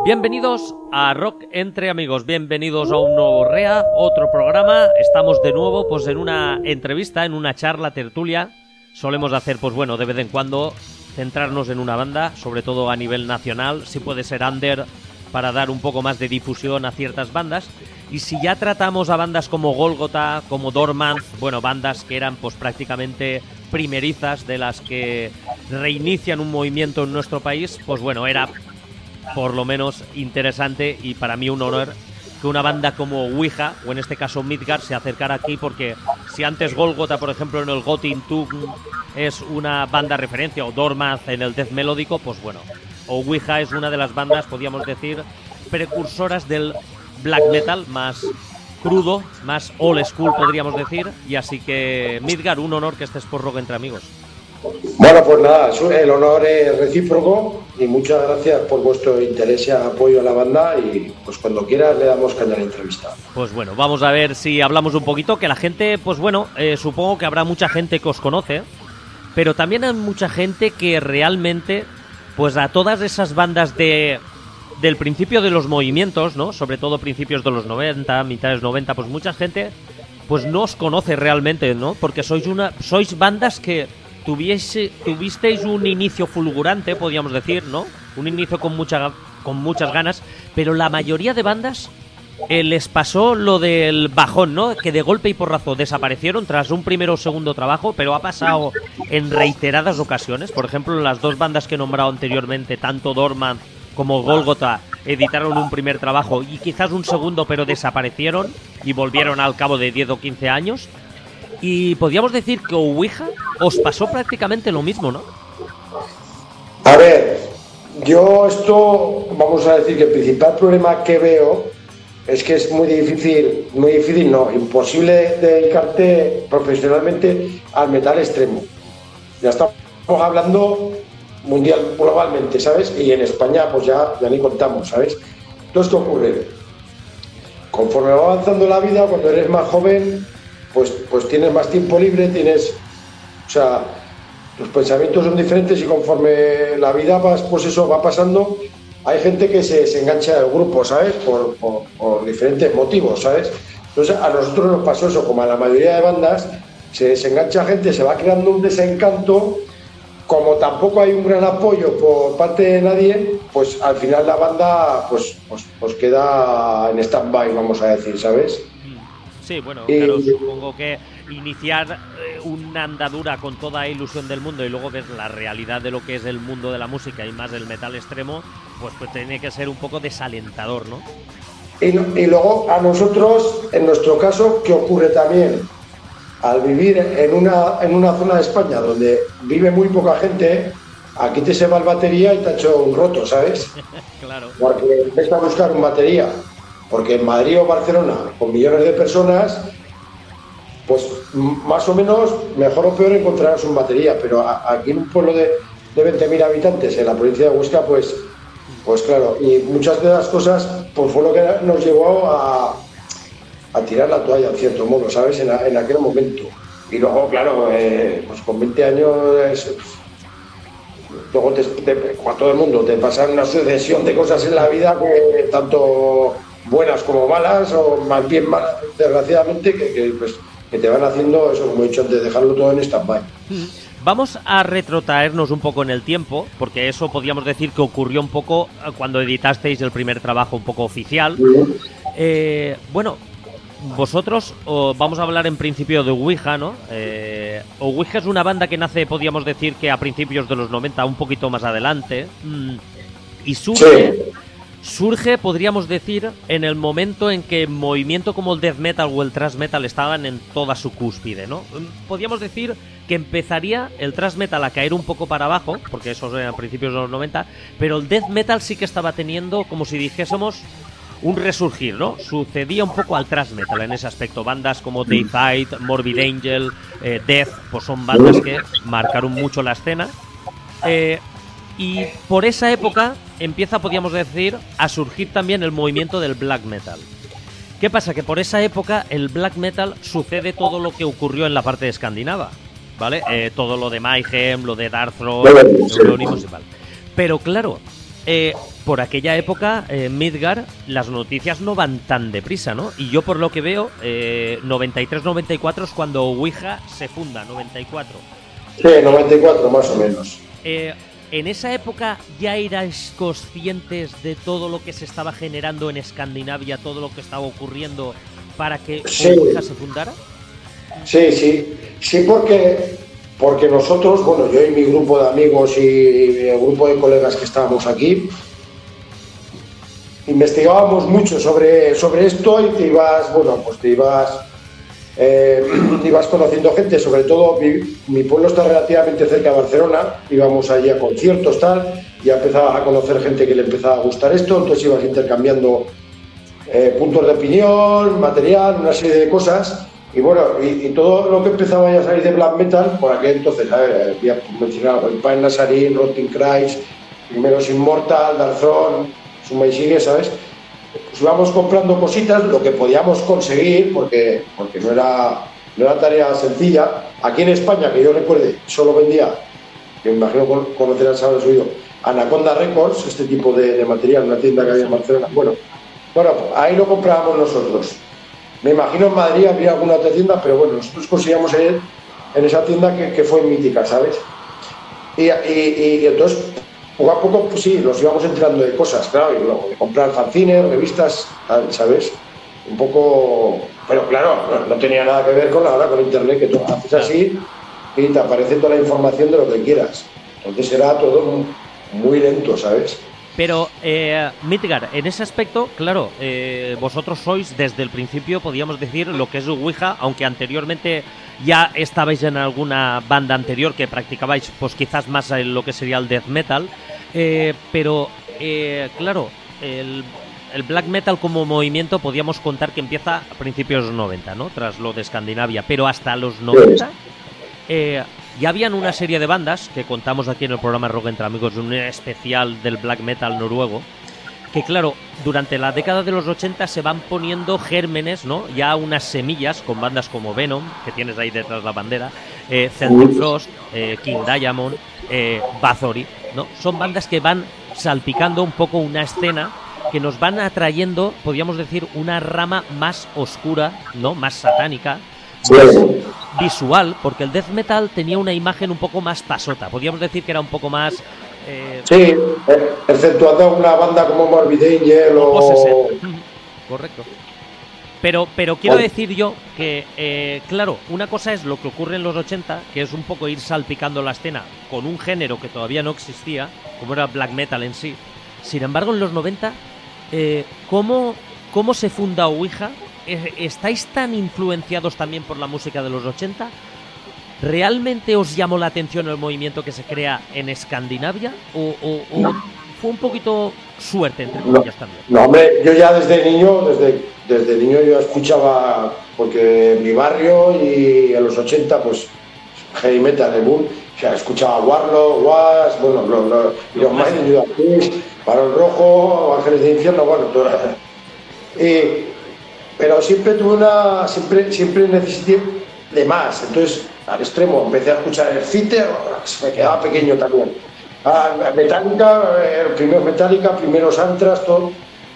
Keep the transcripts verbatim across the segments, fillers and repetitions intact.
Bienvenidos a Rock Entre Amigos, bienvenidos a un nuevo R E A, otro programa. Estamos de nuevo pues en una entrevista, en una charla, tertulia. Solemos hacer, pues bueno, de vez en cuando centrarnos en una banda, sobre todo a nivel nacional, si puede ser under, para dar un poco más de difusión a ciertas bandas. Y si ya tratamos a bandas como Gólgota, como Dormant, bueno, bandas que eran pues prácticamente primerizas, de las que reinician un movimiento en nuestro país, pues bueno, era por lo menos interesante y para mí un honor que una banda como Ouija, o en este caso Midgard, se acercara aquí, porque si antes Gólgota, por ejemplo, en el Gothic Tugn es una banda referencia, o Dormant en el death melódico, pues bueno, Ouija es una de las bandas, podríamos decir, precursoras del black metal más crudo, más old school, podríamos decir. Y así que, Midgard, un honor que estés por Rock Entre Amigos. Bueno, pues nada, el honor es recíproco y muchas gracias por vuestro interés y apoyo a la banda, y pues cuando quieras le damos caña a la entrevista. Pues bueno, vamos a ver si hablamos un poquito, que la gente, pues bueno, eh, supongo que habrá mucha gente que os conoce, pero también hay mucha gente que realmente, pues a todas esas bandas de del principio de los movimientos, ¿no? Sobre todo principios de los noventa, mitades noventa, pues mucha gente pues no os conoce realmente, ¿no? Porque sois una sois bandas que tuviese, tuvisteis un inicio fulgurante, podríamos decir, ¿no? Un inicio con mucha con muchas ganas, pero la mayoría de bandas eh, les pasó lo del bajón, ¿no? Que de golpe y porrazo desaparecieron tras un primero o segundo trabajo, pero ha pasado en reiteradas ocasiones. Por ejemplo, las dos bandas que he nombrado anteriormente, tanto Dormant como Gólgota, editaron un primer trabajo y quizás un segundo, pero desaparecieron y volvieron al cabo de diez o quince años. Y podríamos decir que Ouija os pasó prácticamente lo mismo, ¿no? A ver, yo esto, vamos a decir que el principal problema que veo es que es muy difícil, muy difícil, no, imposible dedicarte profesionalmente al metal extremo. Ya estamos hablando mundial, globalmente, ¿sabes? Y en España pues ya, ya ni contamos, ¿sabes? Entonces, ¿qué ocurre? Conforme va avanzando la vida, cuando eres más joven, pues, pues tienes más tiempo libre, tienes, o sea, los pensamientos son diferentes, y conforme la vida va, pues eso va pasando, hay gente que se, se engancha al grupo, ¿sabes? Por, por, por diferentes motivos, ¿sabes? Entonces a nosotros nos pasó eso, como a la mayoría de bandas, se desengancha gente, se va creando un desencanto. Como tampoco hay un gran apoyo por parte de nadie, pues al final la banda pues, pues, pues queda en stand-by, vamos a decir, ¿sabes? Sí, bueno, y... claro, supongo que iniciar eh, una andadura con toda ilusión del mundo y luego ves la realidad de lo que es el mundo de la música y más del metal extremo, pues, pues tiene que ser un poco desalentador, ¿no? Y, y luego a nosotros, en nuestro caso, ¿qué ocurre también? Al vivir en una, en una zona de España donde vive muy poca gente, aquí te se va el batería y te ha hecho un roto, ¿sabes? Claro. Porque ves a buscar un batería. Porque en Madrid o Barcelona, con millones de personas, pues más o menos, mejor o peor, encontrarás un batería. Pero a, aquí en un pueblo de, de veinte mil habitantes, en la provincia de Huesca, pues, pues claro, y muchas de las cosas pues fue lo que nos llevó a... a tirar la toalla, en cierto modo, ¿sabes? En, en aquel momento. Y luego, claro, eh, pues con veinte años, es, luego te, te, como a todo el mundo, te pasan una sucesión de cosas en la vida, que tanto buenas como malas, o más bien malas, desgraciadamente, que, que, pues, que te van haciendo, eso como he dicho antes, dejarlo todo en stand-by. Vamos a retrotraernos un poco en el tiempo, porque eso podríamos decir que ocurrió un poco cuando editasteis el primer trabajo un poco oficial. Uh-huh. eh, bueno... Vosotros, oh, vamos a hablar en principio de Ouija, ¿no? Eh, Ouija es una banda que nace, podríamos decir, que a principios de los noventa, un poquito más adelante, mm, y surge, sí. surge, podríamos decir, en el momento en que movimiento como el death metal o el thrash metal estaban en toda su cúspide, ¿no? Podríamos decir que empezaría el thrash metal a caer un poco para abajo, porque eso era a principios de los noventa, pero el death metal sí que estaba teniendo, como si dijésemos, un resurgir, ¿no? Sucedía un poco al thrash metal en ese aspecto. Bandas como Deicide, Morbid Angel, eh, Death, pues son bandas que marcaron mucho la escena. Eh, y por esa época empieza, podríamos decir, a surgir también el movimiento del black metal. ¿Qué pasa? Que por esa época el black metal sucede todo lo que ocurrió en la parte escandinava, ¿vale? Eh, todo lo de Mayhem, lo de Darkthrone, Euronymous y tal. Pero claro, eh, por aquella época, eh, Midgar, las noticias no van tan deprisa, ¿no? Y yo por lo que veo, eh, noventa y tres noventa y cuatro es cuando Ouija se funda, noventa y cuatro. Sí, noventa y cuatro más o menos. Eh, ¿En esa época ya erais conscientes de todo lo que se estaba generando en Escandinavia, todo lo que estaba ocurriendo para que sí. Ouija se fundara? Sí, sí, sí, porque, porque nosotros, bueno, yo y mi grupo de amigos y el grupo de colegas que estábamos aquí, investigábamos mucho sobre, sobre esto y te ibas, bueno, pues te ibas, eh, ibas conociendo gente, sobre todo mi, mi pueblo está relativamente cerca de Barcelona, íbamos allí a conciertos, tal, y empezabas a conocer gente que le empezaba a gustar esto, entonces ibas intercambiando eh, puntos de opinión, material, una serie de cosas. Y bueno, y, y todo lo que empezaba ya a salir de black metal, por aquel entonces, a ver, había mencionado el Pain Nazarin, Rotting Christ, Primeros Immortal, Darzón, Suma y Sigue, ¿sabes? Pues íbamos comprando cositas, lo que podíamos conseguir, porque, porque no, era, no era tarea sencilla. Aquí en España, que yo recuerde, solo vendía, que me imagino conocerás, habrás oído, Anaconda Records, este tipo de, de material, una tienda que había en Barcelona. Bueno, bueno, ahí lo comprábamos nosotros. Me imagino en Madrid había alguna otra tienda, pero bueno, nosotros conseguíamos ir en esa tienda que, que fue mítica, ¿sabes? Y, y, y entonces, poco a poco, pues sí, nos íbamos enterando de cosas, claro, y luego de comprar fanzines, revistas, ¿sabes? Un poco... Pero claro, no, no tenía nada que ver con ahora, con internet, que tú haces así y te aparece toda la información de lo que quieras. Entonces era todo muy, muy lento, ¿sabes? Pero, eh, Midgar, en ese aspecto, claro, eh, vosotros sois desde el principio, podríamos decir, lo que es Ouija, aunque anteriormente ya estabais en alguna banda anterior que practicabais, pues quizás más en lo que sería el death metal, eh, pero, eh, claro, el, el black metal como movimiento podríamos contar que empieza a principios de los noventa, ¿no? Tras lo de Escandinavia, pero hasta los noventa... Eh, ya habían una serie de bandas que contamos aquí en el programa Rock Entre Amigos, un especial del black metal noruego, que claro, durante la década de los ochenta se van poniendo gérmenes, ¿no? Ya unas semillas con bandas como Venom, que tienes ahí detrás la bandera, eh, Celtic Frost, eh, King Diamond, eh, Bathory, ¿no? Son bandas que van salpicando un poco una escena que nos van atrayendo, podríamos decir, una rama más oscura, ¿no? Más satánica, más visual, porque el death metal tenía una imagen un poco más pasota, podríamos decir que era un poco más... Eh... Sí, exceptuando una banda como Morbid Angel o... o... Correcto. Pero, pero quiero decir yo que, eh, claro, una cosa es lo que ocurre en los ochenta, que es un poco ir salpicando la escena con un género que todavía no existía, como era black metal en sí. Sin embargo, en los noventa, eh, ¿cómo, ¿cómo se funda Ouija? ¿Estáis tan influenciados también por la música de los ochenta? ¿Realmente os llamó la atención el movimiento que se crea en Escandinavia? ¿O, o, o no. fue un poquito suerte, entre comillas, no, también? No, hombre, yo ya desde niño, desde, desde niño yo escuchaba, porque en mi barrio y en los ochenta, pues, heavy metal, el boom, o sea, escuchaba Warlock, Was, bueno, lo, lo, Iron Maiden, Judas Priest, Barón Rojo, Ángeles de Infierno, bueno, todo. Y, pero siempre tuve una, siempre, siempre necesité de más, entonces al extremo empecé a escuchar el Fitter, se me quedaba pequeño también. Ah, Metallica, eh, primero Metallica, primeros Antras, todo,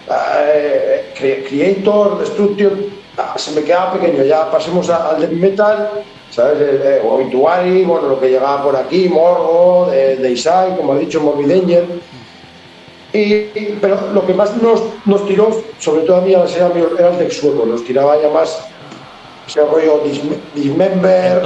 eh, Creator, Destruction, ah, se me quedaba pequeño, ya pasemos al death metal, ¿sabes? Eh, eh, Obituary, bueno, lo que llegaba por aquí, Morgo, de, de Isai, como he dicho, Morbid Angel. Y, pero lo que más nos, nos tiró, sobre todo a mí, era el Dex sueco, nos tiraba ya más ese rollo Dismember,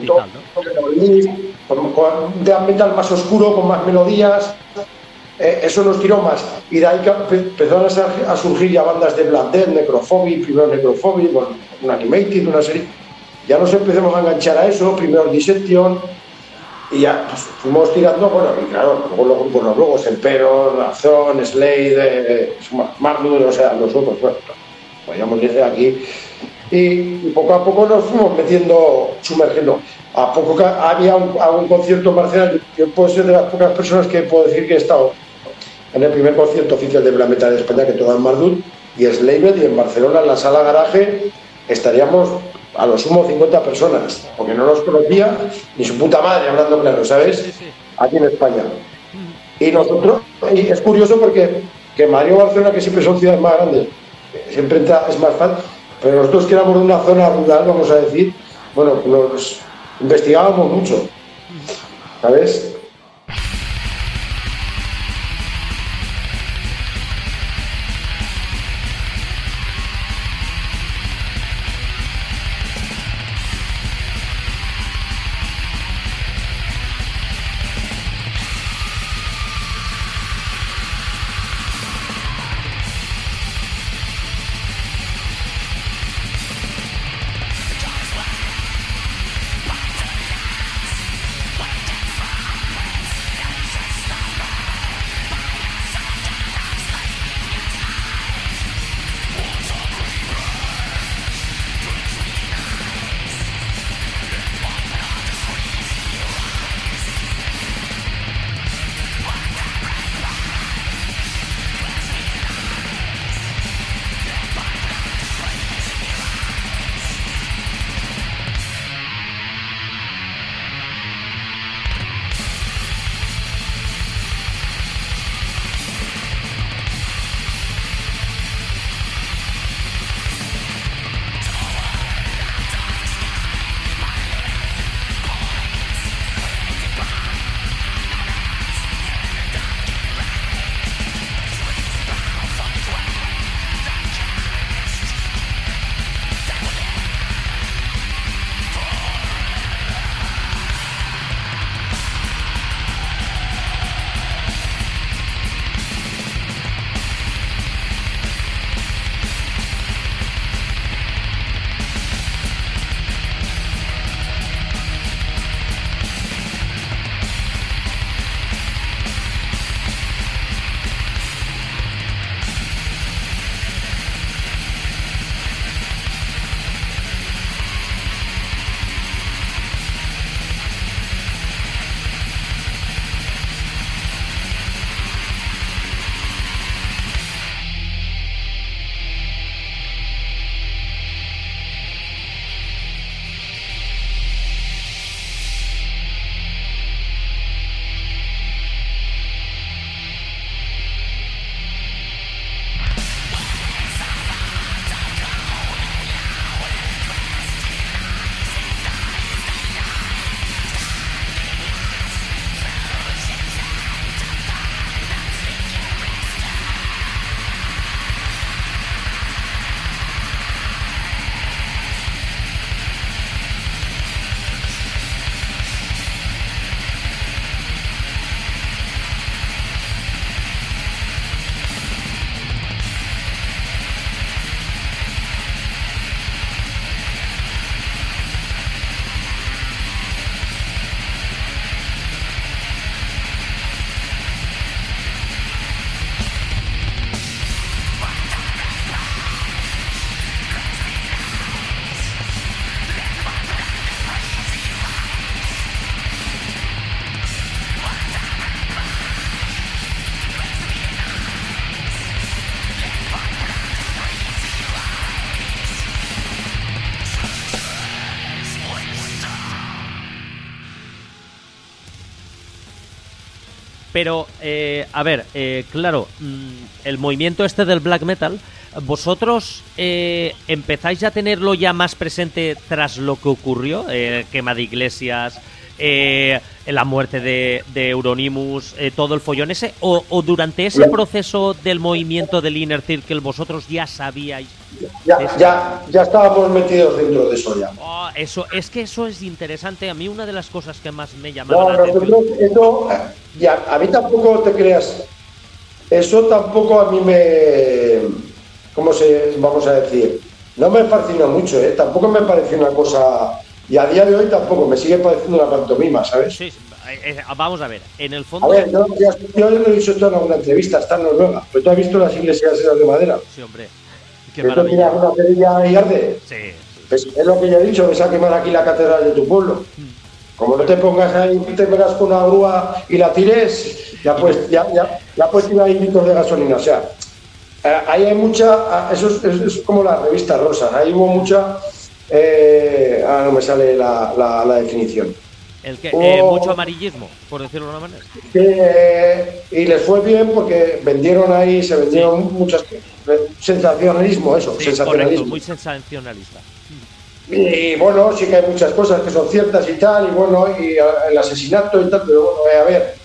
con, con un death metal más oscuro, con más melodías, eh, eso nos tiró más. Y de ahí que empezaron a, a surgir ya bandas de Black Death, Necrophobic, primero Necrophobic, bueno, un Animated, una serie. Ya nos empezamos a enganchar a eso, primero Dissection. Y ya pues, fuimos tirando, bueno, y claro, luego los grupos los luego, Emperor, Razón, Slade, eh, Marduk, o sea, nosotros, bueno, podríamos ir de aquí. Y, y poco a poco nos fuimos metiendo, sumergiendo. A poco que había un, un concierto en Barcelona, yo puedo ser de las pocas personas que puedo decir que he estado en el primer concierto oficial de black metal de España que toca en Marduk y Slade, y en Barcelona, en la sala garaje, estaríamos a lo sumo cincuenta personas, porque no nos conocía ni su puta madre, hablando claro, ¿sabes? Sí, sí. Aquí en España. Y nosotros, y es curioso porque que Madrid o Barcelona, que siempre son ciudades más grandes, siempre entra, es más fácil, pero nosotros que éramos de una zona rural, vamos a decir, bueno, nos investigábamos mucho, ¿sabes? Pero, eh, a ver, eh, claro, el movimiento este del black metal, ¿vosotros eh, empezáis a tenerlo ya más presente tras lo que ocurrió? Eh, quema de iglesias, eh, la muerte de, de Euronymous, eh, todo el follón ese, o, o durante ese proceso del movimiento del Inner Circle vosotros ya sabíais. Ya, ya, ya estábamos metidos dentro de eso ya. Oh, eso, es que eso es interesante. A mí una de las cosas que más me llamaba no, la atención. Nosotros, eso, ya, a mí tampoco te creas. Eso tampoco a mí me, ¿cómo se, vamos a decir? No me fascinó mucho, ¿eh? Tampoco me pareció una cosa. Y a día de hoy tampoco me sigue pareciendo una pantomima, ¿sabes? Sí, eh, vamos a ver, en el fondo. A ver, yo, yo, yo lo he dicho esto en alguna entrevista, está en Noruega. ¿Pero tú has visto las iglesias esas de madera? Sí, hombre. Qué ¿Esto tiene alguna cerilla y arde? Sí. Pues es lo que ya he dicho, ves a quemar aquí la catedral de tu pueblo. Como no te pongas ahí, te pegas con una grúa y la tires, ya pues, ya, ya, ya pues tirar ahí litros de gasolina. O sea, eh, ahí hay mucha, eso es, es, es como la revista Rosa, ahí hubo mucha, eh, ah, no me sale la, la, la definición. El que, eh, mucho amarillismo, por decirlo de una manera. Que, y les fue bien porque vendieron ahí, se vendieron sí. muchas. Sensacionalismo, eso, sí, sensacionalismo. Correcto, muy sensacionalista. Y bueno, sí que hay muchas cosas que son ciertas y tal, y bueno, y el asesinato y tal, pero bueno, a ver.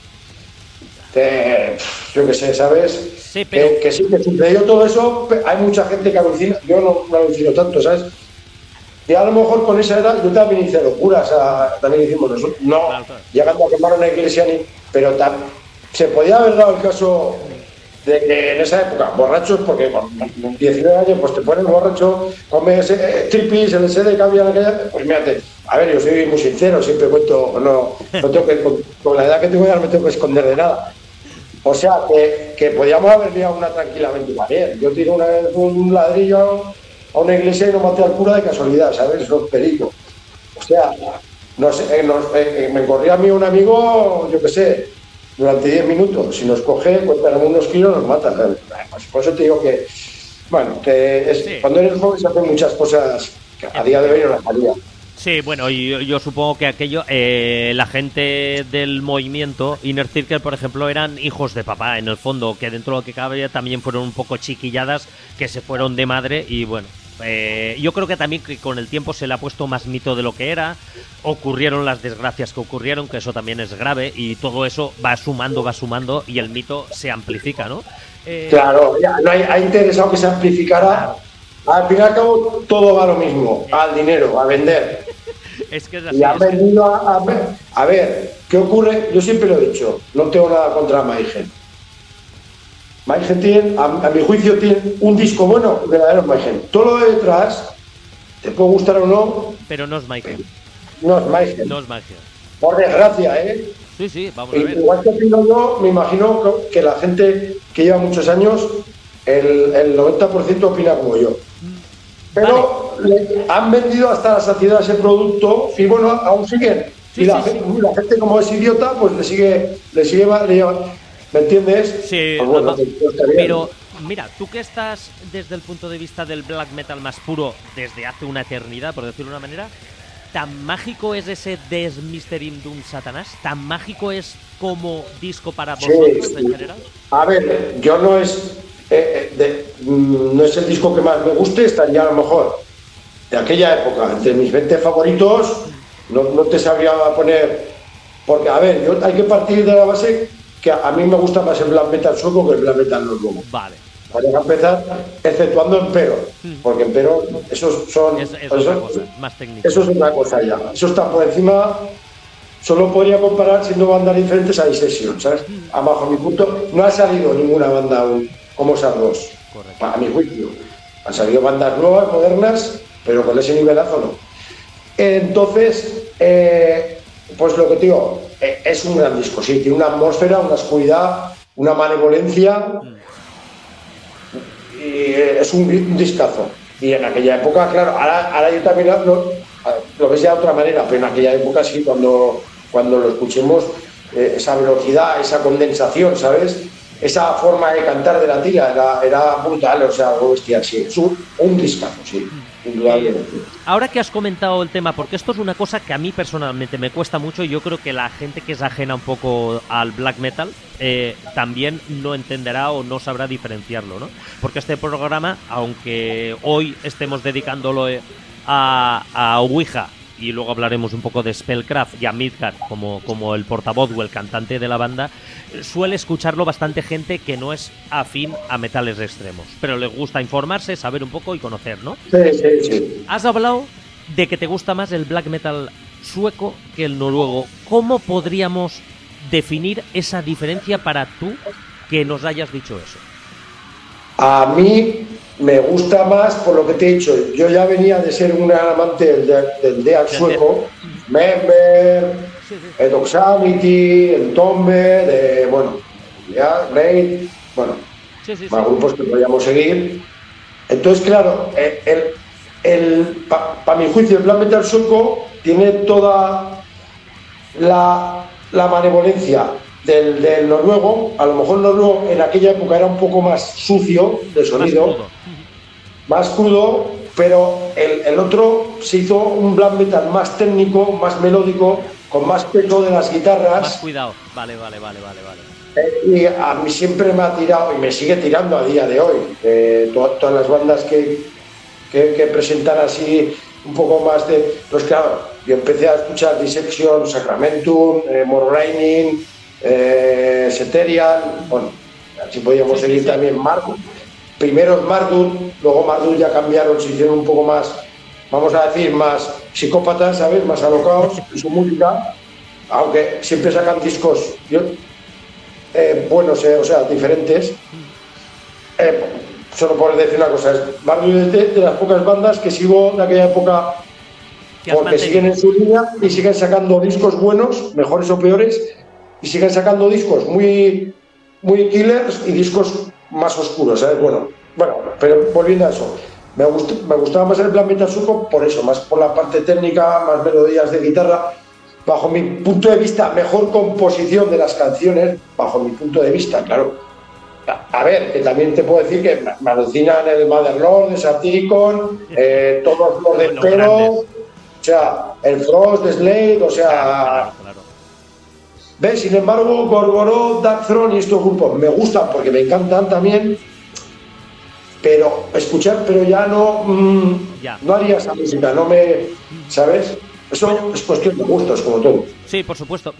Te, yo qué sé, ¿sabes? Sí, pero... que, que sí, que sucedió todo eso, hay mucha gente que alucina, yo no, no alucino tanto, ¿sabes? Y a lo mejor con esa edad yo también hice locuras, a, también hicimos nosotros, no claro, claro. llegando a quemar una iglesia, ni, pero tam, se podía haber dado el caso de que en esa época, borrachos, porque con diecinueve años pues te pones borracho, comes eh, tripis, el S D que había en aquella, pues mírate, a ver, yo soy muy sincero, siempre cuento, no, no tengo que, con, con la edad que tengo ya no me tengo que esconder de nada. O sea, que, que podíamos haber liado una tranquilamente también. Yo tiro una, un ladrillo a una iglesia y no maté al cura de casualidad, ¿sabes? Eso es perico. O sea, no sé, eh, nos, eh, me corría a mí un amigo, yo qué sé, durante diez minutos. Si nos coge, pues para unos kilos nos mata. ¿sabes? Pues por eso te digo que, bueno, que es, sí. cuando eres joven se hacen muchas cosas que a día de hoy no las haría. Sí, bueno, yo, yo supongo que aquello, eh, la gente del movimiento Inner Circle, por ejemplo, eran hijos de papá, en el fondo, que dentro de lo que cabe también fueron un poco chiquilladas, que se fueron de madre y bueno, eh, yo creo que también que con el tiempo se le ha puesto más mito de lo que era, ocurrieron las desgracias que ocurrieron, que eso también es grave y todo eso va sumando, va sumando y el mito se amplifica, ¿no? Eh... Claro, ya, no hay, ha interesado que se amplificara. Claro. Al fin y al cabo, todo va a lo mismo, al dinero, a vender. Es que es así. Y han vendido a, a, ver, a ver, ¿qué ocurre? Yo siempre lo he dicho, no tengo nada contra Mayhem. Mayhem tiene, a, a mi juicio, tiene un disco bueno, verdadero Mayhem. Todo lo de detrás, te puede gustar o no. Pero no es Mayhem. No es Mayhem. No es Mayhem. Por desgracia, ¿eh? Sí, sí, vamos a ver. Igual que opino yo, me imagino que la gente que lleva muchos años, el, el noventa por ciento opina como yo. Pero vale. le han vendido hasta la saciedad ese producto y bueno, aún siguen. Sí, y la, sí, gente, sí. la gente como es idiota, pues le sigue, le sigue, le lleva, ¿me entiendes? Sí, pues bueno, no, pero mira, tú que estás desde el punto de vista del black metal más puro desde hace una eternidad, por decirlo de una manera, ¿tan mágico es ese Des Mysterim Dum Satanás? ¿Tan mágico es como disco para vosotros sí, sí. en general? A ver, yo no es... Eh, de, no es el disco que más me guste, estaría a lo mejor de aquella época, entre mis veinte favoritos, no, no te sabría poner, porque a ver, yo hay que partir de la base que a, a mí me gusta más el black metal sueco que el black metal noruego. Vale. Para empezar, exceptuando Emperor, porque Emperor, esos son. Es, es eso, otra cosa, más técnico. Eso es una cosa ya. Eso está por encima. Solo podría comparar siendo bandas diferentes a Dissection, ¿sabes? A bajo mi punto, no ha salido ninguna banda aún como esas dos. Correcto. A mi juicio. Han salido bandas nuevas, modernas, pero con ese nivelazo no. Entonces, eh, pues lo que te digo, eh, es un gran disco, sí, tiene una atmósfera, una oscuridad, una malevolencia, mm. y eh, es un, un discazo. Y en aquella época, claro, ahora, ahora yo también lo, lo ves ya de otra manera, pero en aquella época sí, cuando, cuando lo escuchemos, eh, esa velocidad, esa condensación, ¿sabes? Esa forma de cantar de la tira era, era brutal, o sea, algo bestial, sí. Es un, un discazo, sí, indudablemente. Eh, ahora que has comentado el tema, porque esto es una cosa que a mí personalmente me cuesta mucho, y yo creo que la gente que es ajena un poco al black metal eh, también no entenderá o no sabrá diferenciarlo, ¿no? Porque este programa, aunque hoy estemos dedicándolo a, a Ouija, y luego hablaremos un poco de Spellcraft y a Midgard como, como el portavoz o el cantante de la banda, suele escucharlo bastante gente que no es afín a metales extremos, pero le gusta informarse, saber un poco y conocer, ¿no? Sí, sí, sí. Has hablado de que te gusta más el black metal sueco que el noruego. ¿Cómo podríamos definir esa diferencia para tú que nos hayas dicho eso? A mí me gusta más por lo que te he dicho. Yo ya venía de ser un gran amante del, del death sueco, Member, sí, sí. el Doxamity, el Tombe, de, bueno, ya, Raid, bueno, sí, sí, más sí. grupos que podíamos seguir. Entonces, claro, el, el, el, para pa mi juicio, el black metal sueco tiene toda la, la malevolencia Del, del noruego. A lo mejor el noruego en aquella época era un poco más sucio de sonido, más crudo, más crudo pero el, el otro se hizo un black metal más técnico, más melódico, con más peso de las guitarras. Más cuidado, vale, vale, vale, vale, vale. Eh, y a mí siempre me ha tirado, y me sigue tirando a día de hoy, eh, to todas las bandas que, que, que presentan así un poco más de... Pues claro, yo empecé a escuchar Dissection, Sacramentum, eh, Morraining, eh, Ceterian, bueno, así podíamos sí, seguir sí, también sí. Marduk. Primero Marduk, luego Marduk ya cambiaron, se hicieron un poco más, vamos a decir, más psicópatas, ¿sabes? Más alocados en su música, aunque siempre sacan discos yo, eh, buenos, eh, o sea, diferentes. Eh, solo por decir una cosa, es Marduk es de, de las pocas bandas que sigo de aquella época porque siguen en su línea y siguen sacando discos buenos, mejores o peores, y siguen sacando discos muy, muy killers y discos más oscuros, ¿sabes? Bueno, bueno, pero volviendo a eso, me, gust, me gustaba más el plan Metal Suco por eso, más por la parte técnica, más melodías de guitarra, bajo mi punto de vista, mejor composición de las canciones, bajo mi punto de vista, claro. A, a ver, que también te puedo decir que me, me alucinan el Motherlord de Satyricon, eh, todos los de Pero, o sea, el Frost de Slade, o sea... Claro, claro. ¿Ves? Sin embargo, Gorgoroth, Darkthrone y estos grupos me gustan porque me encantan también, pero escuchar, pero ya no, mmm, ya. no haría esa música, no me, ¿sabes? Eso bueno, es cuestión de gustos, como todo. Sí, por supuesto.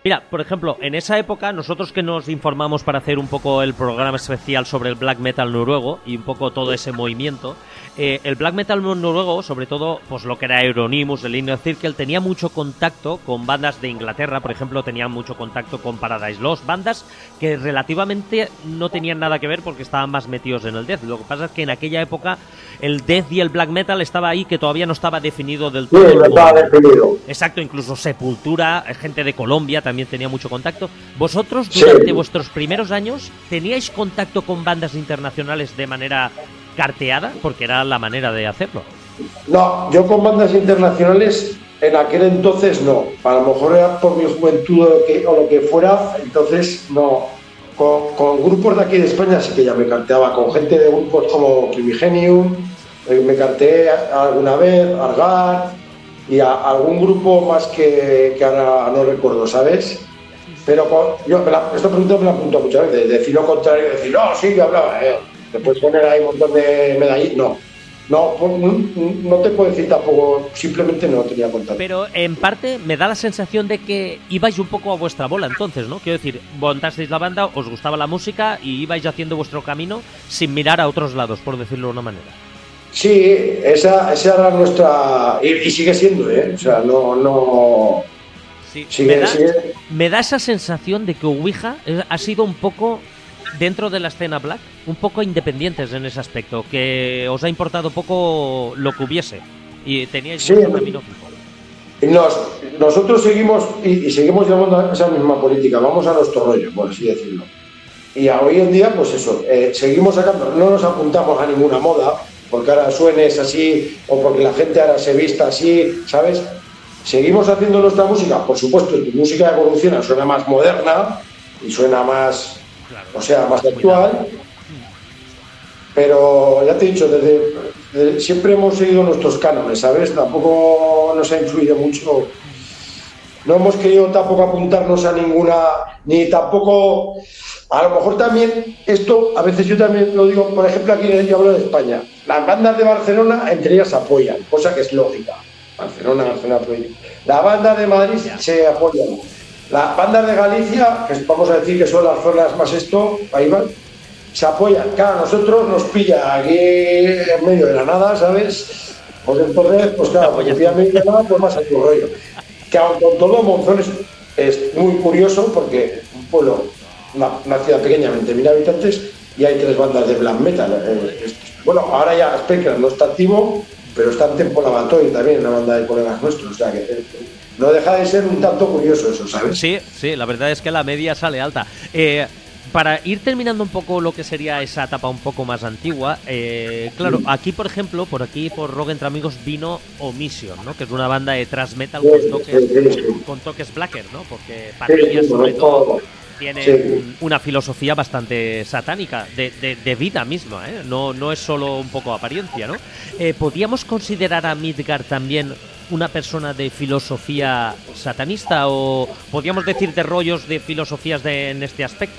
Mira, por ejemplo, en esa época, nosotros que nos informamos para hacer un poco el programa especial sobre el black metal noruego y un poco todo ese movimiento, eh, el black metal noruego, sobre todo pues lo que era Euronymous, el Inner Circle, tenía mucho contacto con bandas de Inglaterra, por ejemplo, tenían mucho contacto con Paradise Lost, bandas que relativamente no tenían nada que ver porque estaban más metidos en el death. Lo que pasa es que en aquella época el death y el black metal estaba ahí, que todavía no estaba definido del todo. Sí, no estaba definido. Exacto, incluso Sepultura, gente de Colombia también tenía mucho contacto. ¿Vosotros durante sí. vuestros primeros años teníais contacto con bandas internacionales de manera carteada? Porque era la manera de hacerlo. No, yo con bandas internacionales en aquel entonces no. A lo mejor era por mi juventud o lo que, o lo que fuera, entonces no. Con, con grupos de aquí de España sí que ya me carteaba, con gente de grupos como Primigenium, me carteé alguna vez, Argar y a, a algún grupo más que, que ahora no recuerdo, ¿sabes? Pero con, yo, me la, esta pregunta me la apunto muchas veces, decir lo contrario, decir, no, sí, que hablaba, eh. Te puedes poner ahí un montón de medallitas, no. No, no te puedo decir tampoco, simplemente no tenía contacto. Pero en parte me da la sensación de que ibais un poco a vuestra bola entonces, ¿no? Quiero decir, montasteis la banda, os gustaba la música y ibais haciendo vuestro camino sin mirar a otros lados, por decirlo de una manera. Sí, esa, esa era nuestra... Y, y sigue siendo, ¿eh? O sea, no... no... Sí, sigue, me, da, sigue... me da esa sensación de que Ouija ha sido un poco... dentro de la escena black, un poco independientes en ese aspecto, que os ha importado poco lo que hubiese y teníais sí, vuestro camino fijo. Nos, nosotros seguimos y, y seguimos llevando esa misma política, vamos a nuestro rollo, por así decirlo. Y a hoy en día, pues eso, eh, seguimos sacando, no nos apuntamos a ninguna moda, porque ahora suenes así o porque la gente ahora se vista así, ¿sabes? Seguimos haciendo nuestra música, por supuesto, tu música evoluciona, suena más moderna y suena más... Claro, o sea, más actual, pero ya te he dicho, desde, desde siempre hemos seguido nuestros cánones, ¿sabes? Tampoco nos ha influido mucho, no hemos querido tampoco apuntarnos a ninguna, ni tampoco, a lo mejor también, esto, a veces yo también lo digo, por ejemplo, aquí yo hablo de España, las bandas de Barcelona entre ellas se apoyan, cosa que es lógica, Barcelona, Barcelona, la banda de Madrid se apoyan. Las bandas de Galicia, que vamos a decir que son las zonas más esto, ahí van, se apoyan. Claro, a nosotros nos pilla aquí en medio de la nada, ¿sabes? Pues entonces, pues claro, porque pilla en medio de la nada, pues más a tu rollo. Que aun con todo, Monzón es, es muy curioso porque un pueblo, una, una ciudad pequeña, veinte mil habitantes, y hay tres bandas de black metal. Eh, bueno, ahora ya Spectre no está activo, pero está en Tempo Lavatory también, una banda de colegas nuestros, o sea que... Eh, no deja de ser un tanto curioso eso, ¿sabes? Sí, sí, la verdad es que la media sale alta. Eh, para ir terminando un poco lo que sería esa etapa un poco más antigua, eh, claro, aquí por ejemplo, por aquí por Rock Entre Amigos vino Omission, ¿no? Que es una banda de thrash metal sí, con toques, sí, sí, sí. con toques blacker, ¿no? Porque Patrilla sí, sobre todo tiene sí. un, una filosofía bastante satánica, de, de, de vida misma, ¿eh? No, no es solo un poco apariencia, ¿no? Eh, ¿Podríamos considerar a Midgard también una persona de filosofía satanista o podríamos decir de rollos de filosofías de, en este aspecto?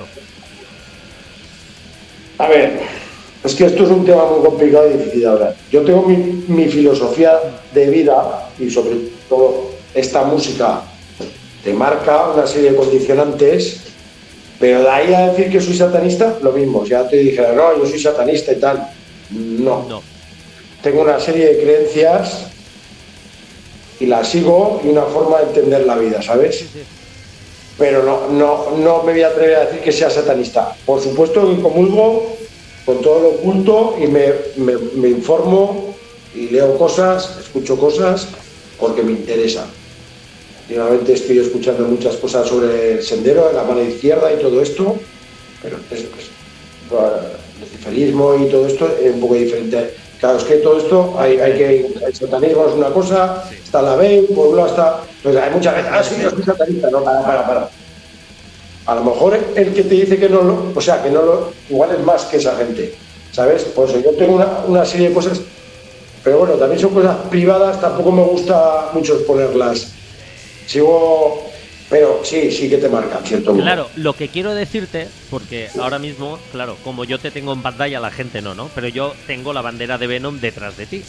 A ver, es que esto es un tema muy complicado y difícil de hablar. Yo tengo mi, mi filosofía de vida y sobre todo esta música te marca una serie de condicionantes, pero de ahí a decir que soy satanista, lo mismo. Ya te dije, no, yo soy satanista y tal. No. no. Tengo una serie de creencias y la sigo y una forma de entender la vida, ¿sabes? Sí, sí. Pero no, no, no me voy a atrever a decir que sea satanista. Por supuesto que comulgo con todo lo oculto y me, me, me informo y leo cosas, escucho cosas porque me interesa. Últimamente estoy escuchando muchas cosas sobre el sendero, la mano izquierda y todo esto, pero es, es, el ciferismo y todo esto es un poco diferente. Claro, es que todo esto hay, hay que. El satanismo es una cosa, está la B, por un lado está. Entonces hay muchas veces, ah, sí, yo soy satanista, no, para, para, para. A lo mejor el que te dice que no lo. O sea, que no lo. Igual es más que esa gente, ¿sabes? Por eso yo tengo una, una serie de cosas, pero bueno, también son cosas privadas, tampoco me gusta mucho exponerlas. Sigo. Pero sí, sí que te marca, cierto. Claro, lo que quiero decirte, porque ahora mismo, claro, como yo te tengo en pantalla, la gente no, ¿no? Pero yo tengo la bandera de Venom detrás de ti.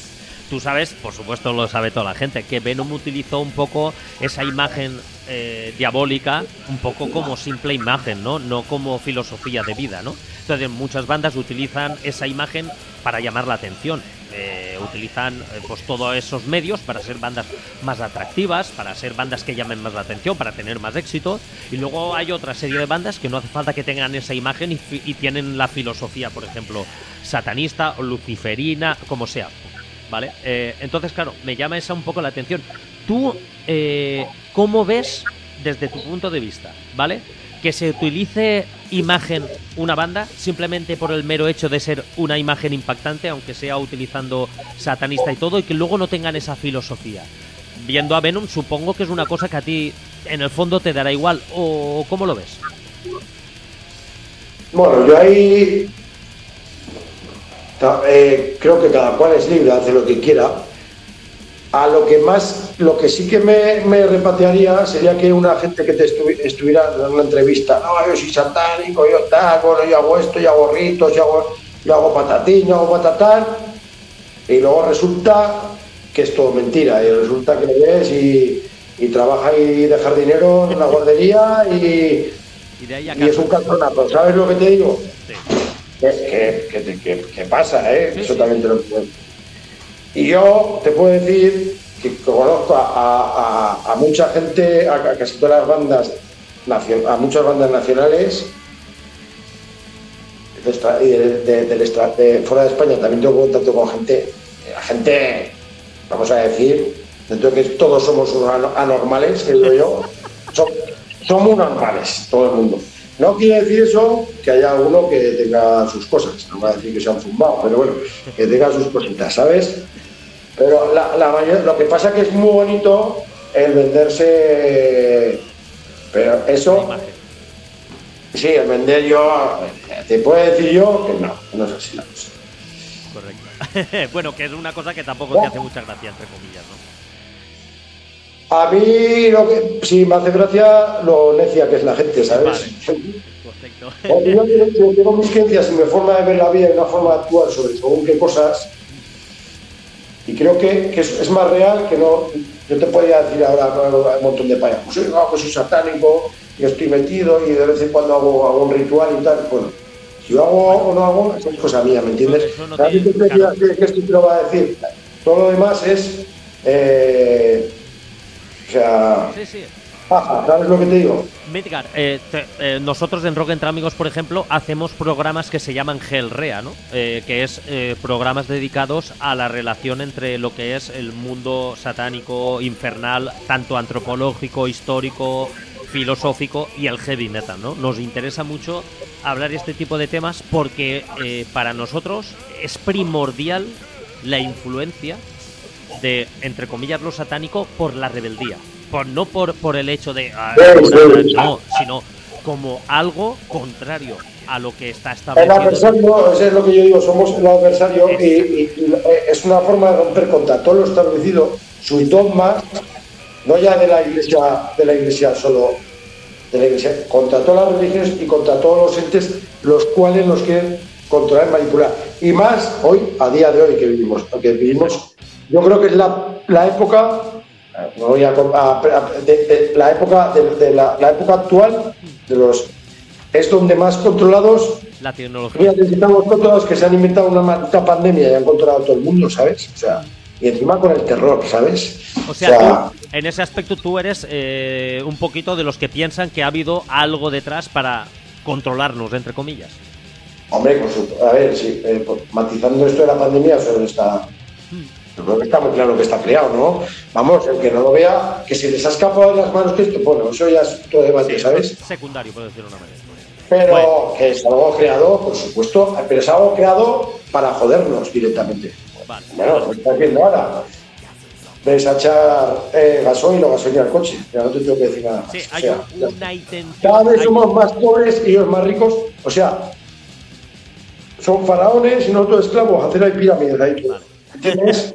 tú sabes, por supuesto lo sabe toda la gente, que Venom utilizó un poco esa imagen eh, diabólica, un poco como simple imagen, ¿no? No como filosofía de vida, ¿no? Entonces muchas bandas utilizan esa imagen para llamar la atención. Eh, utilizan eh, pues todos esos medios para ser bandas más atractivas, para ser bandas que llamen más la atención, para tener más éxito. Y luego hay otra serie de bandas que no hace falta que tengan esa imagen y, y tienen la filosofía, por ejemplo, satanista o luciferina, como sea, ¿vale? Eh, entonces, claro, me llama esa un poco la atención. Tú, eh, ¿cómo ves desde tu punto de vista, ¿vale? Que se utilice imagen una banda simplemente por el mero hecho de ser una imagen impactante, aunque sea utilizando satanista y todo, y que luego no tengan esa filosofía. Viendo a Venom, supongo que es una cosa que a ti en el fondo te dará igual, ¿o cómo lo ves? Bueno, yo ahí eh, creo que cada cual es libre de hacer lo que quiera. A lo que más, lo que sí que me, me repatriaría sería que una gente que te estu estuviera en una entrevista, no, yo soy satánico, yo tal, bueno, yo hago esto, yo hago ritos, yo hago, yo hago patatín, yo hago patatán, y luego resulta que es todo mentira, y resulta que lo ves y, y trabaja y dejar dinero en una guardería y, y, de ahí a y es un calzonazo, ¿sabes lo que te digo? Sí. ¿Qué, qué, qué, qué, qué pasa, eh? Sí, Eso sí. también te lo puedo. Y yo te puedo decir que conozco a, a, a mucha gente, a, a casi todas las bandas, a muchas bandas nacionales de, de, de, de, de fuera de España. También tengo contacto con gente, gente, vamos a decir, dentro de que todos somos unos anormales, que digo yo, somos, somos normales, todo el mundo. No quiere decir eso que haya alguno que tenga sus cosas, no voy a decir que se han zumbado, pero bueno, que tenga sus cositas, ¿sabes? Pero la, la mayor, lo que pasa es que es muy bonito el venderse, pero eso, sí, el vender yo, te puedo decir yo que no, no es así la cosa. Correcto. Bueno, que es una cosa que tampoco te hace mucha gracia, entre comillas, ¿no? A mí lo que sí me hace gracia lo necia que es la gente, ¿sabes? Vale. Perfecto. Yo, yo tengo mis creencias y mi forma de ver la vida y una forma de actuar sobre según qué cosas. Y creo que, que es, es más real que no. Yo te podría decir ahora un montón de payas, pues yo no, que soy satánico y estoy metido y de vez en cuando hago, hago un ritual y tal. Bueno, si yo hago o no hago, eso es cosa mía, ¿me entiendes? No, no ¿Sabes tiene, qué claro. que, que esto te lo va a decir? Todo lo demás es. Eh, o sea. Sí, sí. Paja, ¿sabes lo que te digo? Midgar, eh, te, eh, nosotros en Rock Entre Amigos, por ejemplo, hacemos programas que se llaman Hellrea, ¿no? Eh, que es eh, programas dedicados a la relación entre lo que es el mundo satánico, infernal, tanto antropológico, histórico, filosófico y el heavy metal, ¿no? Nos interesa mucho hablar este tipo de temas porque eh, para nosotros es primordial la influencia de, entre comillas, lo satánico por la rebeldía. Por, no por, por el hecho de ah, no, sino como algo contrario a lo que está establecido. El adversario, eso es lo que yo digo, somos el adversario y, y, y es una forma de romper contra todo lo establecido, sus dogmas, no ya de la iglesia, de la iglesia solo, de la iglesia, contra todas las religiones y contra todos los entes los cuales nos quieren controlar y manipular. Y más hoy, a día de hoy que vivimos, que vivimos, yo creo que es la, la época. No voy a, a, a de, de, la época de, de la, la época actual de los es donde más controlados la tecnología. Necesitamos controlados que se han inventado una maldita pandemia y han controlado todo el mundo, ¿sabes? O sea, y encima con el terror, ¿sabes? O sea, o sea tú, en ese aspecto tú eres eh, un poquito de los que piensan que ha habido algo detrás para controlarnos, entre comillas. Hombre, a ver, sí, eh, matizando esto de la pandemia, o sea, está. Yo creo que está muy claro que está creado, ¿no? Vamos, el que no lo vea, que se les ha escapado de las manos que esto, bueno, eso ya es todo debate, sí, ¿sabes? Secundario, por decirlo de una manera. Pero bueno. Que es algo creado, por supuesto, pero es algo creado para jodernos directamente. Vale. Bueno, lo que estás viendo ahora. Ves a echar eh, gasoil o gasolina al coche, ya no te tengo que decir nada más. Sí, hay o sea, una intención. Cada vez hay... somos más pobres y ellos más ricos, o sea, son faraones y nosotros esclavos, hacer ahí pirámides ahí. Vale. ¿Entiendes?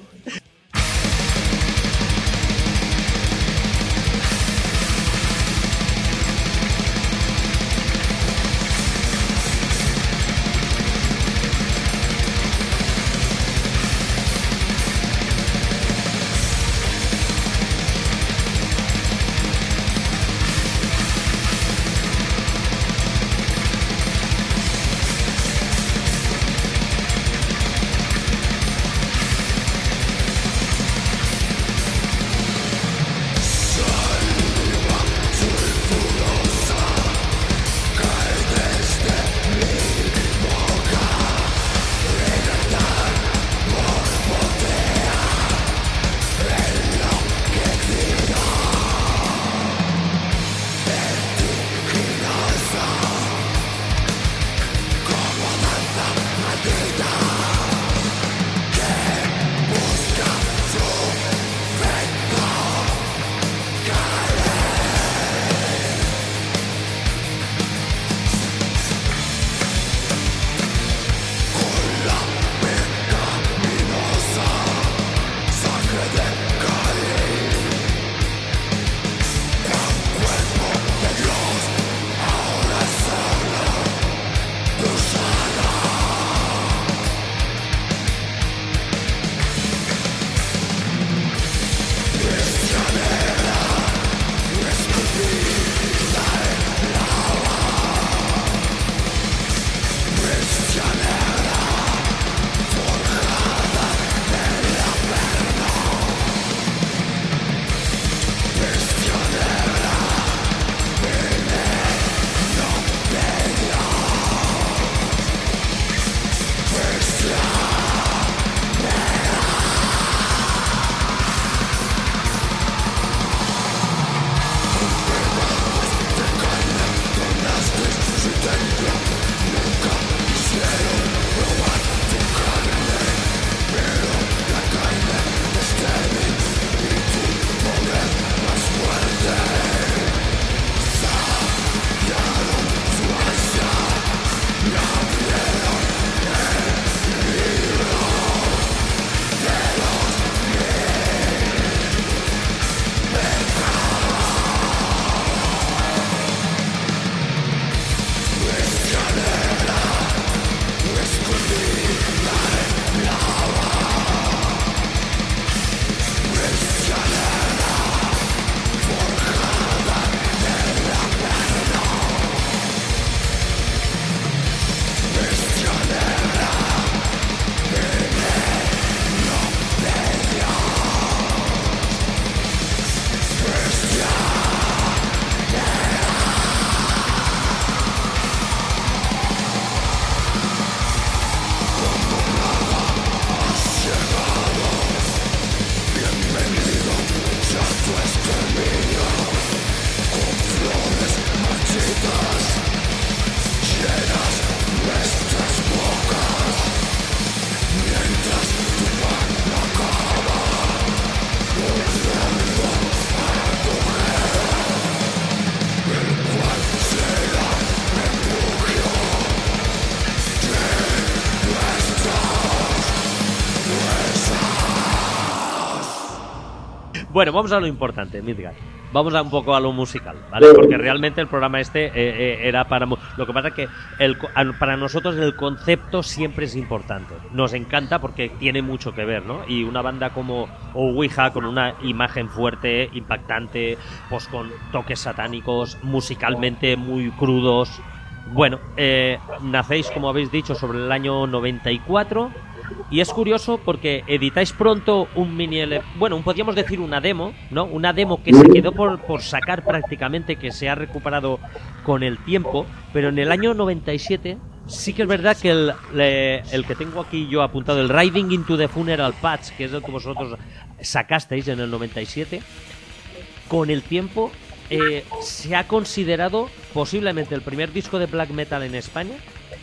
Bueno, vamos a lo importante, Midgard. Vamos a un poco a lo musical, ¿vale? Porque realmente el programa este eh, eh, era para... Lo que pasa es que el, para nosotros el concepto siempre es importante. Nos encanta porque tiene mucho que ver, ¿no? Y una banda como Ouija, con una imagen fuerte, impactante, pues con toques satánicos, musicalmente muy crudos. Bueno, eh, nacéis, como habéis dicho, sobre el año noventa y cuatro... Y es curioso porque editáis pronto un mini... L P, bueno, podríamos decir una demo, ¿no? Una demo que se quedó por, por sacar prácticamente, que se ha recuperado con el tiempo, pero en el año noventa y siete sí que es verdad que el, el que tengo aquí yo apuntado, el Riding into the Funeral Patch, que es el que vosotros sacasteis en el noventa y siete, con el tiempo eh, se ha considerado posiblemente el primer disco de black metal en España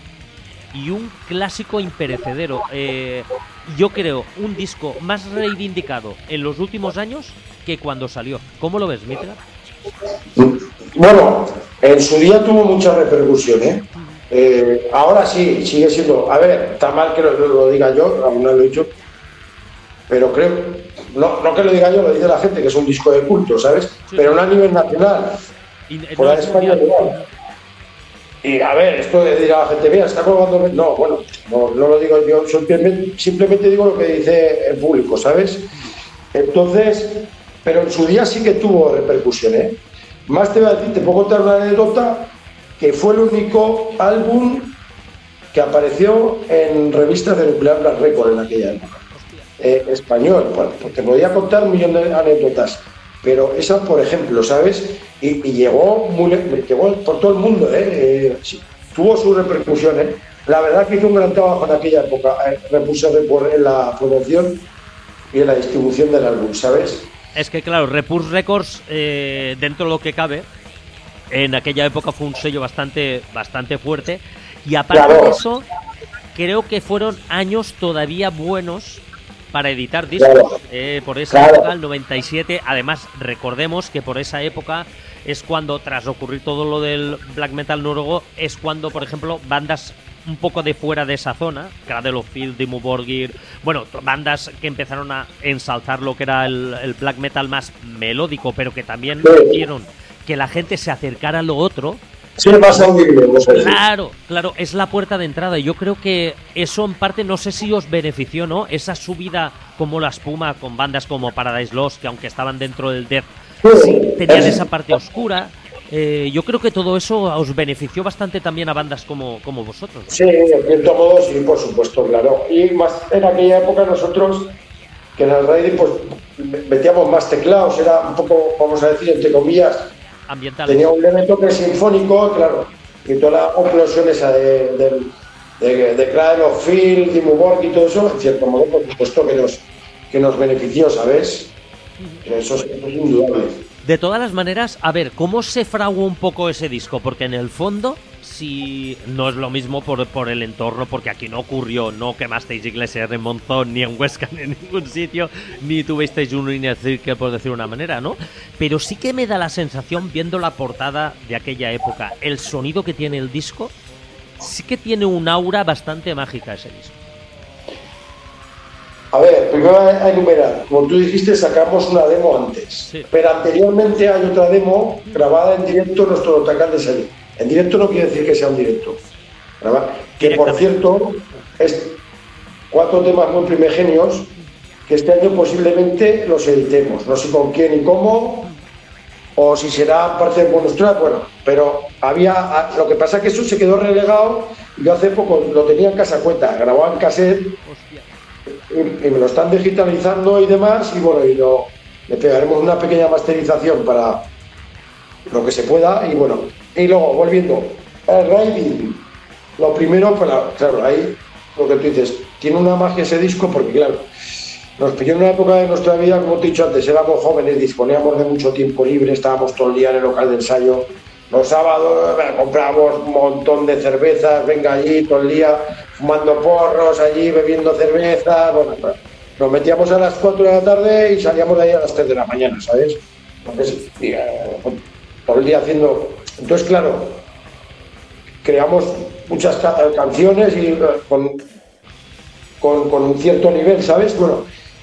y un clásico imperecedero. Eh, yo creo un disco más reivindicado en los últimos años que cuando salió. ¿Cómo lo ves, Mitra? Bueno, en su día tuvo mucha repercusión, ¿eh? Eh, ahora sí, sigue siendo... A ver, está mal que lo, lo diga yo, aún no lo he dicho, pero creo... No, no que lo diga yo, lo dice la gente, que es un disco de culto, ¿sabes? Sí. Pero no a nivel nacional. Y, fuera no, de España igual. Y a ver, esto de decir a la gente, mira, está colgando... No, bueno, no, no lo digo yo, simplemente, simplemente digo lo que dice el público, ¿sabes? Entonces, pero en su día sí que tuvo repercusión, ¿eh? Más te voy a decir, te puedo contar una anécdota, que fue el único álbum que apareció en revistas de Nuclear Blast Record en aquella época. Eh, español, bueno, pues te podía contar un millón de anécdotas, pero esa, por ejemplo, ¿sabes? Y, y llegó, muy, llegó por todo el mundo, ¿eh? eh sí, tuvo su repercusión, ¿eh? La verdad que hizo un gran trabajo en aquella época, eh, Repulse Records en la promoción y en la distribución del álbum, ¿sabes? Es que claro, Repulse Records, eh, dentro de lo que cabe, en aquella época fue un sello bastante, bastante fuerte, y aparte claro. de eso, creo que fueron años todavía buenos para editar discos, claro. eh, por esa claro. época, el noventa y siete, además recordemos que por esa época es cuando, tras ocurrir todo lo del black metal noruego, es cuando, por ejemplo, bandas un poco de fuera de esa zona, Cradle of Filth, Dimmu Borgir, bueno, bandas que empezaron a ensalzar lo que era el, el black metal más melódico, pero que también hicieron que la gente se acercara a lo otro. Sí, más audible, no sé. Claro, claro, es la puerta de entrada. Y yo creo que eso en parte, no sé si os benefició, ¿no? Esa subida como la espuma con bandas como Paradise Lost, que aunque estaban dentro del death, sí, tenían esa parte oscura. Eh, yo creo que todo eso os benefició bastante también a bandas como, como vosotros, ¿no? Sí, en cierto modo, sí, por supuesto, claro. Y más en aquella época nosotros, que en el Raiding, pues metíamos más teclados, era un poco, vamos a decir, entre comillas, ambiental. Tenía un leve toque sinfónico, claro, y toda la explosión esa de, de, de, de Cradle of Filth, Dimmu Borgir y todo eso, en cierto modo, por supuesto, que nos, que nos benefició, ¿sabes? Eso es, eso es indudable. De todas las maneras, a ver, ¿cómo se fraguó un poco ese disco? Porque en el fondo, si no es lo mismo por, por el entorno, porque aquí no ocurrió, no quemasteis iglesias en Monzón, ni en Huesca, ni en ningún sitio, ni tuvisteis un inner circle, por decir una manera, ¿no? Pero sí que me da la sensación, viendo la portada de aquella época, el sonido que tiene el disco, sí que tiene un aura bastante mágica ese disco. A ver, primero a enumerar, como tú dijiste, sacamos una demo antes, sí. Pero anteriormente hay otra demo grabada en directo en nuestro local de serie. En directo no quiere decir que sea un directo, ¿verdad? Que por cierto, es cuatro temas muy primigenios que este año posiblemente los editemos, no sé con quién y cómo, o si será parte de bonus track, bueno, pero había, lo que pasa es que eso se quedó relegado. Yo hace poco lo tenía en casa cuenta, grababa en cassette. Y, y me lo están digitalizando y demás, y bueno, y lo, le pegaremos una pequeña masterización para lo que se pueda. Y bueno, y luego volviendo al Riding, lo primero, pues, claro, ahí lo que tú dices, tiene una magia ese disco, porque claro, nos pilló en una época de nuestra vida, como te he dicho antes, éramos jóvenes, disponíamos de mucho tiempo libre, estábamos todo el día en el local de ensayo. Los sábados bueno, comprábamos un montón de cervezas, venga allí todo el día fumando porros, allí bebiendo cerveza. Bueno, bueno, nos metíamos a las cuatro de la tarde y salíamos de ahí a las tres de la mañana, ¿sabes? Entonces, y, uh, todo el día haciendo. Entonces, claro, creamos muchas ca- canciones y uh, con, con, con un cierto nivel, ¿sabes? Bueno,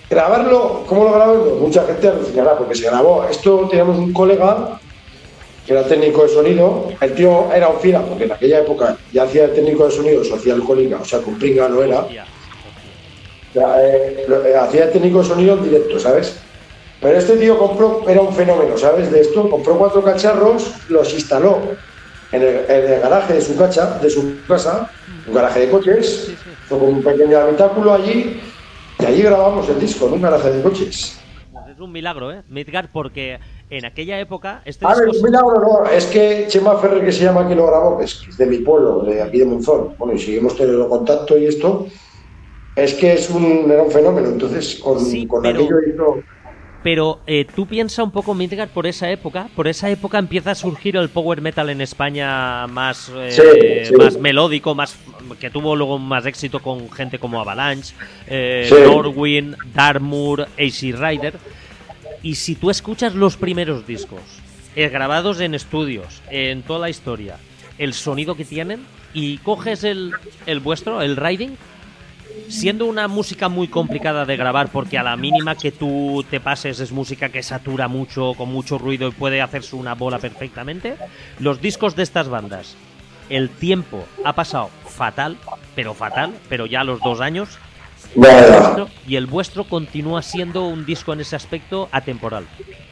grabarlo, ¿cómo lo grabamos? Mucha gente alucinará porque se grabó. Esto teníamos un colega que era técnico de sonido. El tío era un fiera porque en aquella época ya hacía el técnico de sonido social alcohólica, o sea, con pringa no era. Ya, eh, lo, eh, hacía el técnico de sonido en directo, ¿sabes? Pero este tío compró, era un fenómeno, ¿sabes? De esto, compró cuatro cacharros, los instaló en el, en el garaje de su, cacha, de su casa, un garaje de coches, fue con un pequeño habitáculo allí, y allí grabamos el disco, en un garaje de coches. Es un milagro, ¿eh? Midgard, porque en aquella época... Este A ver, disco... un milagro no, es que Chema Ferrer, que se llama, que lo grabó, que es de mi pueblo, de aquí de Monzón, bueno, y seguimos teniendo contacto y esto, es que es un, era un fenómeno, entonces con, sí, con pero... aquello hizo... Pero eh, tú piensas un poco, Midgard, por esa época, por esa época empieza a surgir el power metal en España más, eh, sí, sí. más melódico, más que tuvo luego más éxito con gente como Avalanche, eh, sí. Norwind, Darmour, A C Rider. Y si tú escuchas los primeros discos, eh, grabados en estudios, en toda la historia, el sonido que tienen, y coges el, el vuestro, el Riding, siendo una música muy complicada de grabar porque a la mínima que tú te pases es música que satura mucho, con mucho ruido y puede hacerse una bola perfectamente, los discos de estas bandas, el tiempo ha pasado fatal, pero fatal, pero ya a los dos años, y el, vuestro, y el vuestro continúa siendo un disco en ese aspecto atemporal.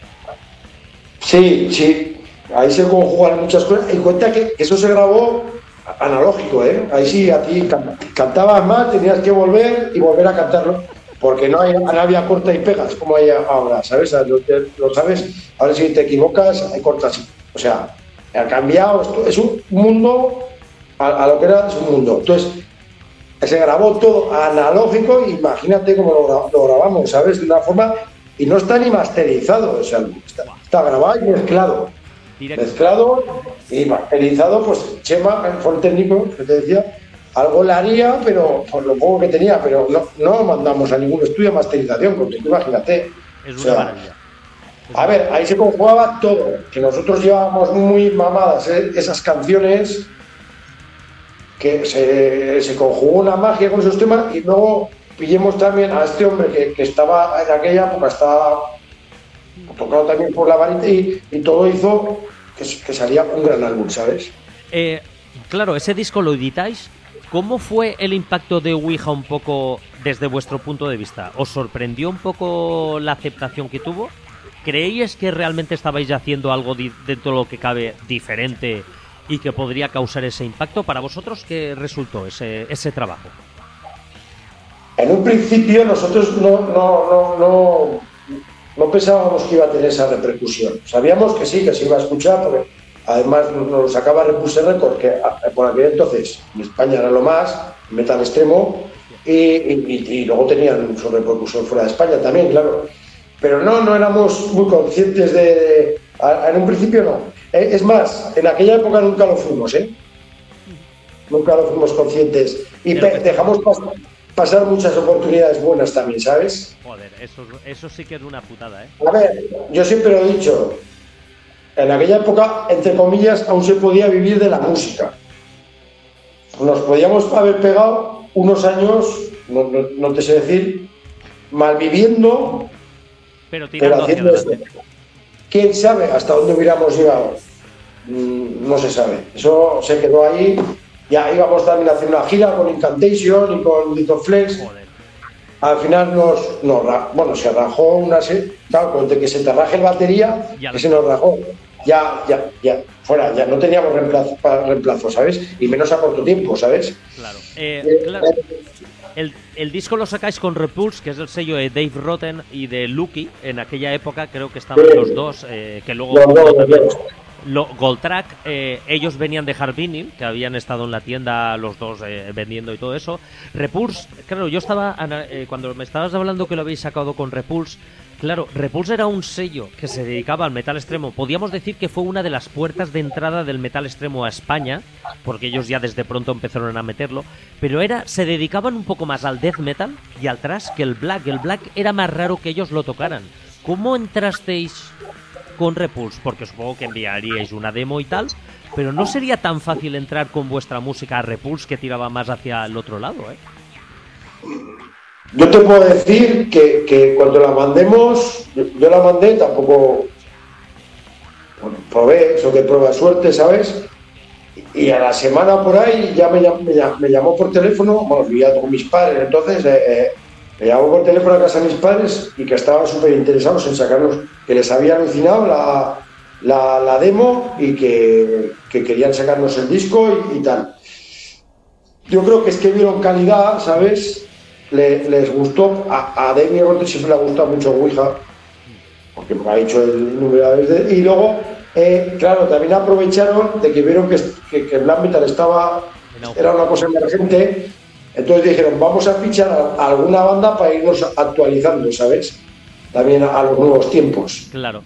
Sí, sí, ahí se conjugan muchas cosas. Y cuenta que eso se grabó analógico, ¿eh? Ahí sí, a ti can cantabas mal, tenías que volver y volver a cantarlo, porque no, hay, no había corta y pegas como hay ahora, ¿sabes? Lo, lo sabes, ahora si te equivocas, hay cortas. O sea, ha cambiado, esto es un mundo, a, a lo que era, es un mundo. Entonces, se grabó todo analógico, imagínate cómo lo, lo grabamos, ¿sabes? De una forma, y no está ni masterizado, o sea, está, está grabado y mezclado. Directo. Mezclado y masterizado, pues Chema, fue el técnico que te decía, algo le haría, pero por lo poco que tenía, pero no, no mandamos a ningún estudio de masterización, porque tú imagínate. Es una o sea, maravilla. Es a ver, ahí se conjugaba todo, que nosotros llevábamos muy mamadas, ¿eh? Esas canciones, que se, se conjugó una magia con esos temas, y luego pillemos también a este hombre que, que estaba en aquella época, estaba tocado también por la varita, y, y todo hizo que, que salía un gran álbum, ¿sabes? Eh, claro, ese disco lo editáis. ¿Cómo fue el impacto de Ouija un poco desde vuestro punto de vista? ¿Os sorprendió un poco la aceptación que tuvo? ¿Creíais que realmente estabais haciendo algo dentro de lo que cabe diferente y que podría causar ese impacto? ¿Para vosotros qué resultó ese, ese trabajo? En un principio nosotros no, no, no, no, no pensábamos que iba a tener esa repercusión. Sabíamos que sí, que se iba a escuchar, porque además nos sacaba Repulse Records, que por aquel entonces en España era lo más, metal extremo, y, y, y luego tenían su repercusión fuera de España también, claro. Pero no, no éramos muy conscientes de... de en un principio no. Es más, en aquella época nunca lo fuimos, ¿eh? Nunca lo fuimos conscientes. Y pe dejamos pasar, pasar muchas oportunidades buenas también, ¿sabes? Joder, eso, eso sí que es una putada, ¿eh? A ver, yo siempre lo he dicho, en aquella época, entre comillas, aún se podía vivir de la música. Nos podíamos haber pegado unos años, no, no, no te sé decir, malviviendo, pero tirando pero haciendo esto. ¿Quién sabe hasta dónde hubiéramos llegado? Mm, no se sabe. Eso se quedó ahí. Ya íbamos también a hacer una gira con Incantation y con Lito Flex. Joder. Al final nos, nos bueno, se rajó una serie, claro, con que se te raje el batería, ya que se nos rajó. Ya, ya, ya, fuera, ya no teníamos reemplazo, para reemplazo, ¿sabes? Y menos a corto tiempo, ¿sabes? Claro. Eh, claro. El, el disco lo sacáis con Repulse, que es el sello de Dave Rotten y de Lucky. En aquella época creo que estaban sí. los dos, eh, que luego... No, no, también, lo, Goldtrack, eh, ellos venían de Hard Vinyl, que habían estado en la tienda los dos eh, vendiendo y todo eso. Repulse, claro, yo estaba, eh, cuando me estabas hablando que lo habéis sacado con Repulse, claro, Repulse era un sello que se dedicaba al metal extremo. Podríamos decir que fue una de las puertas de entrada del metal extremo a España, porque ellos ya desde pronto empezaron a meterlo, pero era, se dedicaban un poco más al death metal y al thrash que el black. El black era más raro que ellos lo tocaran. ¿Cómo entrasteis con Repulse? Porque supongo que enviaríais una demo y tal, pero no sería tan fácil entrar con vuestra música a Repulse, que tiraba más hacia el otro lado, ¿eh? yo te puedo decir que, que cuando la mandemos, yo, yo la mandé, tampoco bueno, probé, eso de prueba de suerte, ¿sabes? Y a la semana por ahí ya me, me, me llamó por teléfono, bueno, vivía con mis padres, entonces eh, eh, me llamó por teléfono a casa de mis padres y que estaban súper interesados en sacarnos, que les había alucinado la, la, la demo y que, que querían sacarnos el disco y, y tal. Yo creo que es que vieron calidad, ¿sabes? Le, les gustó, a, a Demi Rote siempre le ha gustado mucho Ouija, porque me ha dicho el número de veces, y luego, eh, claro, también aprovecharon de que vieron que, que, que el black metal estaba, no. era una cosa emergente, entonces dijeron, vamos a fichar a, a alguna banda para irnos actualizando, ¿sabes? También a, a los nuevos tiempos. Claro.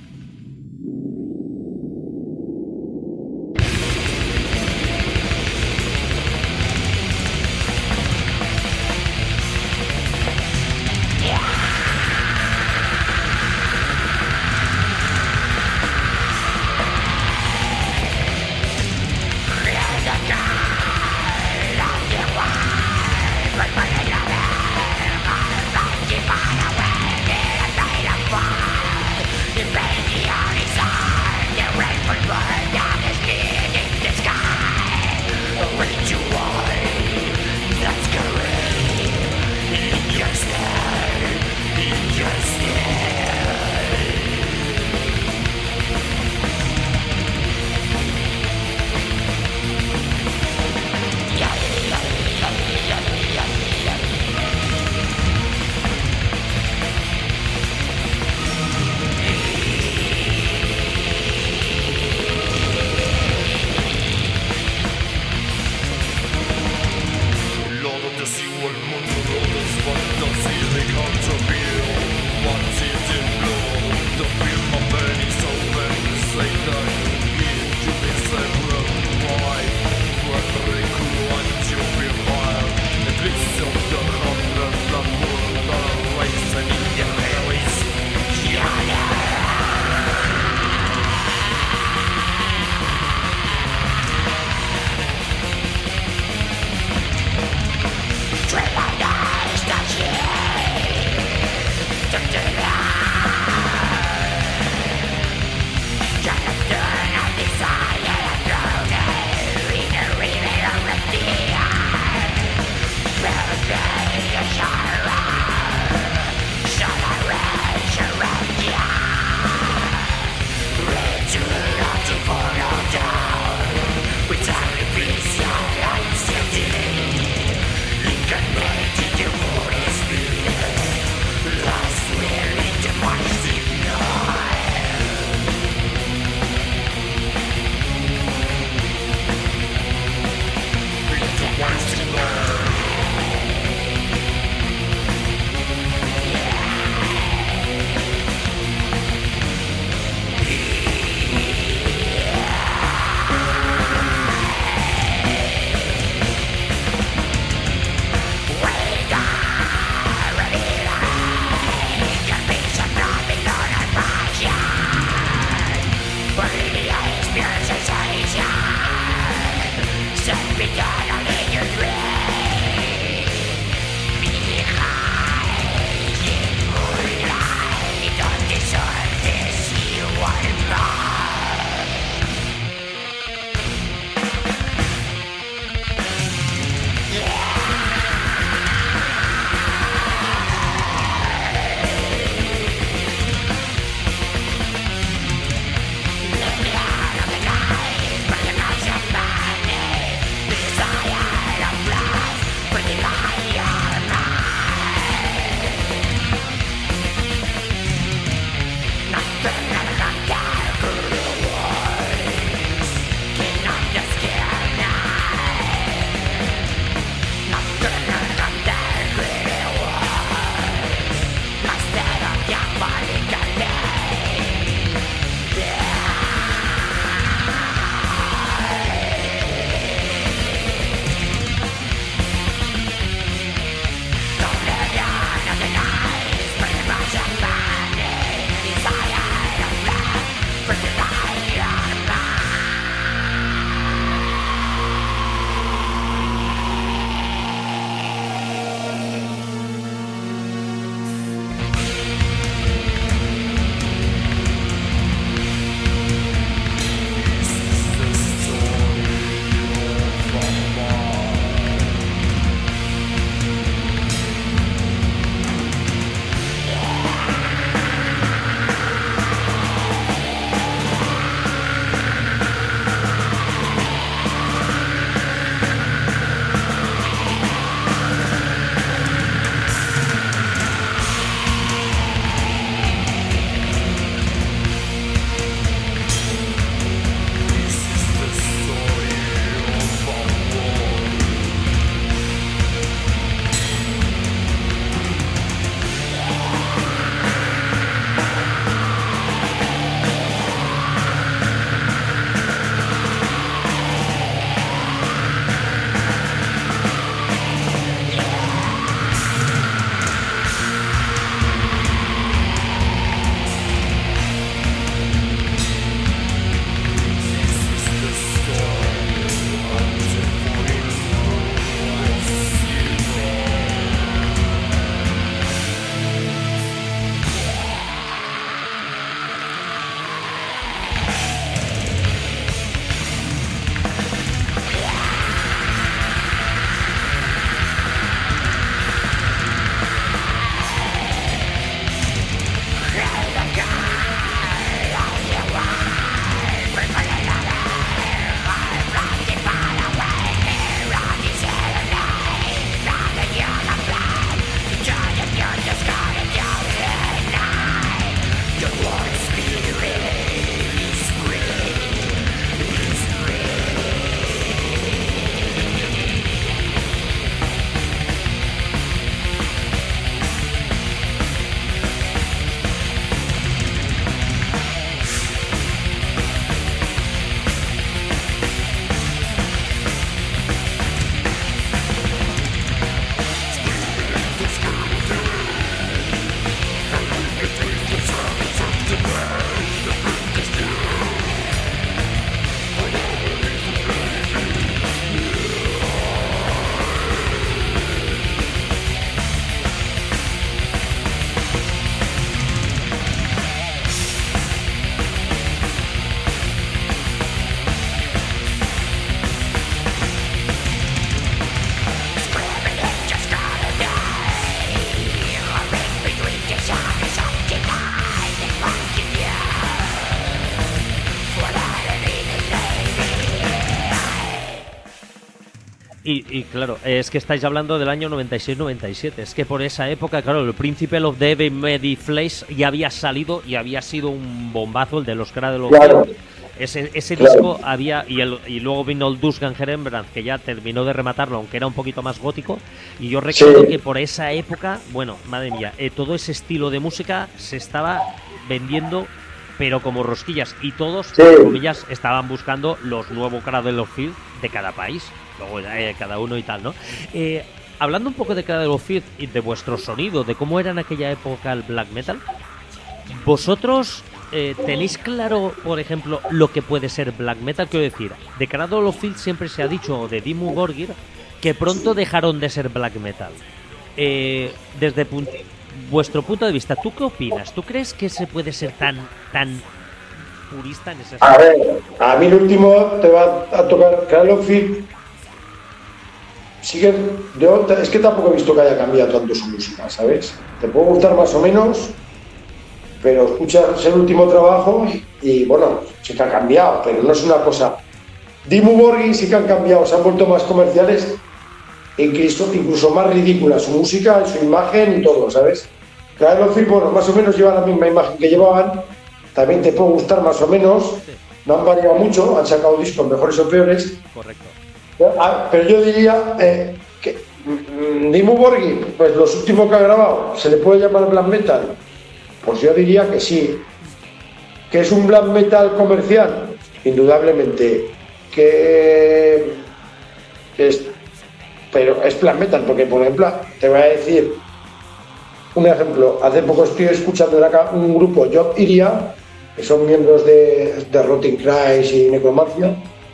Y, y claro, es que estáis hablando del año noventa y seis noventa y siete. Es que por esa época, claro, el Príncipe of the Heavy Metal Flash ya había salido y había sido un bombazo, el de los Cradle of Claro. Filth. Ese, ese Claro. disco había, y, el, y luego vino el Dusk and Rembrandt, que ya terminó de rematarlo, aunque era un poquito más gótico. Y yo recuerdo Sí. que por esa época, bueno, madre mía, eh, todo ese estilo de música se estaba vendiendo, pero como rosquillas. Y todos, Sí. entre comillas, estaban buscando los nuevos Cradle of Filth de cada país. Luego eh, cada uno y tal, ¿no? Eh, hablando un poco de Cradle of Filth y de vuestro sonido, de cómo era en aquella época el black metal, ¿vosotros eh, tenéis claro, por ejemplo, lo que puede ser black metal? Quiero decir, de Cradle of Filth siempre se ha dicho, o de Dimmu Borgir, que pronto dejaron de ser black metal. Eh, desde pun- vuestro punto de vista, ¿tú qué opinas? ¿Tú crees que se puede ser tan tan purista en ese A sentido? ver, a mí el último te va a tocar Cradle of Filth. Sigue, yo t- es que tampoco he visto que haya cambiado tanto su música, ¿sabes? Te puede gustar más o menos, pero escuchas el último trabajo y, y, bueno, sí que ha cambiado, pero no es una cosa. Dimmu Borgir sí que han cambiado, se han vuelto más comerciales e incluso, incluso más ridícula su música, su imagen y todo, ¿sabes? Cradle of Filth, bueno, más o menos llevan la misma imagen que llevaban, también te puede gustar más o menos, no han variado mucho, han sacado discos mejores o peores. Correcto. Ah, pero yo diría eh, que mm, Dimmu Borgir, pues los últimos que ha grabado, ¿se le puede llamar black metal? Pues yo diría que sí. ¿Que es un black metal comercial? Indudablemente. Que es, pero es black metal, porque por ejemplo, te voy a decir un ejemplo. Hace poco estoy escuchando acá un grupo, Job Iria, que son miembros de, de Rotting Christ y Necromancia.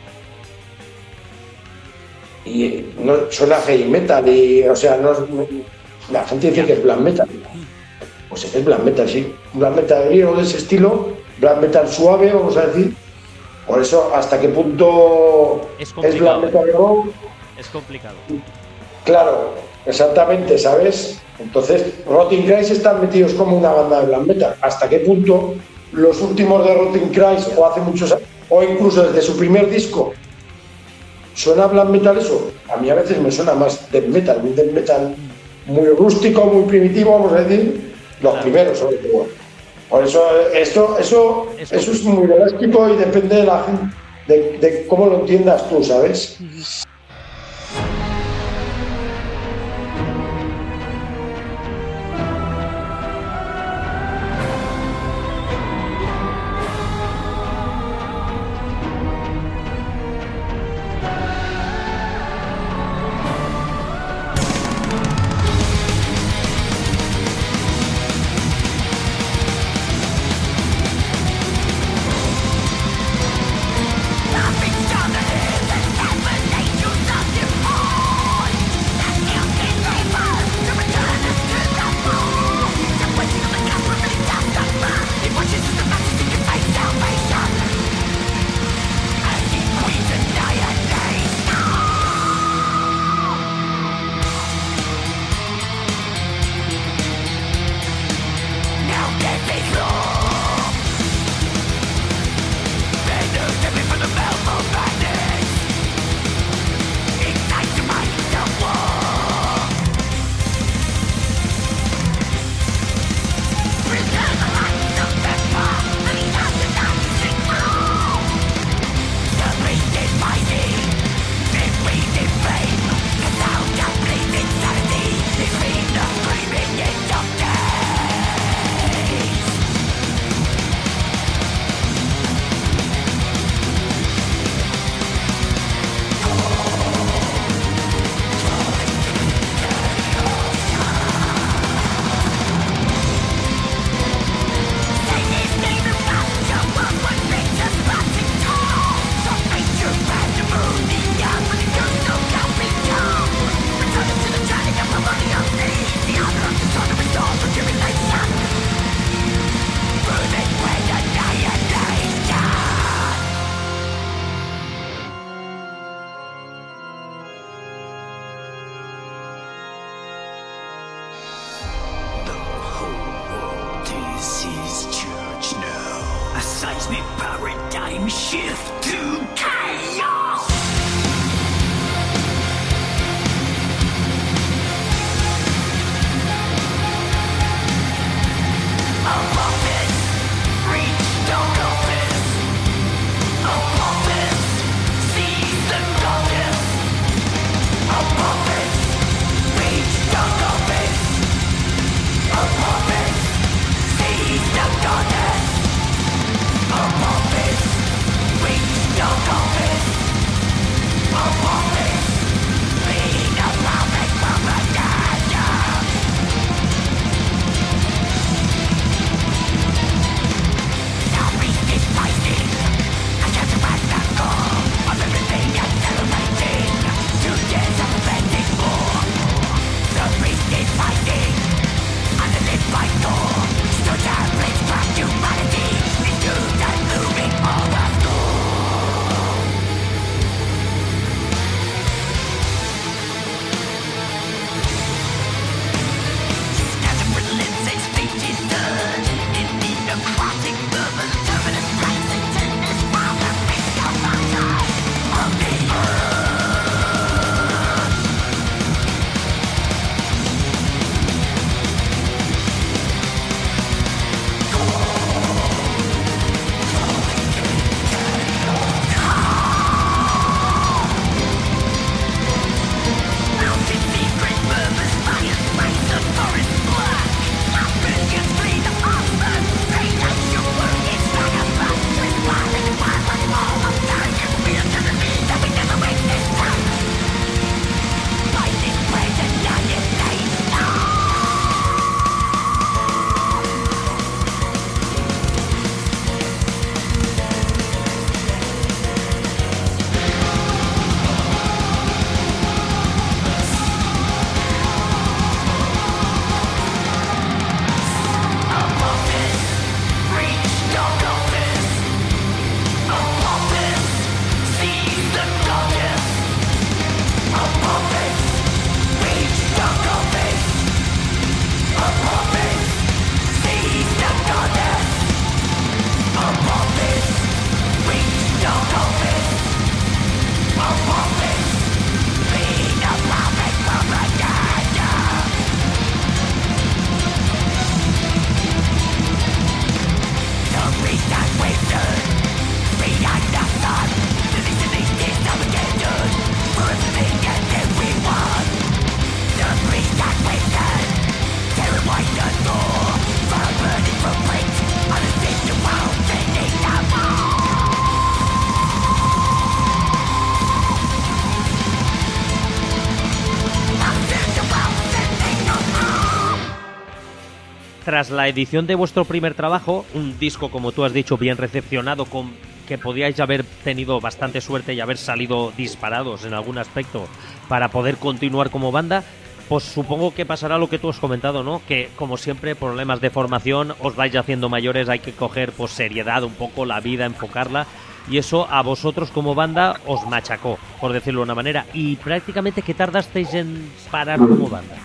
Y no suena heavy metal y, o sea, no es, la gente dice que es black metal, pues es black metal, sí, black metal griego de ese estilo, black metal suave, vamos a decir. Por eso, hasta qué punto Es es, complicado, black metal griego, Es complicado. claro, exactamente, ¿sabes? Entonces, Rotting Christ están metidos como una banda de black metal. ¿Hasta qué punto los últimos de Rotting Christ, o hace muchos años, o incluso desde su primer disco, ¿suena black metal eso? A mí a veces me suena más death metal, un death metal muy rústico, muy primitivo, vamos a decir, los Claro. primeros sobre todo. Por eso, esto, eso, Es eso es muy elástico y depende de la gente, de, de cómo lo entiendas tú, ¿sabes? Paradigm shift to chaos. tras la edición de vuestro primer trabajo, un disco, como tú has dicho, bien recepcionado, con que podíais haber tenido bastante suerte y haber salido disparados en algún aspecto para poder continuar como banda, pues supongo que pasará lo que tú has comentado, ¿no? Que, como siempre, problemas de formación, os vais haciendo mayores, hay que coger pues seriedad un poco, la vida, enfocarla, y eso a vosotros como banda os machacó, por decirlo de una manera. Y prácticamente, ¿qué tardasteis en parar como banda?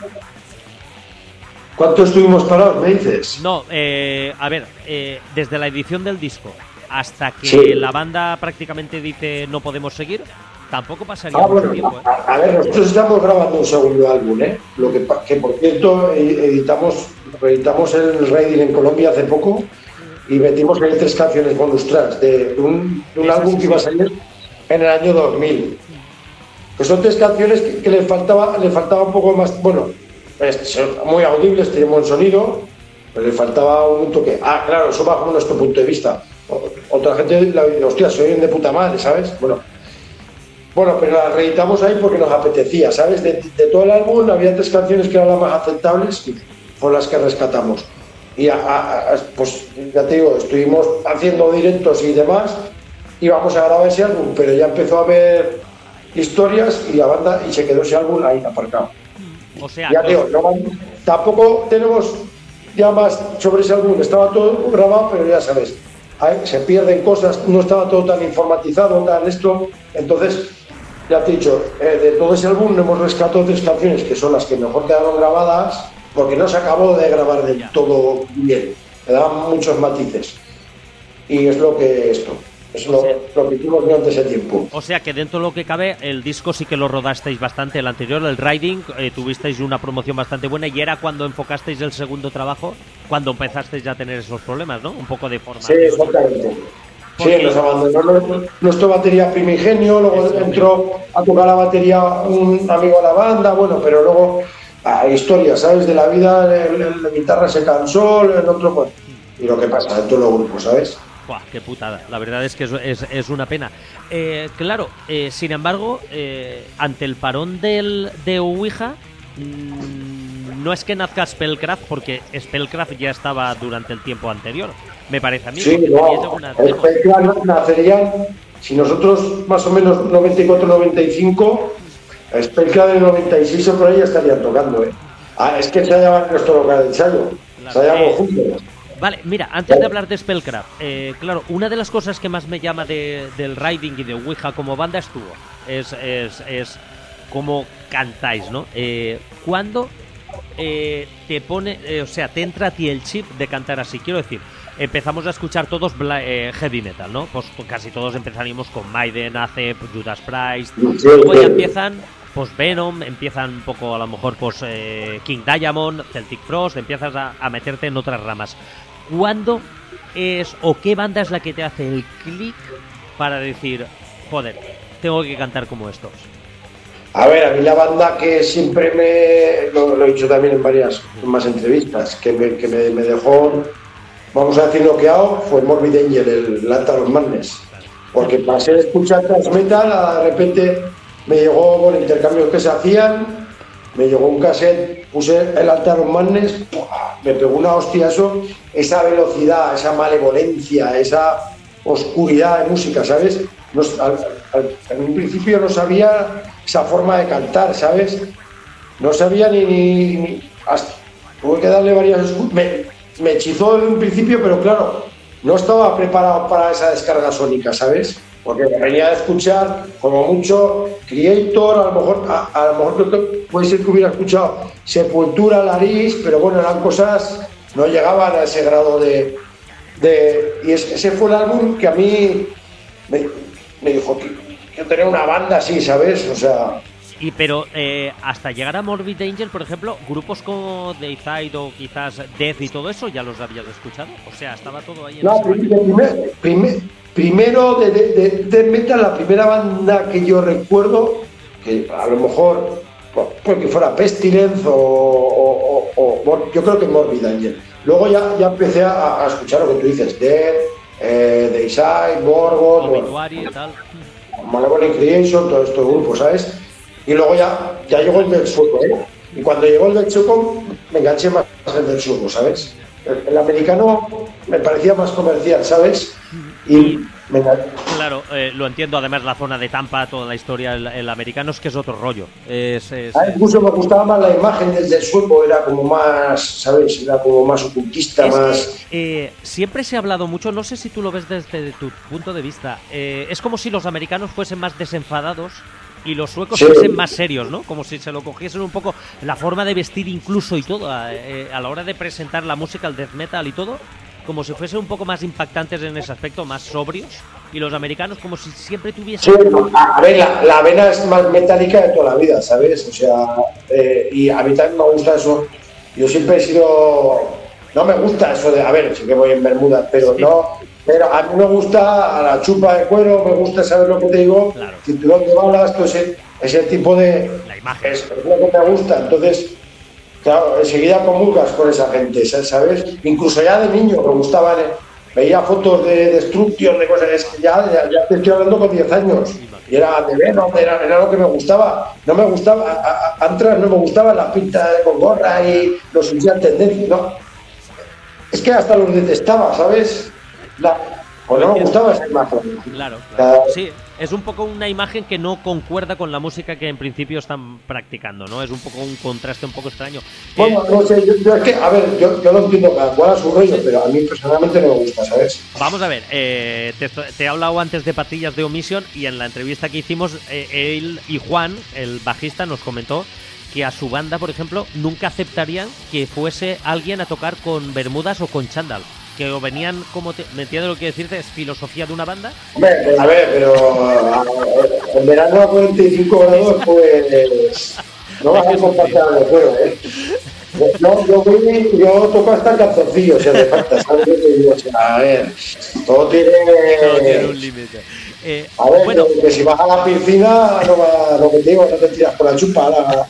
¿Cuánto estuvimos parados, me dices? No, eh, a ver, eh, desde la edición del disco hasta que sí. la banda prácticamente dice no podemos seguir, tampoco pasaría ah, mucho bueno, tiempo, ¿eh? A, a ver, nosotros estamos grabando un segundo álbum, ¿eh? Lo que, que por cierto, editamos, editamos el Raiding en Colombia hace poco y metimos ahí tres canciones bonus tracks de un, de un álbum que iba a salir en el año dos mil. Pues son tres canciones que, que le faltaba, le faltaba un poco más, bueno, son muy audibles, tienen buen sonido, pero le faltaba un toque. Ah, claro, eso bajo nuestro punto de vista. Otra gente la dice, hostia, se oyen de puta madre, ¿sabes? Bueno, bueno, pero la reeditamos ahí porque nos apetecía, ¿sabes? De, de todo el álbum había tres canciones que eran las más aceptables y fueron las que rescatamos. Y a, a, a, pues ya te digo, estuvimos haciendo directos y demás, íbamos a grabar ese álbum, pero ya empezó a haber historias y la banda, y se quedó ese álbum ahí aparcado. O sea, ya te digo, no, tampoco tenemos ya más sobre ese álbum, estaba todo grabado, pero ya sabes, ahí se pierden cosas, no estaba todo tan informatizado, tan esto, entonces ya te he dicho, eh, de todo ese álbum hemos rescatado tres canciones que son las que mejor quedaron grabadas, porque no se acabó de grabar del todo bien, le daban muchos matices, y es lo que esto, es lo, lo que hicimos durante ese tiempo. O sea que dentro de lo que cabe, el disco sí que lo rodasteis bastante, el anterior, el Riding, eh, tuvisteis una promoción bastante buena, y era cuando enfocasteis el segundo trabajo, cuando empezasteis ya a tener esos problemas, ¿no? Un poco de formación. Sí, exactamente. Sí, nos abandonó nuestro batería primigenio, luego Eso entró a tocar la batería un amigo de la banda, bueno, pero luego hay historias, ¿sabes? De la vida, el, el, la guitarra se cansó, el otro, pues, y lo que pasa en todos los grupos, ¿sabes? Buah, qué putada, la verdad es que es, es, es una pena. Eh, claro, eh, sin embargo, eh, ante el parón del, de Ouija, mmm, no es que nazca Spellcraft, porque Spellcraft ya estaba durante el tiempo anterior, me parece a mí. Sí, no, Spellcraft nacerían, si nosotros más o menos noventa y cuatro noventa y cinco, Spellcraft del noventa y seis o por ahí ya estarían tocando, ¿eh? Ah, es que se llama nuestro local de ensayo, claro, se llama juntos. Vale, mira, antes de hablar de Spellcraft, eh, claro, una de las cosas que más me llama de, del Riding y de Ouija como banda estuvo, es, es, es cómo cantáis, ¿no? Eh, ¿Cuándo eh, te pone, eh, o sea, te entra a ti el chip de cantar así? Quiero decir, empezamos a escuchar todos eh, heavy metal, ¿no? Pues casi todos empezaríamos con Maiden, Acep, Judas Priest, luego ya empiezan pues Venom, empiezan un poco a lo mejor pues eh, King Diamond, Celtic Frost, empiezas a, a meterte en otras ramas. ¿Cuándo es o qué banda es la que te hace el clic para decir, joder, tengo que cantar como estos? A ver, a mí la banda que siempre me, lo, lo he dicho también en varias más entrevistas, que me, que me, me dejó, vamos a decir, noqueado, fue Morbid Angel, el Altar of Madness. Porque pasé de escuchar thrash metal, de repente me llegó con intercambios que se hacían, me llegó un cassette, puse el Altar of Madness, me pegó una hostia eso, esa velocidad, esa malevolencia, esa oscuridad de música, ¿sabes? No, al, al, en un principio no sabía esa forma de cantar, ¿sabes? No sabía ni... ni, ni hasta, tuve que darle varias... Me, me hechizó en un principio, pero claro, no estaba preparado para esa descarga sónica, ¿sabes? Porque venía de escuchar, como mucho, Creator, a lo mejor, a, a lo mejor puede ser que hubiera escuchado Sepultura, Laris, pero bueno, eran cosas, no llegaban a ese grado de... de y ese fue el álbum que a mí me, me dijo que quiero tener una banda así, ¿sabes? O sea... Y pero eh, hasta llegar a Morbid Angel, por ejemplo, grupos como Deicide o quizás Death y todo eso, ¿ya los habías escuchado? O sea, estaba todo ahí en no, primer, primer, primero de, de, de, de metal, la primera banda que yo recuerdo, que a lo mejor porque fuera Pestilence o, o, o, o yo creo que Morbid Angel. Luego ya, ya empecé a, a escuchar lo que tú dices, Death, eh, Deicide, Morgoth, Obituary y tal. Malevolent Creation, todos estos grupos, ¿sabes? Y luego ya, ya llegó el del sueco, ¿eh? Y cuando llegó el del sueco, me enganché más el del sueco, ¿sabes? El, el americano me parecía más comercial, ¿sabes? Y venga. Claro, eh, lo entiendo. Además, la zona de Tampa, toda la historia, el, el americano es que es otro rollo. Es, es, Ah, incluso me gustaba más la imagen desde el suelo, era como más, ¿sabes? Era como más ocultista, es más... que, eh, siempre se ha hablado mucho, no sé si tú lo ves desde tu punto de vista, eh, es como si los americanos fuesen más desenfadados y los suecos Sí. fuesen más serios, ¿no? Como si se lo cogiesen un poco la forma de vestir incluso y todo, a, eh, a la hora de presentar la música, el death metal y todo, como si fuesen un poco más impactantes en ese aspecto, más sobrios, y los americanos como si siempre tuviesen... Sí, a, a ver, la, la vena es más metálica de toda la vida, ¿sabes? O sea, eh, y a mí también me gusta eso. Yo siempre he sido... No me gusta eso de... A ver, sí que voy en Bermudas, pero Sí. no... Pero a mí me gusta a la chupa de cuero, me gusta saber lo que te digo, Claro. cinturón de balas, todo ese, ese tipo de... La imagen. Es, es lo que me gusta, entonces... Claro, enseguida comulgas con esa gente, ¿sabes? Incluso ya de niño me gustaban, eh, veía fotos de Destruction, de cosas, es que ya, ya, ya te estoy hablando con diez años, y era de Venom, era, era lo que me gustaba. No me gustaba, a, a, Antras no me gustaba las pintas con gorra y los hacían tendencia, no. Es que hasta los detestaba, ¿sabes? La, pues no me gustaba esa imagen. Claro, claro. Sí, es un poco una imagen que no concuerda con la música que en principio están practicando, ¿no? Es un poco un contraste un poco extraño. Bueno, Eh, no sé, yo, yo es que, a ver, yo, yo lo entiendo, cada cual a su rollo, pero a mí personalmente no me gusta, ¿sabes? Vamos a ver, eh, te, te he hablado antes de Patillas de Omission y en la entrevista que hicimos, eh, él y Juan, el bajista, nos comentó que a su banda, por ejemplo, nunca aceptarían que fuese alguien a tocar con bermudas o con chándal. Que o venían, como te, ¿me entiendes lo que decirte? Es filosofía de una banda. Hombre, a ver, pero en verano a cuarenta y cinco grados, pues no vas a compactar de fuego, ¿eh? No, yo, voy, yo toco hasta calzoncillos, si hace falta, ¿sabes lo que te digo? O sea, a ver, todo tiene... Todo tiene un límite. Eh, a ver, bueno, que, que si vas a la piscina, no va, lo que te digo, no te tiras por la chupa. La...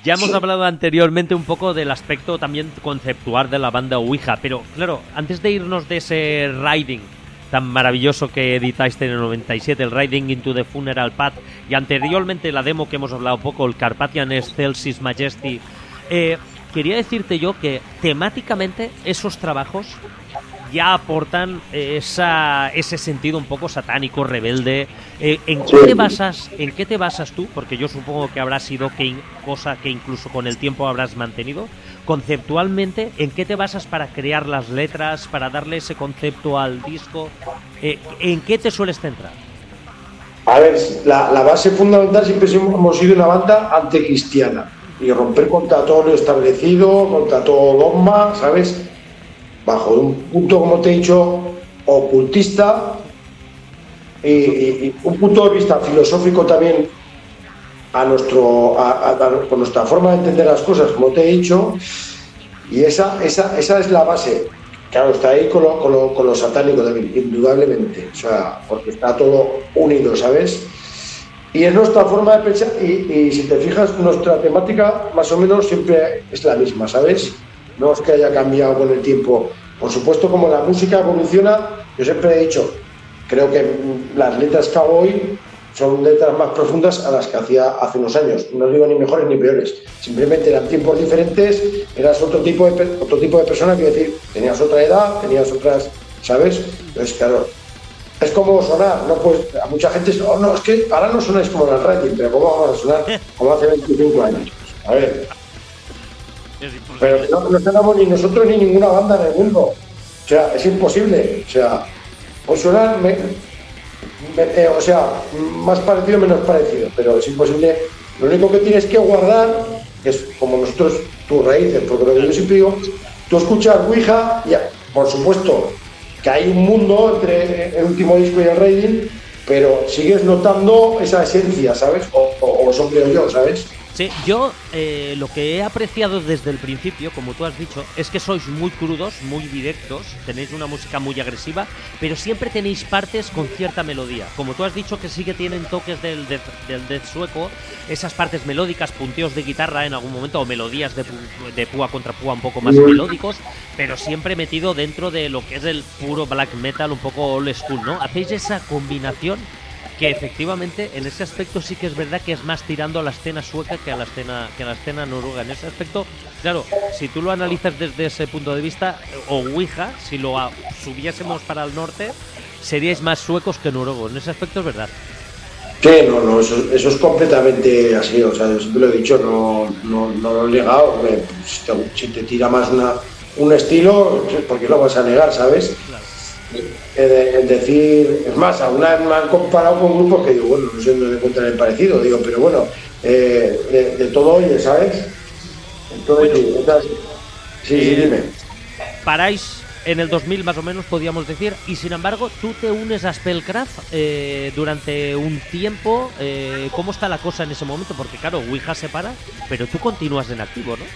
Ya hemos hablado anteriormente un poco del aspecto también conceptual de la banda Ouija, pero claro, antes de irnos de ese Riding tan maravilloso que editaste en el noventa y siete, el Riding into the Funeral Path, y anteriormente la demo que hemos hablado poco, el Carpathian Excelsis Majesty, eh, quería decirte yo que temáticamente esos trabajos ya aportan esa, ese sentido un poco satánico, rebelde. Eh, ¿En qué te basas? ¿En qué te basas tú? Porque yo supongo que habrá sido que, cosa que incluso con el tiempo habrás mantenido. Conceptualmente, ¿en qué te basas para crear las letras, para darle ese concepto al disco? Eh, ¿En qué te sueles centrar? A ver, la, la base fundamental siempre hemos sido una banda anticristiana y romper contra todo lo establecido, contra todo dogma, ¿sabes? Bajo un punto, como te he dicho, ocultista y, y, y un punto de vista filosófico también a nuestro a, a, a, con nuestra forma de entender las cosas, como te he dicho, y esa esa, esa es la base. Claro, está ahí con lo, con lo, con lo satánico también, indudablemente, o sea, porque está todo unido, ¿sabes? Y es nuestra forma de pensar, y, y si te fijas, nuestra temática más o menos siempre es la misma, ¿sabes? No es que haya cambiado con el tiempo. Por supuesto, como la música evoluciona, yo siempre he dicho, creo que las letras que hago hoy son letras más profundas a las que hacía hace unos años. No digo ni mejores ni peores, simplemente eran tiempos diferentes, eras otro tipo de, otro tipo de persona, quiero decir, tenías otra edad, tenías otras, ¿sabes? Entonces, claro, es como sonar, ¿no? Pues a mucha gente, oh, no, es que ahora no sonáis como en el radio, pero ¿cómo vamos a sonar como hace veinticinco años? A ver... Pero no, no tenemos ni nosotros ni ninguna banda en el mundo. O sea, es imposible. O sea, por sonar, me, me, eh, o sea, más parecido, menos parecido, pero es imposible. Lo único que tienes que guardar es, como nosotros, tus raíces, porque lo que yo siempre digo, tú escuchas Ouija, y por supuesto que hay un mundo entre el último disco y el Riding, pero sigues notando esa esencia, ¿sabes? O, o, o eso creo yo, ¿sabes? Sí, yo eh, lo que he apreciado desde el principio, como tú has dicho, es que sois muy crudos, muy directos, tenéis una música muy agresiva, pero siempre tenéis partes con cierta melodía. Como tú has dicho, que sí que tienen toques del death, del death sueco, esas partes melódicas, punteos de guitarra en algún momento, o melodías de, de púa contra púa un poco más melódicos, pero siempre metido dentro de lo que es el puro black metal, un poco old school, ¿no? Hacéis esa combinación que efectivamente en ese aspecto sí que es verdad que es más tirando a la escena sueca que a la escena que a la escena noruega. En ese aspecto, claro, si tú lo analizas desde ese punto de vista, o Ouija, si lo subiésemos para el norte, seríais más suecos que noruegos. En ese aspecto es verdad. Que no, no, eso, eso es completamente así, o sea, yo siempre lo he dicho, no, no, no lo he negado. Si te, si te tira más una, un estilo, ¿por qué lo vas a negar, sabes? Claro. Es decir, es más, aún me han comparado con grupos que digo, bueno, no sé dónde encuentran el parecido, digo, pero bueno, eh, de, de todo oye, ¿sabes? Entonces, bueno, entonces, sí, eh, sí, dime. Paráis en el dos mil más o menos, podríamos decir, y sin embargo, tú te unes a Spellcraft eh, durante un tiempo. Eh, ¿Cómo está la cosa en ese momento? Porque claro, Ouija se para, pero tú continúas en activo, ¿no?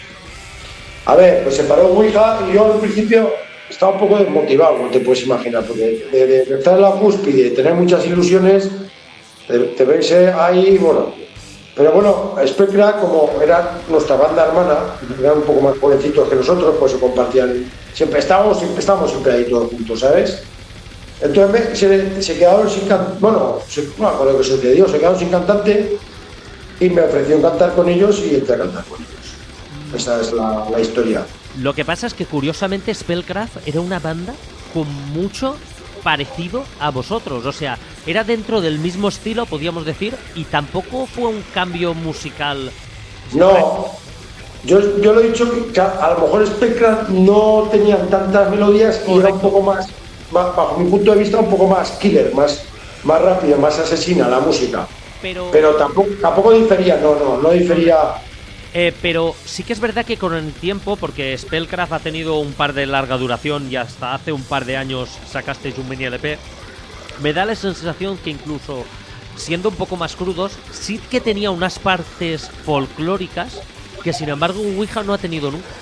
A ver, pues se paró Ouija y yo al principio estaba un poco desmotivado, como te puedes imaginar, porque de, de, de estar en la cúspide, de tener muchas ilusiones, te, te ves ahí, bueno. Pero bueno, Spellcraft, como era nuestra banda hermana, eran un poco más jovencitos que nosotros, pues se compartían. Siempre estábamos, siempre estábamos siempre ahí todos juntos, ¿sabes? Entonces me, se, se quedaron sin cantante, bueno, se, bueno, con lo que sucedió, se quedaron sin cantante y me ofrecieron cantar con ellos y entré a cantar con ellos. Esa es la, la historia. Lo que pasa es que curiosamente Spellcraft era una banda con mucho parecido a vosotros, o sea, era dentro del mismo estilo, podríamos decir, y tampoco fue un cambio musical. No, yo, yo lo he dicho que a lo mejor Spellcraft no tenían tantas melodías y era un poco más, más, bajo mi punto de vista, un poco más killer, más, más rápida, más asesina la música. Pero, pero tampoco, tampoco difería, no, no, no difería. Eh, pero sí que es verdad que con el tiempo, porque Spellcraft ha tenido un par de larga duración y hasta hace un par de años sacasteis un mini L P, me da la sensación que incluso siendo un poco más crudos, sí que tenía unas partes folclóricas que sin embargo Ouija no ha tenido nunca.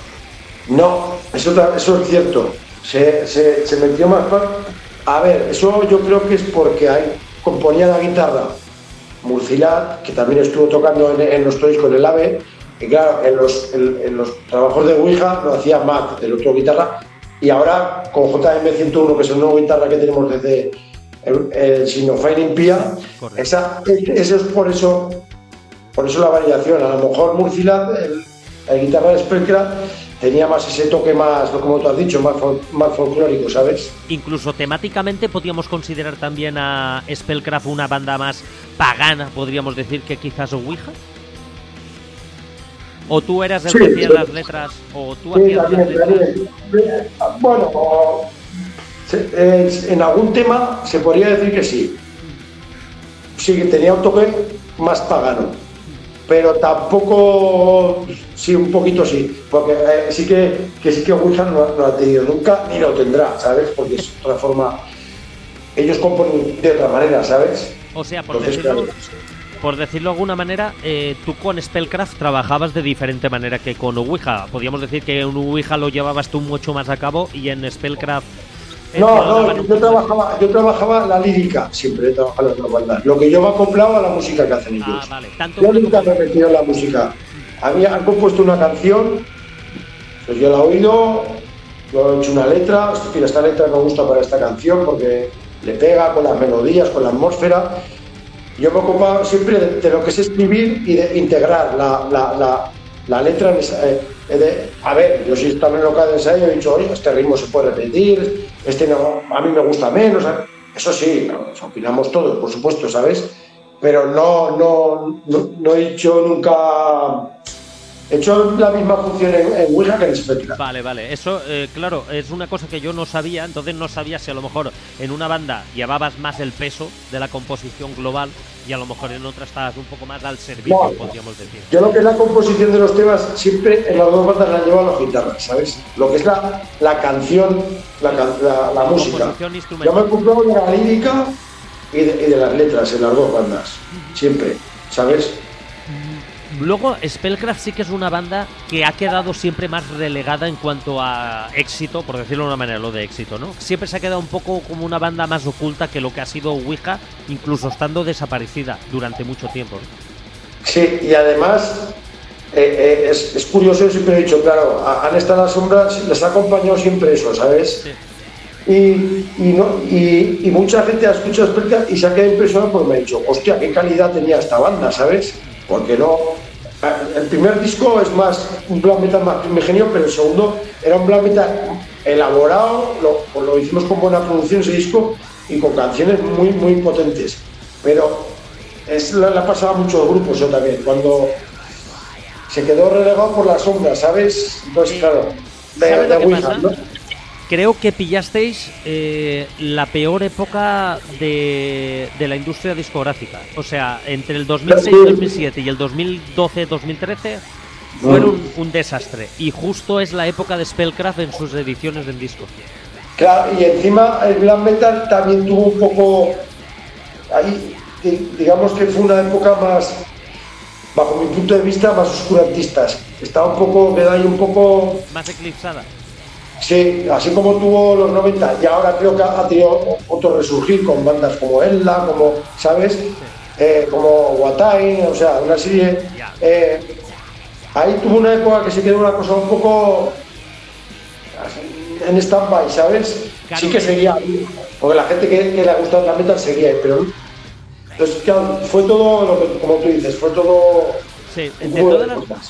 No, eso, eso es cierto, se, se, se metió más parte. A ver, eso yo creo que es porque hay, componía la guitarra Murcilat, que también estuvo tocando en, en nuestro disco en el AVE, y claro, en los, en, en los trabajos de Ouija lo hacía Matt, el otro guitarra, y ahora con J M ciento uno, que es el nuevo guitarra que tenemos desde el, el Sinofine Impia, esa, eso es por eso, por eso la variación. A lo mejor Murcilat, el, el guitarra de Spellcraft, tenía más ese toque más, como tú has dicho, más, fol, más folclórico, ¿sabes? Incluso temáticamente podríamos considerar también a Spellcraft una banda más pagana, podríamos decir, que quizás Ouija. ¿O tú eras el sí, que hacía sí. las letras? ¿O tú sí, hacías también, las letras? También. Bueno, en algún tema se podría decir que sí. Sí, que tenía un toque más pagano. Pero tampoco, sí, un poquito sí, porque eh, sí que, que sí que Ouija no, no ha tenido nunca ni lo tendrá, ¿sabes? Porque es otra forma, ellos componen de otra manera, ¿sabes? O sea, por, Entonces, decirlo, claro, por decirlo de alguna manera, eh, tú con Spellcraft trabajabas de diferente manera que con Ouija. Podríamos decir que en Ouija lo llevabas tú mucho más a cabo y en Spellcraft... No, no, yo trabajaba, yo trabajaba la lírica, siempre he trabajado en las bandas. Lo que yo me acoplaba a la música que hacen ellos. Ah, vale. Tanto yo nunca me he metido en la música. Habían compuesto una canción, pues yo la he oído, yo he hecho una letra, mira, esta letra me gusta para esta canción porque le pega con las melodías, con la atmósfera. Yo me ocupaba siempre de, de lo que es escribir y de integrar la, la, la, la letra en esa, eh, de, a ver, yo sí también lo que de ensayo he dicho, oye, este ritmo se puede repetir, este no, a mí me gusta menos, eso sí, nos opinamos todos, por supuesto, ¿sabes? Pero no, no, no, no he hecho nunca, he hecho la misma función en, en Ouija que en Spellcraft. Vale, vale, eso, eh, claro, es una cosa que yo no sabía, entonces no sabía si a lo mejor en una banda llevabas más el peso de la composición global y a lo mejor en otra estabas un poco más al servicio, no, podríamos decir. Yo lo que es la composición de los temas, siempre en las dos bandas la llevan los guitarras, ¿sabes? Lo que es la, la canción, la, la, la, la música. Yo me ocupo de la lírica y de, y de las letras en las dos bandas, siempre, ¿sabes? Luego, Spellcraft sí que es una banda que ha quedado siempre más relegada en cuanto a éxito, por decirlo de una manera, lo de éxito, ¿no? Siempre se ha quedado un poco como una banda más oculta que lo que ha sido Ouija, incluso estando desaparecida durante mucho tiempo, ¿no? Sí, y además eh, eh, es, es curioso, yo siempre he dicho, claro, han estado en las sombras, les ha acompañado siempre eso, ¿sabes? Sí. Y, y, no, y, y mucha gente ha escuchado Spellcraft y se ha quedado impresionado porque me ha dicho, hostia, qué calidad tenía esta banda, ¿sabes? Porque no, el primer disco es más un black metal más primigenio, pero el segundo era un black metal elaborado, lo, lo hicimos con buena producción ese disco y con canciones muy muy potentes, pero es la, la pasaba a muchos grupos yo también, cuando se quedó relegado por las sombras, ¿sabes? Entonces claro, de, de Ouija, ¿no? Creo que pillasteis eh, la peor época de, de la industria discográfica. O sea, entre el dos mil seis y dos mil siete y el dos mil doce dos mil trece fueron un, un desastre. Y justo es la época de Spellcraft en sus ediciones en disco. Claro, y encima el black metal también tuvo un poco... Ahí, digamos que fue una época más, bajo mi punto de vista, más oscurantista. Estaba un poco, queda ahí un poco... Más eclipsada. Sí, así como tuvo los noventa y ahora creo que ha tenido otro resurgir con bandas como Ella, como, ¿sabes? Sí. Eh, como Watain, o sea, una serie... Eh, ahí tuvo una época que se quedó una cosa un poco en stand-by, ¿sabes? Claro. Sí que seguía ahí, porque la gente que, que le ha gustado la metal seguía ahí, pero... Entonces, claro, fue todo, lo que, como tú dices, fue todo... Sí, de todas las cosas.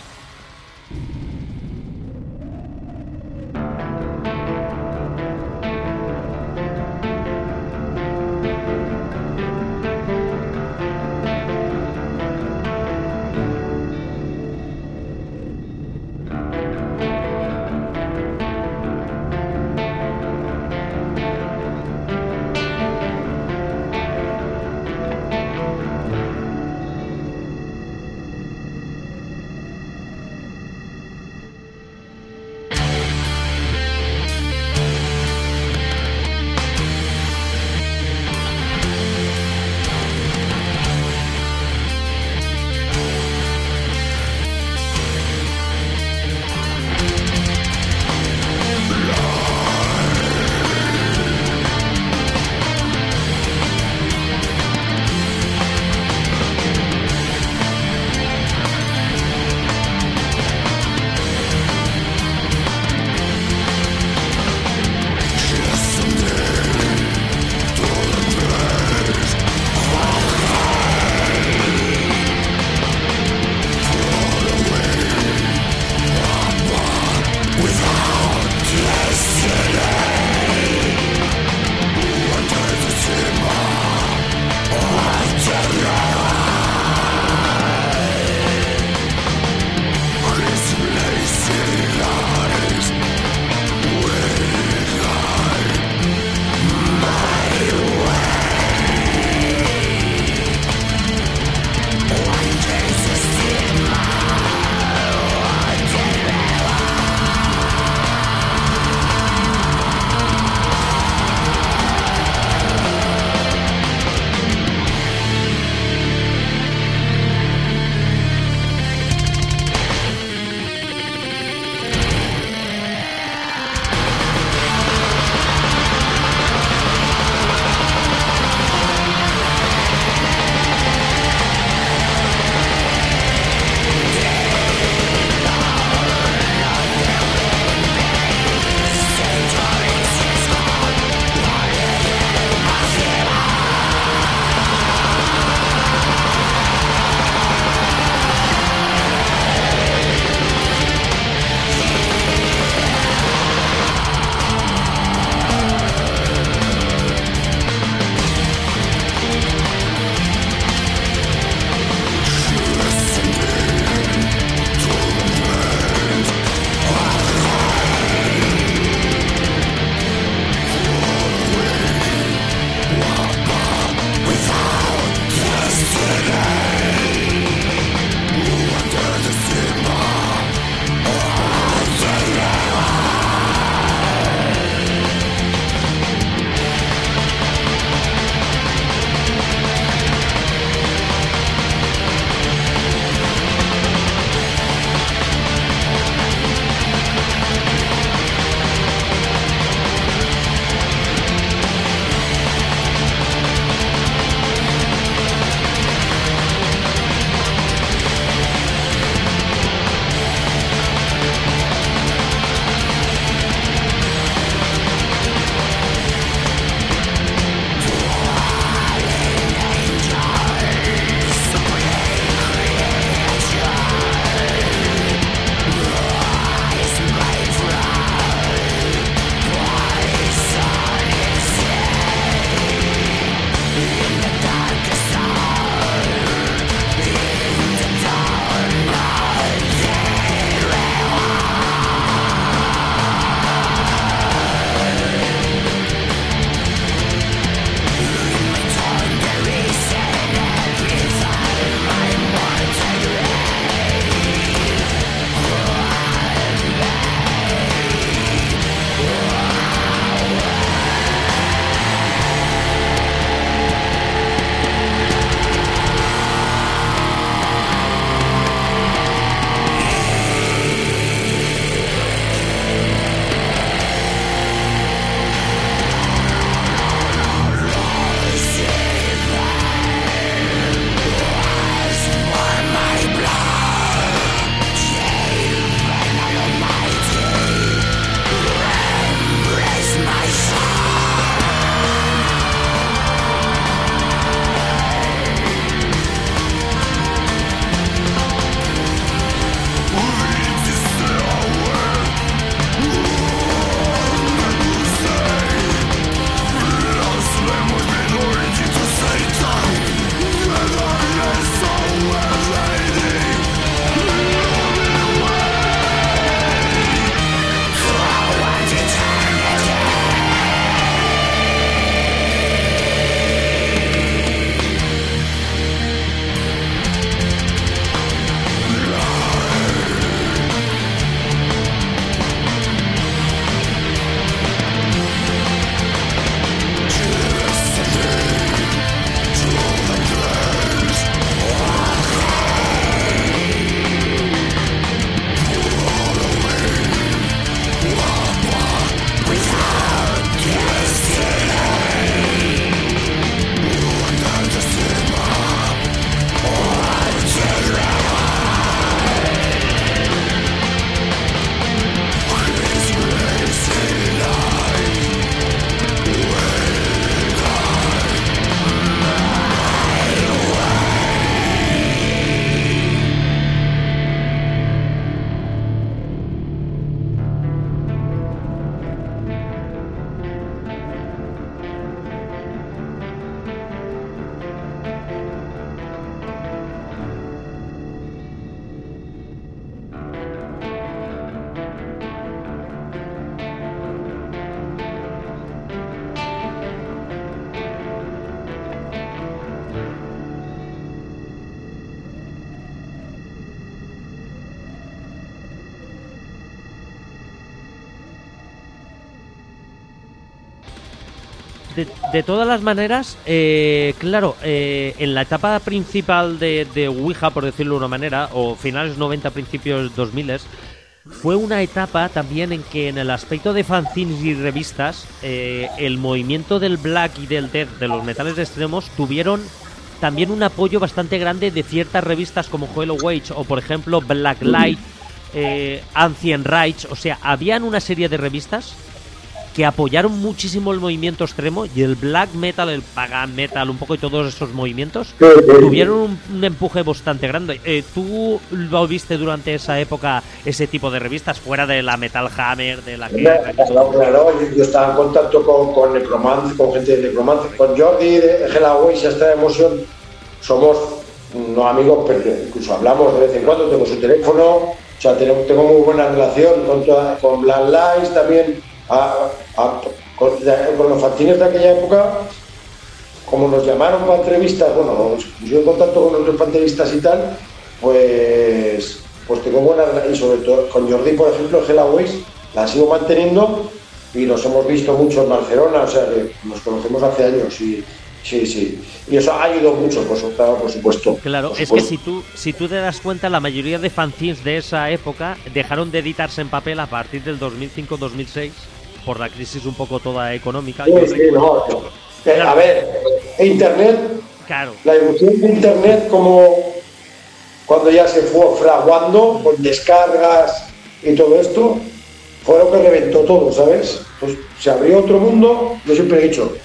de, de todas las maneras, eh, claro, eh, en la etapa principal de, de Ouija, por decirlo de una manera, o finales noventa, principios dos mil, fue una etapa también en que en el aspecto de fanzines y revistas, eh, el movimiento del black y del death, de los metales extremos, tuvieron también un apoyo bastante grande de ciertas revistas como Hello Wage o, por ejemplo, Black Light, eh, Ancient Rage. O sea, habían una serie de revistas que apoyaron muchísimo el movimiento extremo, y el black metal, el pagan metal, un poco, y todos esos movimientos tuvieron un, un empuje bastante grande. Eh, ¿Tú lo viste durante esa época, ese tipo de revistas, fuera de la Metal Hammer, de la que... Claro, claro, yo, yo estaba en contacto con, con Necromance, con gente de Necromance, con Jordi de Hellaway, y esta emoción, somos no amigos, pero incluso hablamos de vez en cuando, tengo su teléfono, o sea, tengo, tengo muy buena relación con, toda, con Black Lights también. A, a, con, con los fanzines de aquella época, como nos llamaron para entrevistas, bueno, nos pusieron en contacto con otros fanzinistas y tal, pues pues tengo buena relación, y sobre todo con Jordi, por ejemplo, Hellaway la sigo manteniendo, y nos hemos visto mucho en Barcelona, o sea que nos conocemos hace años, y sí, sí, y eso ha ayudado mucho, por supuesto. Por supuesto claro, por es supuesto. que si tú, si tú te das cuenta, la mayoría de fanzines de esa época dejaron de editarse en papel a partir del dos mil cinco dos mil seis, por la crisis un poco toda económica. Sí, sí, no, no. Eh, a ver, Internet, claro, la evolución de Internet, como cuando ya se fue fraguando con descargas y todo esto, fue lo que reventó todo, ¿sabes? Pues se abrió otro mundo, yo siempre he dicho.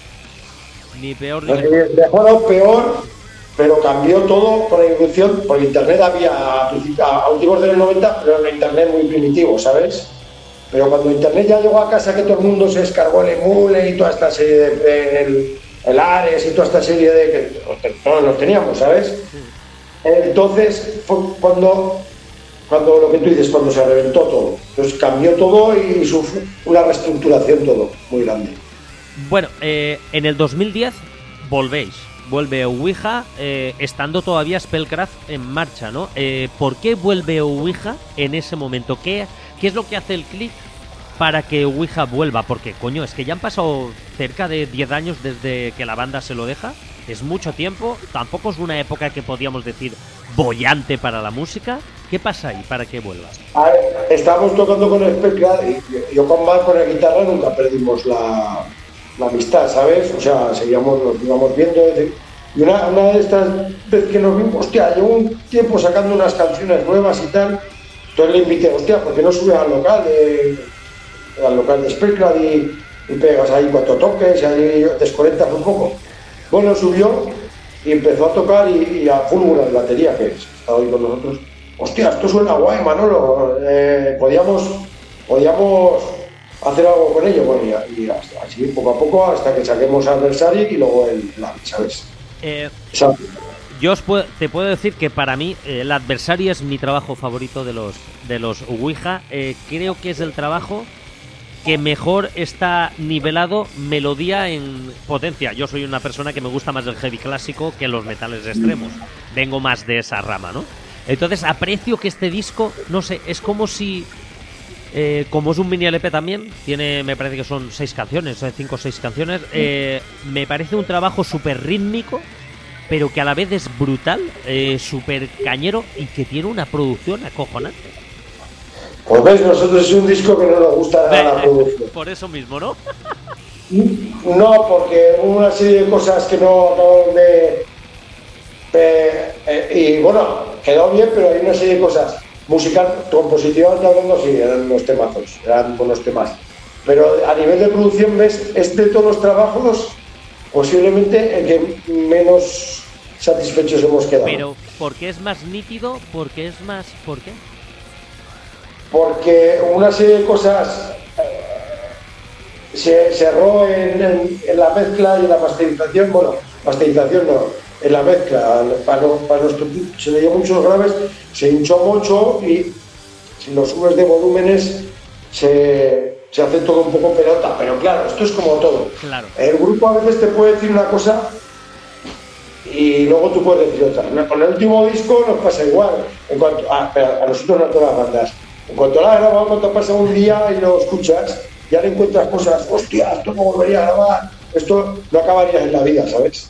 Ni peor ni no, mejor. Mejor peor, pero cambió todo por la evolución, porque Internet había a, a últimos de los noventa, pero era Internet muy primitivo, ¿sabes? Pero cuando Internet ya llegó a casa, que todo el mundo se descargó el Emule y toda esta serie de el, el Ares y toda esta serie de que todos los teníamos, ¿sabes? Entonces fue cuando cuando lo que tú dices, cuando se reventó todo. Entonces cambió todo y sufrió una reestructuración todo muy grande. Bueno, eh, en el dos mil diez volvéis, vuelve Ouija, eh, estando todavía Spellcraft en marcha, ¿no? Eh, ¿Por qué vuelve Ouija en ese momento? ¿Qué, qué es lo que hace el clic para que Ouija vuelva? Porque, coño, es que ya han pasado cerca de diez años desde que la banda se lo deja. Es mucho tiempo, tampoco es una época que podíamos decir bollante para la música. ¿Qué pasa ahí para que vuelva? A ver, estábamos tocando con Spellcraft y yo con Marc, con la guitarra, nunca perdimos la, la amistad, ¿sabes? O sea, seguíamos, nos íbamos viendo. Y una, una de estas veces que nos vimos, hostia, llevo un tiempo sacando unas canciones nuevas y tal. Entonces le invité, hostia, ¿por qué no subes al local de, al local de Spellcraft y, y pegas ahí cuatro toques y ahí desconectas un poco? Bueno, subió y empezó a tocar y, y a Fulgura de batería, que está hoy con nosotros. Hostia, esto suena guay, Manolo. Eh, podíamos, podíamos hacer algo con ello. Bueno, y, y hasta, así poco a poco hasta que saquemos Adversary y luego el plan, ¿sabes? Eh, ¿Sabes? Yo os puedo, te puedo decir que para mí eh, el Adversary es mi trabajo favorito de los de los Ouija. Eh, creo que es el trabajo que mejor está nivelado melodía en potencia. Yo soy una persona que me gusta más el heavy clásico que los metales extremos. Vengo más de esa rama, ¿no? Entonces aprecio que este disco, no sé, es como si... Eh, como es un mini L P también, tiene, me parece que son seis canciones, cinco o seis canciones, eh, me parece un trabajo súper rítmico, pero que a la vez es brutal, eh, súper cañero y que tiene una producción acojonante. Pues ves, nosotros es un disco que no nos gusta nada la producción. Por eso mismo, ¿no? No, porque hubo una serie de cosas que no, no me... Eh, eh, y bueno, quedó bien, pero hay una serie de cosas. Musical, composición, hablando, sí, eran unos temazos, eran buenos temas. Pero a nivel de producción, ves, es de todos los trabajos posiblemente el que menos satisfechos hemos quedado. Pero, ¿por qué es más nítido? ¿Por qué es más...? ¿Por qué? Porque una serie de cosas eh, se cerró en, en, en la mezcla y en la masterización. Bueno, masterización no. En la mezcla, para, para nuestro, se le dio muchos graves, se hinchó mucho y si lo subes de volúmenes se, se hace todo un poco pelota, pero claro, esto es como todo. Claro. El grupo a veces te puede decir una cosa y luego tú puedes decir otra. Con el último disco nos pasa igual, en cuanto a, a nosotros no a todas las bandas. En cuanto la has grabado, cuando pasa un día y lo escuchas, ya le encuentras cosas, hostia, esto no volvería a grabar, esto no acabaría en la vida, ¿sabes?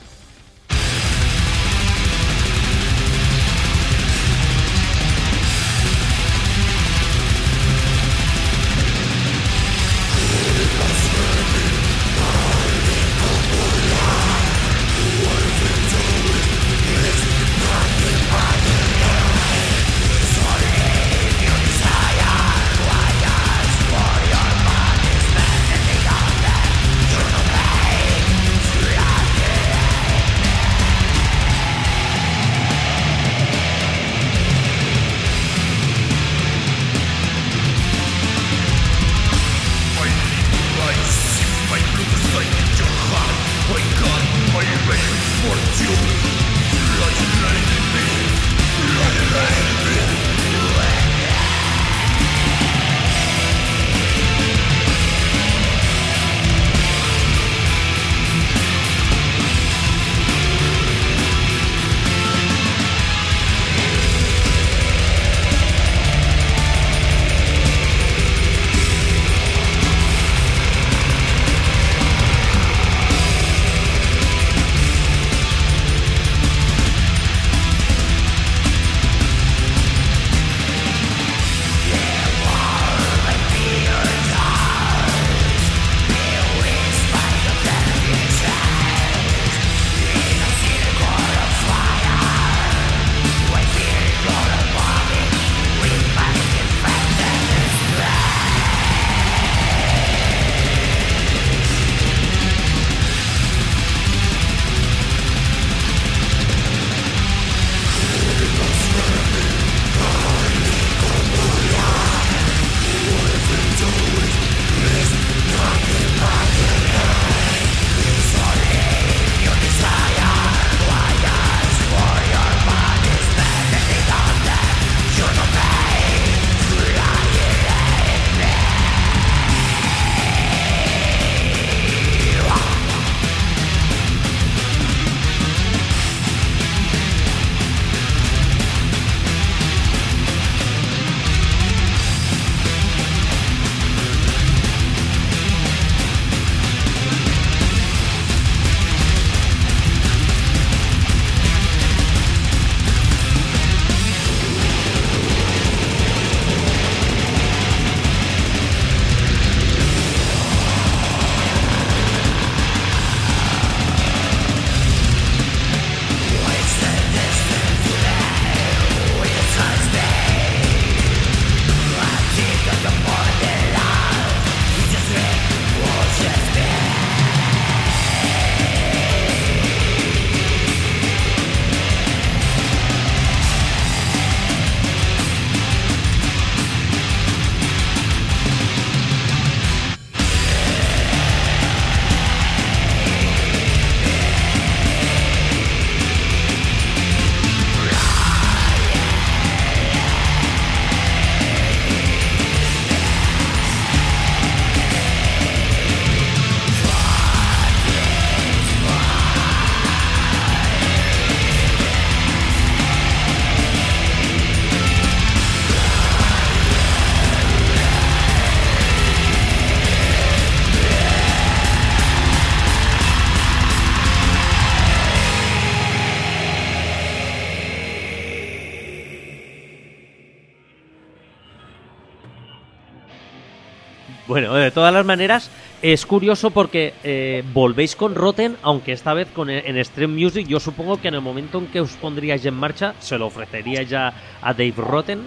Bueno, de todas las maneras, es curioso porque eh, volvéis con Rotten, aunque esta vez con en Extreme Music. Yo supongo que en el momento en que os pondríais en marcha, se lo ofreceríais ya a Dave Rotten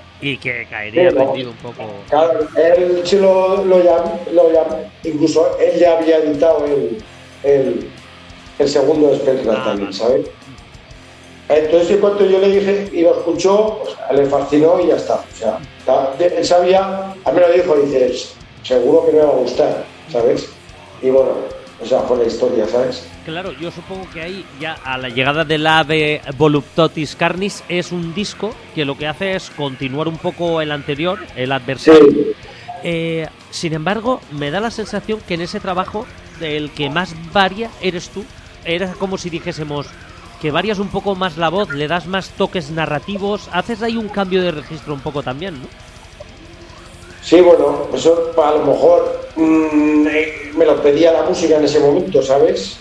y que caería sí, ¿no? rendido un poco. Claro, él sí lo, lo, llam, lo llam, incluso él ya había editado el, el, el segundo de Spectral ah, también, ¿sabes? Entonces, en cuanto yo le dije y lo escuchó, o sea, le fascinó y ya está. O sea, él sabía, a mí lo dijo, dices, seguro que me va a gustar, ¿sabes? Y bueno, o sea, fue la historia, ¿sabes? Claro, yo supongo que ahí ya a la llegada del Ave Voluptatis Carnis es un disco que lo que hace es continuar un poco el anterior, el Adversary. Sí. Eh, sin embargo, me da la sensación que en ese trabajo el que más varía eres tú. Era como si dijésemos que varias un poco más la voz, le das más toques narrativos, haces ahí un cambio de registro un poco también, ¿no? Sí, bueno, eso a lo mejor mmm, me lo pedía la música en ese momento, ¿sabes?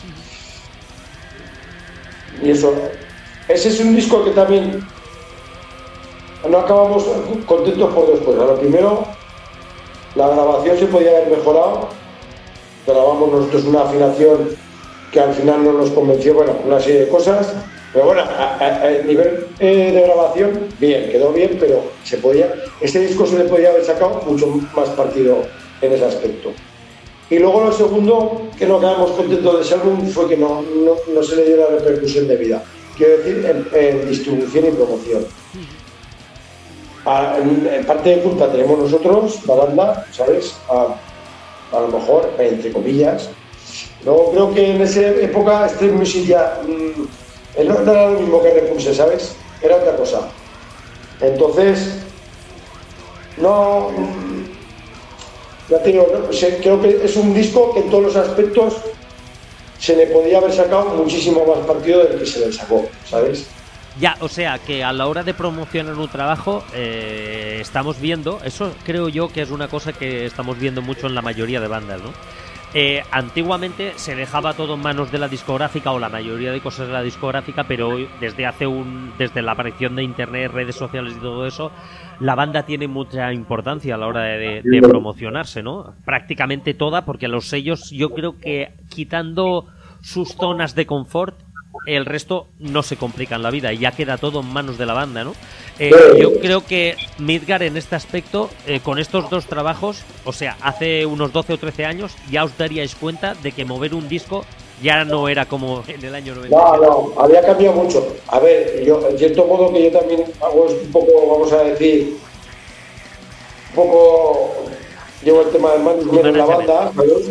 Y eso, ese es un disco que también no acabamos contentos por dos cosas. Lo primero, la grabación se podía haber mejorado. Grabamos nosotros una afinación que al final no nos convenció, bueno, una serie de cosas. Pero bueno, a, a, a nivel eh, de grabación, bien, quedó bien, pero se podía, este disco se le podía haber sacado mucho más partido en ese aspecto. Y luego lo segundo, que no quedamos contentos de ese álbum, fue que no, no, no se le dio la repercusión debida. Quiero decir, en, en distribución y promoción. A, en, en parte de culpa tenemos nosotros, la banda, ¿sabes? A, a lo mejor, entre comillas. Luego creo que en esa época Street Music ya mmm, no, no era lo mismo que Repulse, ¿sabes? Era otra cosa. Entonces, no... Ya te digo, ¿no? Creo que es un disco que en todos los aspectos se le podía haber sacado muchísimo más partido del que se le sacó, ¿sabes? Ya, o sea, que a la hora de promocionar un trabajo eh, estamos viendo, eso creo yo que es una cosa que estamos viendo mucho en la mayoría de bandas, ¿no? Eh, antiguamente se dejaba todo en manos de la discográfica o la mayoría de cosas de la discográfica, pero hoy, desde hace un desde la aparición de internet, redes sociales y todo eso, la banda tiene mucha importancia a la hora de, de, de promocionarse, ¿no? Prácticamente toda, porque los sellos, yo creo que quitando sus zonas de confort, el resto no se complican la vida y ya queda todo en manos de la banda, ¿no? Eh, yo creo que Midgard en este aspecto, eh, con estos dos trabajos, o sea, hace unos doce o trece años, ya os daríais cuenta de que mover un disco ya no era como en el año noventa y siete. No, no, había cambiado mucho. A ver, yo, en cierto modo que yo también hago un poco, vamos a decir, un poco, llevo el tema del management en la banda, ¿sabes?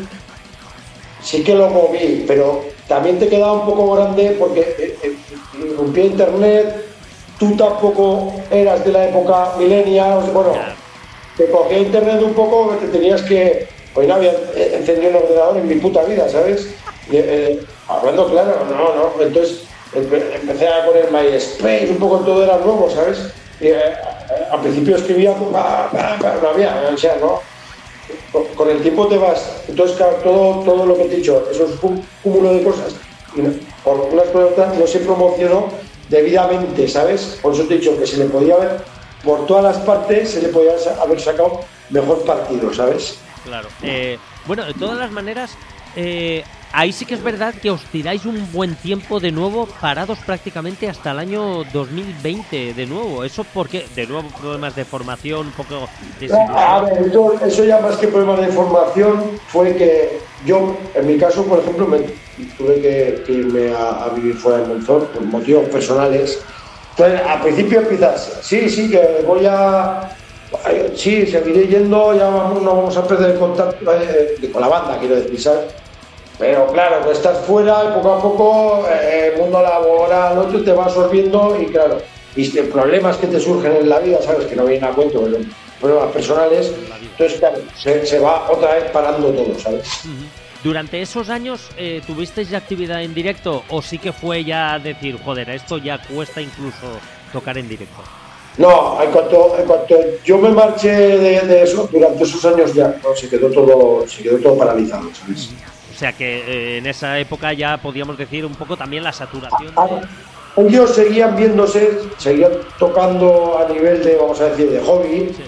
Sí que lo moví, pero también te quedaba un poco grande porque eh, eh, irrumpía internet, tú tampoco eras de la época millennials, bueno, te cogía internet un poco, te tenías que... Hoy no había encendido un ordenador en mi puta vida, ¿sabes? Y, eh, hablando claro, no, no, entonces empe- empecé a poner MySpace, un poco todo era nuevo, ¿sabes? Y eh, al principio escribía, bah, bah, bah, no había, o sea, no. Con el tiempo te vas, entonces claro, todo, todo lo que te he dicho, eso es un cúmulo de cosas, y no, por unas por otras no se promocionó debidamente, ¿sabes? Por eso te he dicho que se le podía haber, por todas las partes, se le podía haber sacado mejor partido, ¿sabes? Claro. Eh, bueno, de todas las maneras, eh, ahí sí que es verdad que os tiráis un buen tiempo de nuevo, parados prácticamente hasta el año dos mil veinte de nuevo. ¿Eso por qué? De nuevo problemas de formación, un poco de... A ver, eso, eso ya más que problemas de formación fue que yo, en mi caso, por ejemplo, me tuve que, que irme a, a vivir fuera de Monzón por motivos personales. Entonces, al principio empiezas, sí, sí, que voy a... Sí, seguiré yendo, ya vamos, no vamos a perder el contacto eh, con la banda, quiero decir, ¿sabes? Pero claro, que estás fuera y poco a poco eh, el mundo laboral, otro te va absorbiendo y claro, y problemas que te surgen en la vida, ¿sabes? Que no vienen a cuento, pero problemas personales, entonces claro, se, se va otra vez parando todo, ¿sabes? Durante esos años, eh, ¿tuvisteis ya actividad en directo o sí que fue ya decir, joder, esto ya cuesta incluso tocar en directo? No, en cuanto, en cuanto yo me marché de, de eso, durante esos años ya no, se quedó todo, se quedó todo paralizado, ¿sabes? O sea que eh, en esa época ya podíamos decir un poco también la saturación. De... Ellos seguían viéndose, seguían tocando a nivel de, vamos a decir, de hobby, sí.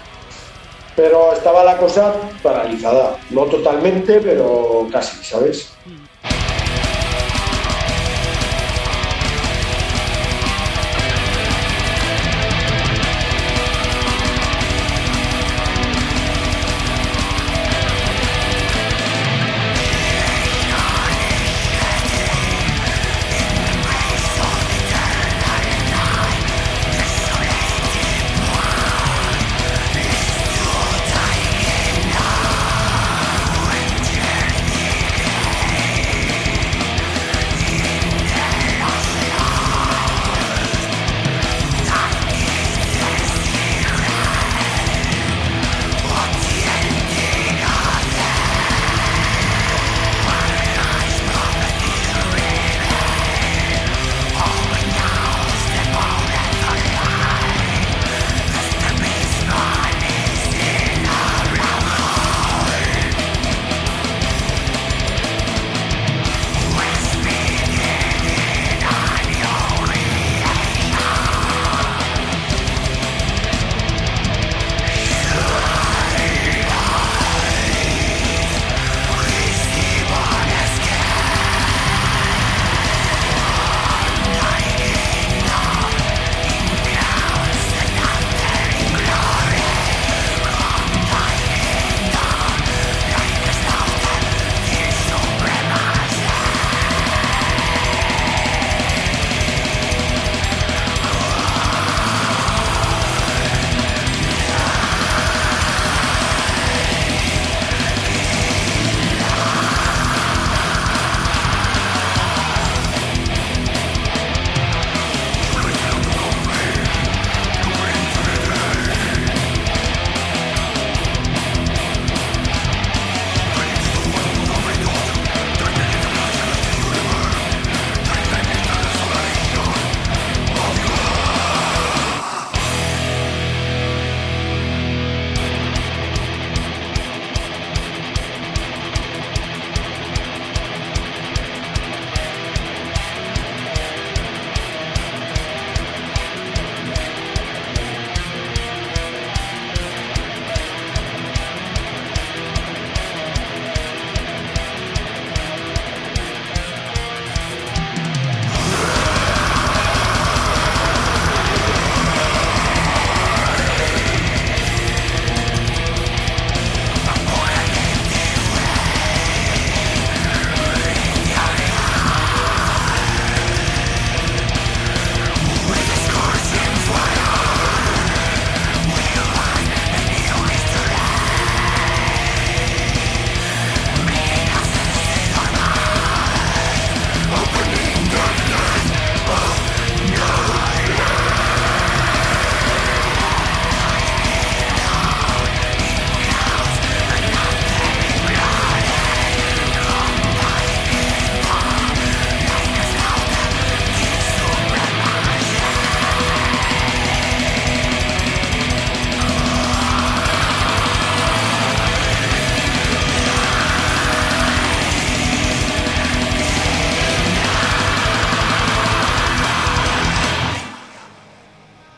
Pero estaba la cosa paralizada, no totalmente, pero casi, ¿sabes?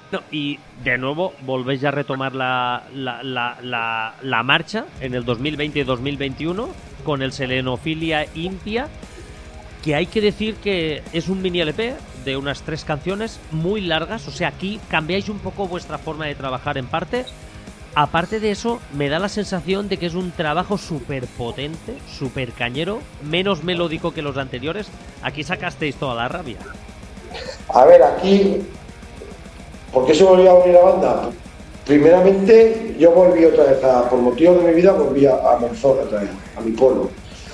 No, y de nuevo volvéis a retomar la, la, la, la, la marcha en el dos mil veinte y dos mil veintiuno con el Selenofilia Impia, que hay que decir que es un mini L P de unas tres canciones muy largas. O sea, aquí cambiáis un poco vuestra forma de trabajar en parte. Aparte de eso, me da la sensación de que es un trabajo súper potente, súper cañero, menos melódico que los anteriores. Aquí sacasteis toda la rabia. A ver, aquí, ¿por qué se volvió a unir la banda? Primeramente, yo volví otra vez, a, por motivos de mi vida, volví a, a Monzón otra vez, a mi pueblo.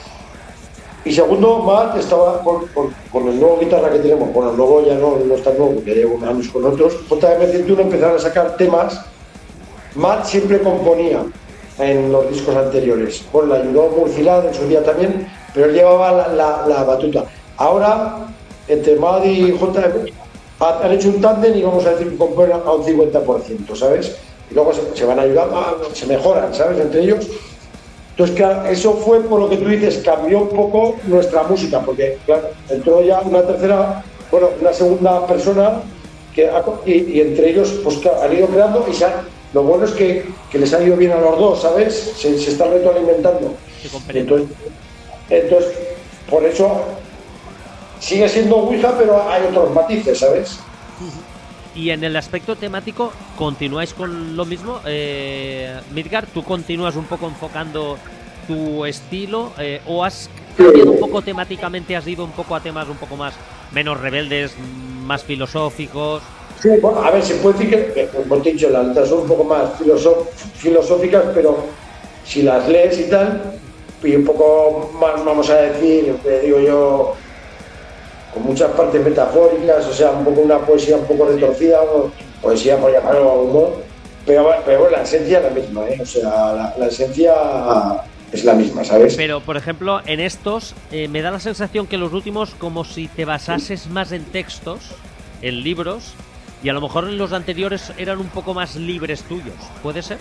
Y segundo, Matt estaba con, con, con el nuevo guitarra que tenemos, bueno, luego ya no, no está nuevo, porque ya llevo unos años con nosotros. J M ciento uno empezaron a sacar temas. Matt siempre componía en los discos anteriores. Bueno, le ayudó Murcilad en su día también, pero él llevaba la, la, la batuta. Ahora, entre Matt y J M han hecho un tándem y vamos a decir que componen a un cincuenta por ciento, ¿sabes? Y luego se, se van ayudando, se mejoran, ¿sabes? Entre ellos. Entonces, claro, eso fue por lo que tú dices, cambió un poco nuestra música, porque, claro, entró ya una tercera, bueno, una segunda persona, que ha, y, y entre ellos, pues claro, han ido creando y se han, lo bueno es que, que les ha ido bien a los dos, ¿sabes? Se, se están retroalimentando. Entonces, entonces, por eso sigue siendo Ouija, pero hay otros matices, ¿sabes? Y en el aspecto temático, ¿continuáis con lo mismo? Eh, Midgard, ¿tú continúas un poco enfocando tu estilo? Eh, ¿O has cambiado un poco temáticamente? ¿Has ido un poco a temas un poco más menos rebeldes, más filosóficos? Sí, bueno, a ver, se puede decir que, como te he dicho, las letras son un poco más filosof- filosóficas, pero si las lees y tal, y un poco más, vamos a decir, te digo yo, con muchas partes metafóricas, o sea, un poco una poesía un poco retorcida, o poesía por llamarlo de algún modo, pero, pero bueno, la esencia es la misma, ¿eh? O sea, la, la esencia es la misma, ¿sabes? Pero, por ejemplo, en estos, eh, me da la sensación que los últimos, como si te basases más en textos, en libros, y a lo mejor en los anteriores eran un poco más libres tuyos, ¿puede ser?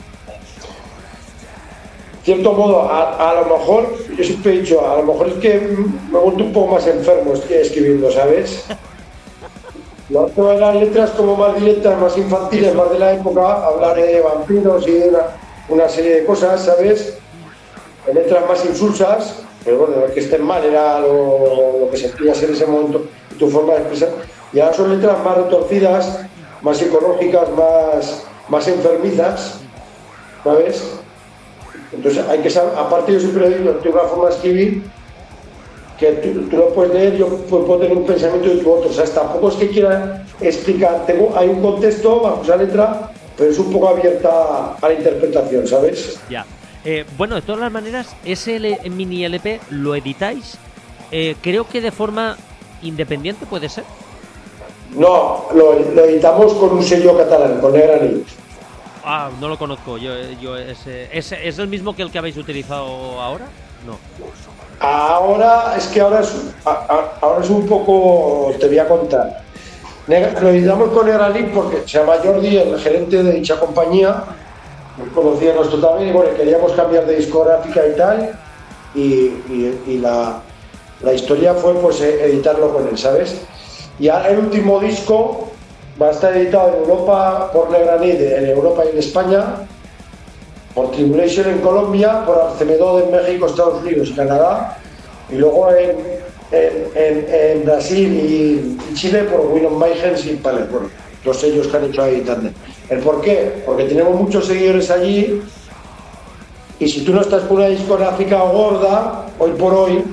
Cierto modo, a, a lo mejor, yo siempre he dicho, a lo mejor es que me he vuelto un poco más enfermo escribiendo, ¿sabes? Lo otro de las letras como más directas, más infantiles, más de la época, hablar de vampiros y de una, una serie de cosas, ¿sabes? De letras más insulsas, pero bueno, no es que estén mal, era lo, lo que sentías en ese momento, tu forma de expresar. Y ahora son letras más retorcidas, más psicológicas, más, más enfermizas, ¿sabes? Entonces hay que saber, aparte yo siempre digo, tengo una forma de escribir que tú, tú lo puedes leer, yo puedo tener un pensamiento y tú otro, o sea, tampoco es que quiera explicar, tengo, hay un contexto bajo esa letra, pero es un poco abierta a la interpretación, ¿sabes? Ya. Eh, bueno, de todas las maneras, ese L- mini L P lo editáis, eh, creo que de forma independiente, ¿puede ser? No, lo, lo editamos con un sello catalán, con Negrani. Ah, no lo conozco. Yo, yo ese, ese, ¿es el mismo que el que habéis utilizado ahora? No. Ahora es que ahora es, a, a, ahora es un poco, te voy a contar. Lo editamos con Negrani porque se llama Jordi, el gerente de dicha compañía, nos conocía nuestro también y bueno, queríamos cambiar de discográfica y tal, y, y, y la, la historia fue pues editarlo con él, ¿sabes? Y ahora el último disco va a estar editado en Europa por Negrani, en Europa y en España, por Tribulation en Colombia, por Arcemedod en México, Estados Unidos y Canadá, y luego en, en, en, en Brasil y, y Chile por Winon Mayhems y Palette, bueno, los sellos que han hecho ahí también. ¿El por qué? Porque tenemos muchos seguidores allí y si tú no estás con una discográfica gorda, hoy por hoy,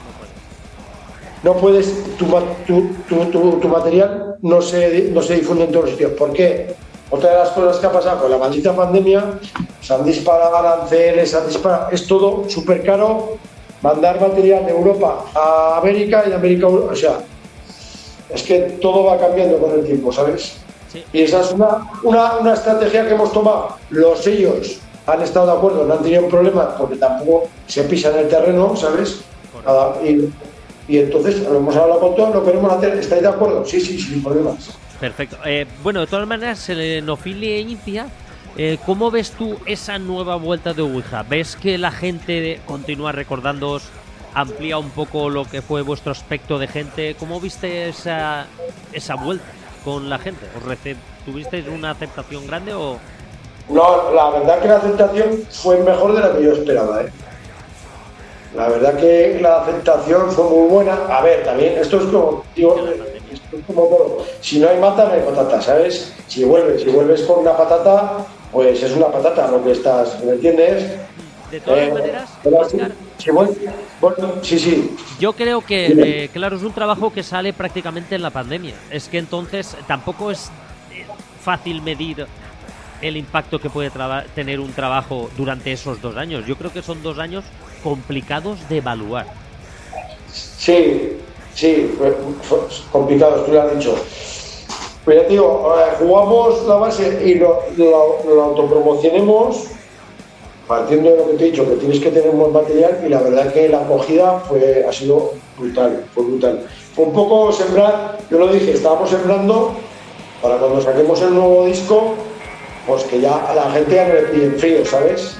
no puedes, tu, tu, tu, tu, tu material no se, no se difunde en todos los sitios. ¿Por qué? Otra de las cosas que ha pasado con la maldita pandemia, se han disparado aranceles, se han disparado, es todo súper caro mandar material de Europa a América y de América a Europa, o sea, es que todo va cambiando con el tiempo, ¿sabes? Sí. Y esa es una, una, una estrategia que hemos tomado. Los sellos han estado de acuerdo, no han tenido problemas porque tampoco se pisan el terreno, ¿sabes? Nada, y, y entonces lo hemos hablado con todos, lo queremos hacer, ¿estáis de acuerdo? Sí, sí, sin problemas. Perfecto. Eh, bueno, de todas maneras, Selenofilia Impia, eh, ¿cómo ves tú esa nueva vuelta de Ouija? ¿Ves que la gente continúa recordándoos, amplía un poco lo que fue vuestro aspecto de gente? ¿Cómo viste esa, esa vuelta? con la gente? ¿Os rece- ¿Tuvisteis una aceptación grande o...? No, la verdad que la aceptación fue mejor de la que yo esperaba, ¿eh? La verdad que la aceptación fue muy buena. A ver, también esto es como, digo, esto es como todo. Si no hay mata, no hay patata, ¿sabes? Si vuelves, si vuelves con una patata, pues es una patata lo que estás, ¿me entiendes? De todas Eh, maneras, pero Óscar, si vuel- bueno, sí, sí. yo creo que, eh, claro, es un trabajo que sale prácticamente en la pandemia. Es que entonces tampoco es eh, fácil medir el impacto que puede traba- tener un trabajo durante esos dos años. Yo creo que son dos años complicados de evaluar. Sí, sí, fue, fue complicado, tú lo has dicho. Pero ya te digo, eh, jugamos la base y lo, lo, lo autopromocionemos partiendo de lo que te he dicho, que tienes que tener un buen material y la verdad que la acogida fue, ha sido brutal, fue brutal. Fue un poco sembrar, yo lo dije, estábamos sembrando para cuando saquemos el nuevo disco, pues que ya a la gente ya no le piden frío, ¿sabes?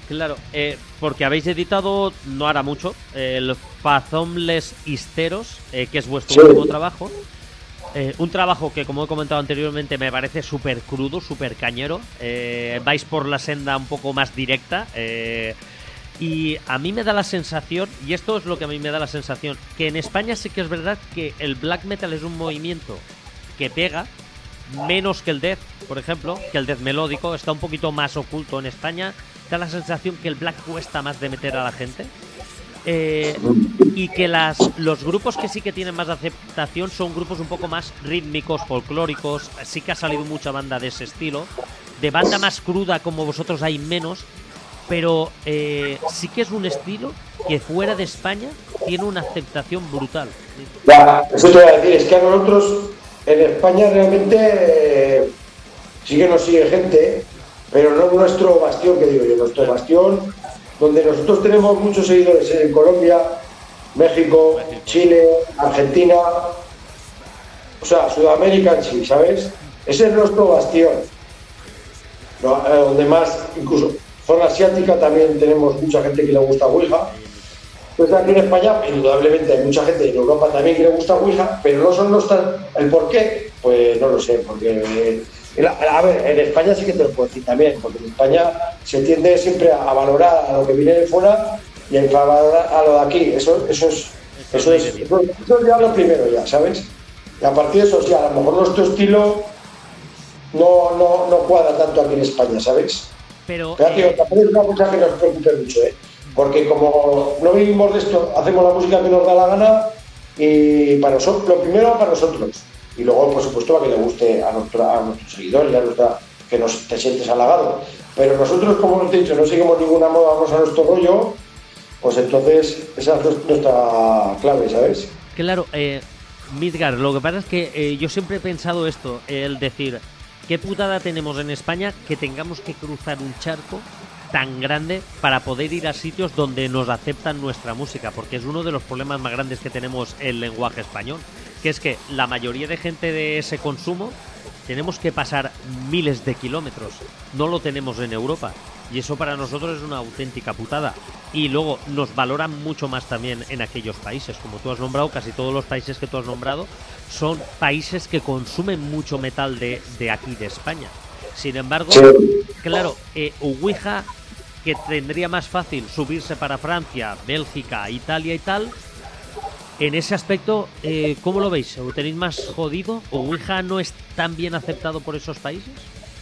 Claro, eh, porque habéis editado no hará mucho el Fathomless Histeros, eh, que es vuestro sí. último trabajo. Eh, un trabajo que, como he comentado anteriormente, me parece súper crudo, súper cañero. Eh, vais por la senda un poco más directa. Eh, y a mí me da la sensación, y esto es lo que a mí me da la sensación, que en España sí que es verdad que el black metal es un movimiento que pega menos que el death, por ejemplo, que el death melódico. Está un poquito más oculto en España. Da la sensación que el black cuesta más de meter a la gente. Eh, y que las, los grupos que sí que tienen más aceptación son grupos un poco más rítmicos, folclóricos. Sí que ha salido mucha banda de ese estilo. De banda más cruda como vosotros hay menos, pero eh, sí que es un estilo que fuera de España tiene una aceptación brutal. Ya, eso te voy a decir, es que a nosotros en España realmente eh, sí que nos sigue gente, pero no nuestro bastión, que digo yo, nuestro bastión, donde nosotros tenemos muchos seguidores en Colombia, México, México, Chile, Argentina, o sea, Sudamérica en sí, ¿sabes? Ese es nuestro bastión. No, eh, donde más, incluso zona asiática, también tenemos mucha gente que le gusta Ouija. Pues aquí en España, indudablemente, hay mucha gente en Europa también que le gusta Ouija, pero no son los tan... ¿El por qué? Pues no lo sé, porque... A ver, en España sí que te lo puedo decir también, porque en España se tiende siempre a valorar a lo que viene de fuera y a valorar a lo de aquí. Eso, eso es, eso es, eso, eso es ya lo primero, ya, ¿sabes? Y a partir de eso, sí, a lo mejor nuestro estilo no, no, no cuadra tanto aquí en España, ¿sabes? Pero, Pero tío, también es una cosa que nos preocupa mucho, ¿eh? Porque como no vivimos de esto, hacemos la música que nos da la gana y para nosotros, lo primero para nosotros. Y luego, por supuesto, para que le guste a, nuestra, a nuestros seguidores, a nuestra, que nos, te sientes halagado. Pero nosotros, como os he dicho, no seguimos ninguna moda, vamos a nuestro rollo, pues entonces esa es nuestra clave, ¿sabes? Claro, eh, Midgar, lo que pasa es que eh, yo siempre he pensado esto, el decir, ¿qué putada tenemos en España que tengamos que cruzar un charco tan grande para poder ir a sitios donde nos aceptan nuestra música? Porque es uno de los problemas más grandes que tenemos el lenguaje español, que es que la mayoría de gente de ese consumo tenemos que pasar miles de kilómetros, no lo tenemos en Europa, y eso para nosotros es una auténtica putada. Y luego nos valoran mucho más también en aquellos países, como tú has nombrado, casi todos los países que tú has nombrado son países que consumen mucho metal de, de aquí, de España. Sin embargo, claro, eh, Ouija, que tendría más fácil subirse para Francia, Bélgica, Italia y tal, en ese aspecto, eh, ¿cómo lo veis? ¿Lo tenéis más jodido? ¿O Ouija no es tan bien aceptado por esos países?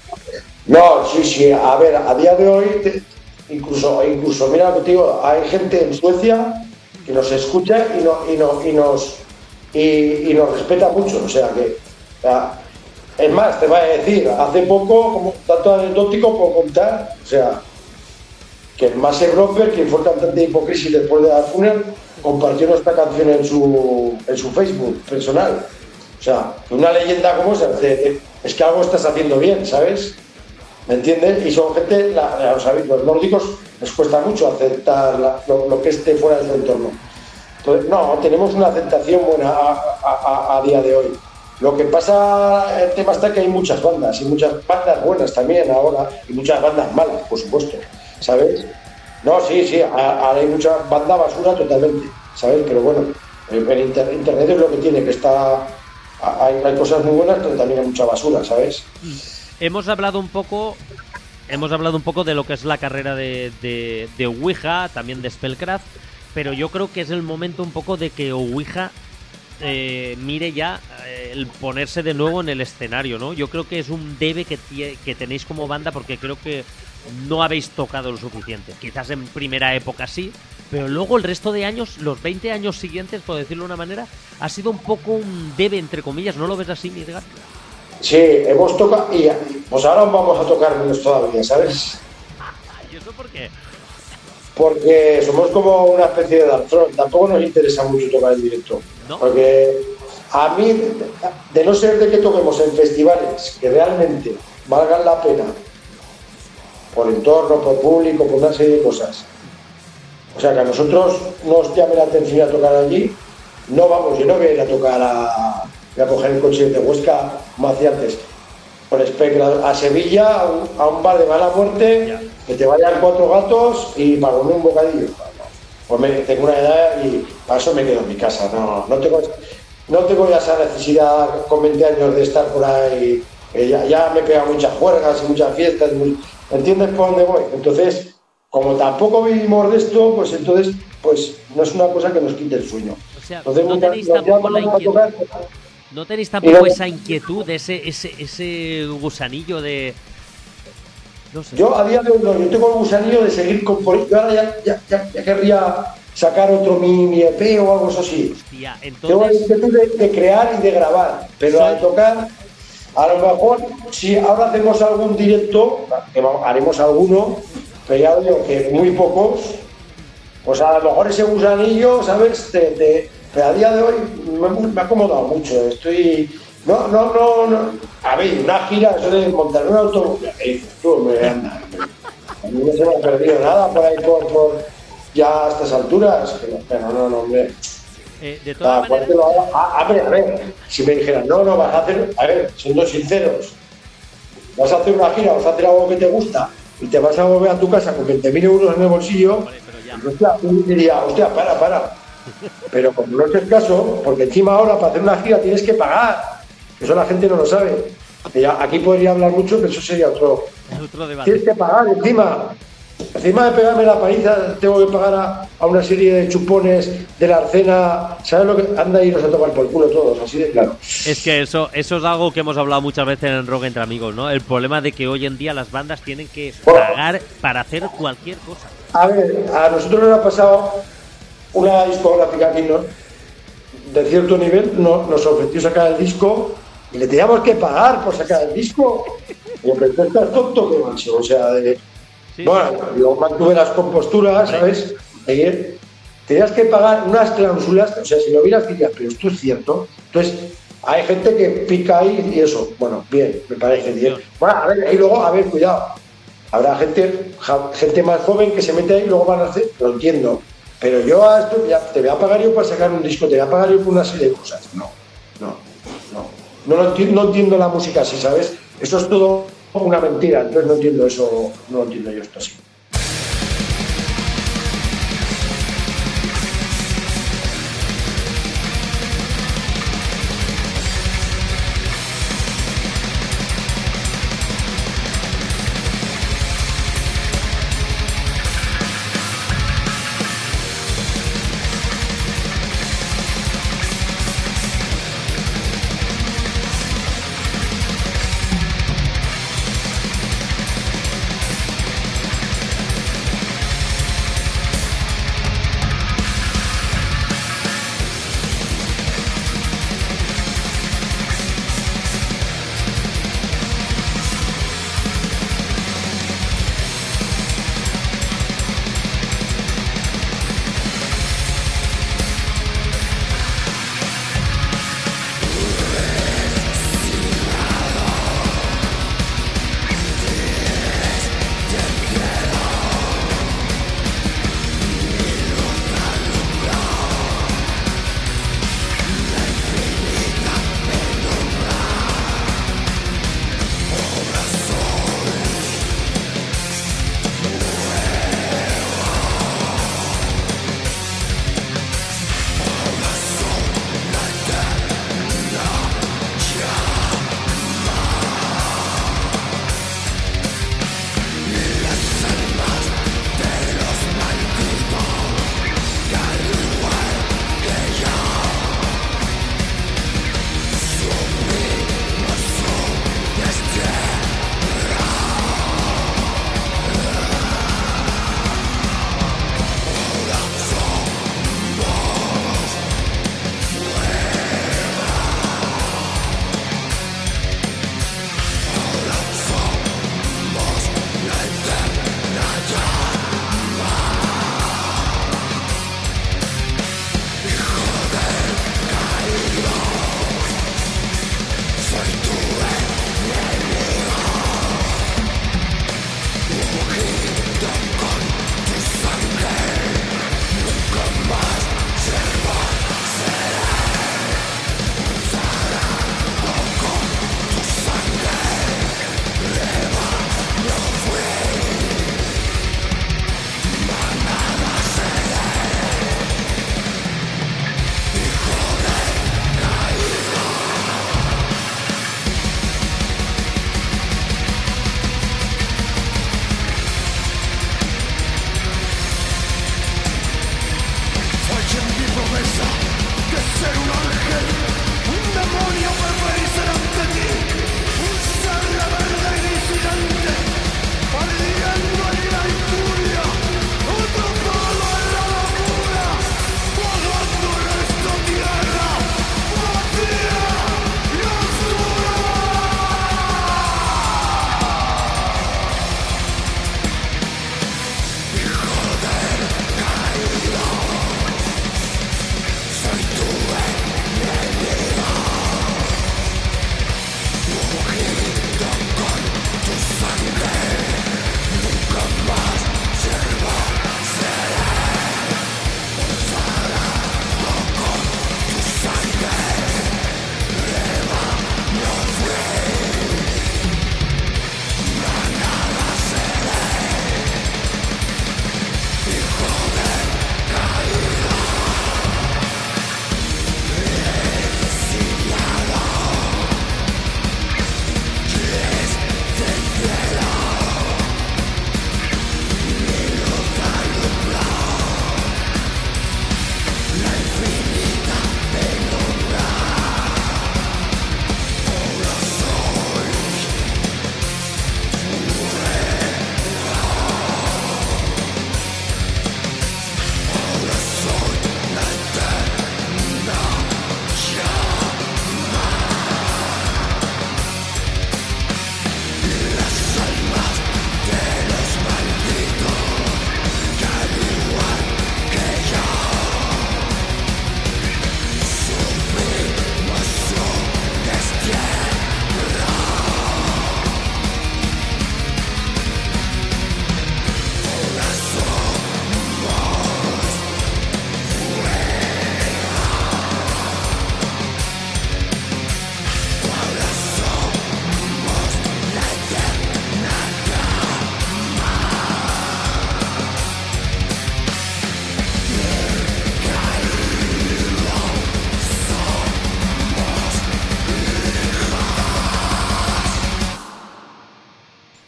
No, sí, sí. A ver, a día de hoy, te, incluso, incluso, mira lo que te digo, hay gente en Suecia que nos escucha y, no, y, no, y, nos, y, y nos respeta mucho. O sea que, o sea, es más, te voy a decir, hace poco, como tanto anecdótico puedo contar, o sea, que el Master Roper, quien fue cantante de Hypocrisy después de Dark Funeral, compartió nuestra canción en su, en su Facebook personal. O sea, una leyenda como esa, es que algo estás haciendo bien, ¿sabes? ¿Me entiendes? Y son gente, la, la, ¿sabéis? Los nórdicos les cuesta mucho aceptar la, lo, lo que esté fuera de su entorno. Entonces, no, tenemos una aceptación buena a, a, a, a día de hoy. Lo que pasa, el tema está que hay muchas bandas, y muchas bandas buenas también ahora, y muchas bandas malas, por supuesto, ¿sabes? No, sí, sí, hay mucha banda basura totalmente, ¿sabes? Pero bueno, el inter internet es lo que tiene, que está... Hay, hay cosas muy buenas, pero también hay mucha basura, ¿sabes? Hemos hablado un poco... Hemos hablado un poco de lo que es la carrera de, de, de Ouija, también de Spellcraft, pero yo creo que es el momento un poco de que Ouija eh, mire ya eh, el ponerse de nuevo en el escenario, ¿no? Yo creo que es un debe que, que tenéis como banda, porque creo que no habéis tocado lo suficiente. Quizás en primera época sí, pero luego el resto de años, los veinte años siguientes, por decirlo de una manera, ha sido un poco un debe, entre comillas. ¿No lo ves así, Midgar? Sí, hemos tocado y pues ahora vamos a tocar menos todavía, ¿sabes? ¿Y eso por qué? Porque somos como una especie de Dark Throne. Tampoco nos interesa mucho tocar en directo. ¿No? Porque a mí, de no ser de que toquemos en festivales que realmente valgan la pena, por entorno, por público, por una serie de cosas, o sea que a nosotros nos llame la atención a tocar allí, no vamos, yo no voy a ir a tocar a, voy a coger el coche de Huesca, como hacía antes, por Spectra, a Sevilla, a un, a un bar de mala muerte, ya. que te vayan cuatro gatos y para comer un bocadillo. Pues me, tengo una edad y para eso me quedo en mi casa. No, no tengo, no tengo ya esa necesidad con veinte años de estar por ahí. Eh, ya, ya me pega muchas juergas y muchas fiestas. Muy, ¿entiendes por dónde voy? Entonces, como tampoco vivimos de esto, pues entonces pues no es una cosa que nos quite el sueño. O sea, entonces, no muchas, tenéis tampoco la inquietud. Tocar, ¿No tenéis tampoco esa inquietud, ese, ese, ese gusanillo de...? No sé. Yo a día de hoy no, yo tengo el gusanillo de seguir componiendo. Yo ahora ya, ya, ya, ya querría sacar otro mi, mi E P o algo así. Hostia, entonces... Tengo la inquietud de, de crear y de grabar, pero al tocar, a lo mejor, si ahora hacemos algún directo, que haremos alguno, pero ya digo que muy pocos, pues a lo mejor ese gusanillo, ¿sabes? De, de, pero a día de hoy me, me ha acomodado mucho, estoy... No, no, no, no. A ver, una gira, eso de montar un autobús, ¿qué dices tú? Me anda. A mí no se me ha perdido nada por ahí, por, por ya a estas alturas. Pero, pero no, no, hombre. Eh, de todas ah, maneras... a, a ver, a ver, si me dijeran, no, no, vas a hacer, a ver, siendo sinceros, vas a hacer una gira, vas a hacer algo que te gusta y te vas a volver a tu casa con veinte mil euros en el bolsillo, vale, pero ya. Pues, hostia, diría, hostia, para, para. Pero como no es el caso, porque encima ahora para hacer una gira tienes que pagar. Eso la gente no lo sabe. Aquí podría hablar mucho, pero eso sería otro, otro debate. Tienes que pagar encima. Encima de pegarme la paliza, tengo que pagar a, a una serie de chupones de la Arcena. ¿Sabes lo que anda y nos a tomar por culo todos? Así de claro. Es que eso, eso es algo que hemos hablado muchas veces en Rock Entre Amigos, ¿no? El problema de que hoy en día las bandas tienen que pagar para hacer cualquier cosa. A ver, a nosotros nos ha pasado una discográfica aquí, ¿no? De cierto nivel, no, nos ofreció sacar el disco y le teníamos que pagar por sacar el disco. Y empezó a estar tonto, que macho. O sea, de, sí, bueno, sí. Yo mantuve las composturas, ¿sabes? Ayer tenías que pagar unas cláusulas, o sea, si lo vieras dirías, pero esto es cierto. Entonces, hay gente que pica ahí y eso, bueno, bien, me parece bien. Bueno, a ver, y luego, a ver, cuidado. Habrá gente, gente más joven que se mete ahí y luego van a hacer, lo entiendo. Pero yo a esto ya te voy a pagar yo para sacar un disco, te voy a pagar yo por una serie de cosas. No, no, no. No, no, entiendo, no entiendo la música así, ¿sabes? Eso es todo una mentira, entonces no entiendo eso, no entiendo yo esto así.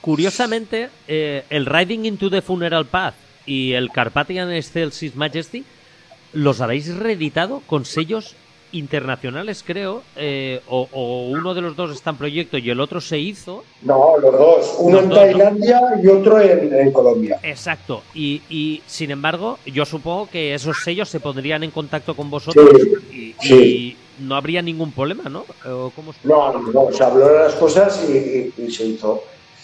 curiosamente, eh, el Riding into the Funeral Path y el Carpathian Excelsis Majesty los habéis reeditado con sellos internacionales, creo, eh, o, o uno de los dos está en proyecto y el otro se hizo. No, los dos, uno los en dos, Tailandia ¿no? y otro en, en Colombia. Exacto, y, y sin embargo, yo supongo que esos sellos se pondrían en contacto con vosotros sí, y, sí. y no habría ningún problema, ¿no? ¿O cómo se... No, no, se habló de las cosas y, y, y se hizo.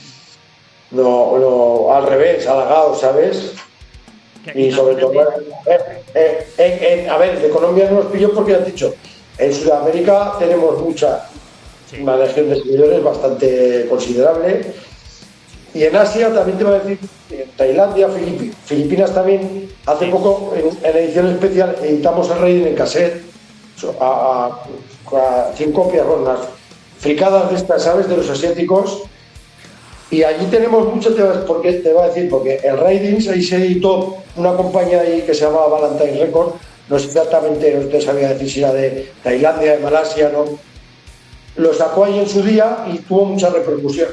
No, no, al revés, halagado, ¿sabes? Y sobre todo, eh, eh, eh, eh, a ver, de Colombia no nos pilló porque ya has dicho, en Sudamérica tenemos mucha, sí. una legión de seguidores bastante considerable. Y en Asia también te voy a decir, en Tailandia, Filip, Filipinas también, hace sí. poco en, en edición especial editamos el Raiden en cassette, a, a, a cien copias, con las fricadas de estas, ¿sabes? De los asiáticos. Y allí tenemos mucho, porque te voy a decir, porque el Raidings ahí se editó una compañía ahí que se llamaba Valentine Record, no sé exactamente, no te sabía decir si era de Tailandia, de Malasia, no. Lo sacó ahí en su día y tuvo mucha repercusión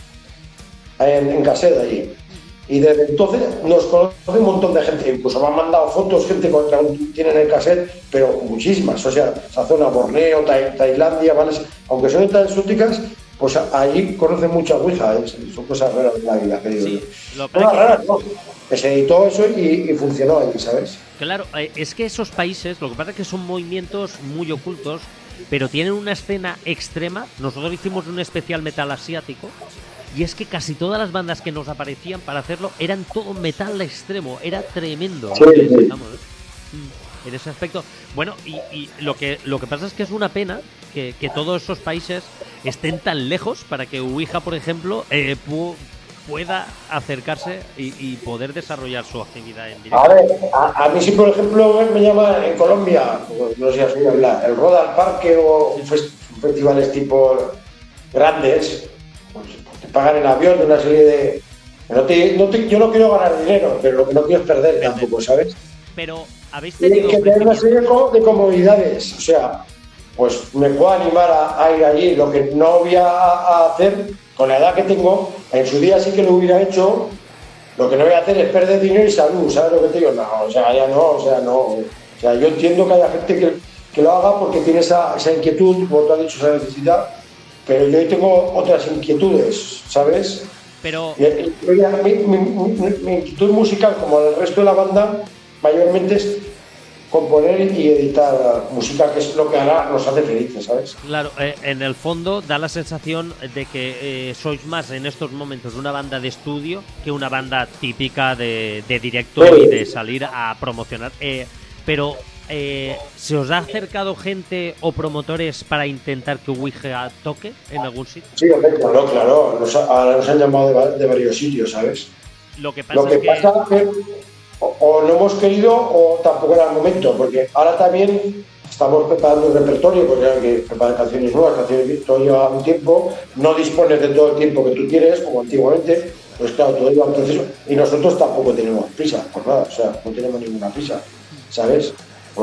en, en cassette allí. Y desde entonces nos conoce un montón de gente, incluso me han mandado fotos, gente que tienen el cassette, pero muchísimas, o sea, esa zona, Borneo, Ta- Tailandia, Malasia, aunque son tan exóticas, pues allí conocen mucha Ouija, ¿eh? Son cosas raras de la vida, que digo. Sí, lo no, raras, no. Que se editó eso y, y funcionó allí, ¿sabes? Claro, es que esos países, lo que pasa es que son movimientos muy ocultos, pero tienen una escena extrema. Nosotros hicimos un especial metal asiático, y es que casi todas las bandas que nos aparecían para hacerlo eran todo metal extremo, era tremendo. Sí, sí. Estamos, ¿eh? En ese aspecto, bueno, y, y lo que lo que pasa es que es una pena que, que todos esos países estén tan lejos para que Ouija, por ejemplo, eh, pu- pueda acercarse y, y poder desarrollar su actividad en directo. A ver, a, a mí sí, por ejemplo, me llama en Colombia, no sé si has oído hablar, el Roda al Parque o fest- festivales tipo grandes, pues, te pagan el avión de una serie de... No te, no te, yo no quiero ganar dinero, pero lo que no quiero es perder Vende. tampoco, ¿sabes? Pero habéis tenido que tener una serie de comodidades, o sea, pues me puedo animar a, a ir allí. Lo que no voy a, a hacer con la edad que tengo, en su día sí que lo hubiera hecho. Lo que no voy a hacer es perder dinero y salud, ¿sabes lo que te digo? No, o sea, ya no, o sea, no. O sea, yo entiendo que haya gente que, que lo haga porque tiene esa, esa inquietud, como tú has dicho, esa necesidad, pero yo tengo otras inquietudes, ¿sabes? Pero y, y, mi, mi, mi, mi inquietud musical, como el resto de la banda, mayormente es componer y editar música, que es lo que ahora nos hace felices, ¿sabes? Claro, eh, en el fondo da la sensación de que eh, sois más en estos momentos una banda de estudio que una banda típica de, de directo sí. y de salir a promocionar. Eh, pero, eh, ¿se os ha acercado gente o promotores para intentar que Ouija toque en algún sitio? Sí, hombre, claro, claro. Nos, ahora nos han llamado de, de varios sitios, ¿sabes? Lo que pasa lo que es que... Pasa que O, o no hemos querido o tampoco era el momento, porque ahora también estamos preparando el repertorio, porque hay que preparar canciones nuevas, canciones que todo lleva un tiempo, no dispones de todo el tiempo que tú quieres, como antiguamente, pues claro, todo lleva un proceso, y nosotros tampoco tenemos prisa, por nada, o sea, no tenemos ninguna prisa, ¿sabes?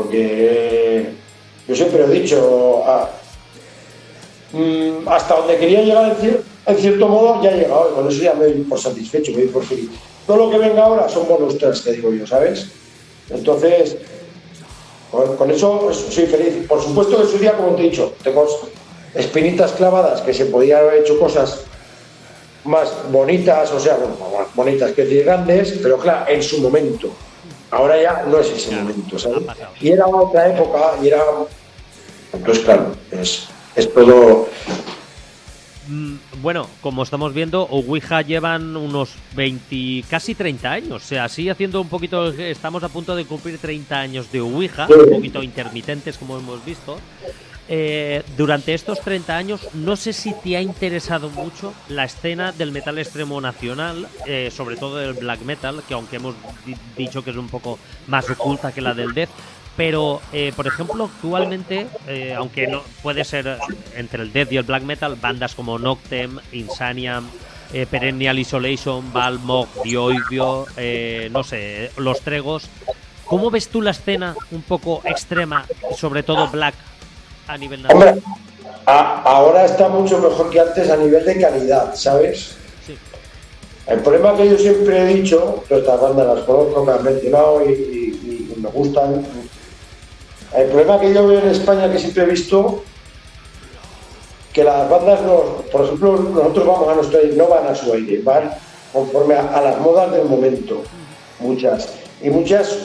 Porque yo siempre he dicho, a, mmm, hasta donde quería llegar en, cier- en cierto modo, ya he llegado, y con eso ya me doy por satisfecho, me doy por feliz. Todo lo que venga ahora son bonus tracks, te digo yo, ¿sabes? Entonces, con, con eso soy feliz. Por supuesto que en su día, como te he dicho, tengo espinitas clavadas, que se podían haber hecho cosas más bonitas, o sea, bueno, bonitas, que decir grandes, pero claro, en su momento. Ahora ya no es ese momento, ¿sabes? Y era otra época, y era... Entonces, claro, es, es todo... Bueno, como estamos viendo, Ouija llevan unos veinte, casi treinta años. O sea, así haciendo un poquito, estamos a punto de cumplir treinta años de Ouija, un poquito intermitentes, como hemos visto. Eh, durante estos treinta años, no sé si te ha interesado mucho la escena del metal extremo nacional, eh, sobre todo del black metal, que aunque hemos di- dicho que es un poco más oculta que la del death. Pero, eh, por ejemplo, actualmente, eh, aunque no puede ser entre el death y el black metal, bandas como Noctem, Insaniam, eh, Perennial Isolation, Balmog, Dioibio, eh, no sé, Los Tregos. ¿Cómo ves tú la escena un poco extrema, sobre todo black, a nivel nacional? Hombre, a, ahora está mucho mejor que antes a nivel de calidad, ¿sabes? Sí. El problema que yo siempre he dicho, todas estas bandas las conozco, me han mencionado y, y, y me gustan. El problema que yo veo en España, que siempre he visto, que las bandas, nos, por ejemplo, nosotros vamos a nuestro aire, no van a su aire, van conforme a, a las modas del momento, muchas. Y muchas,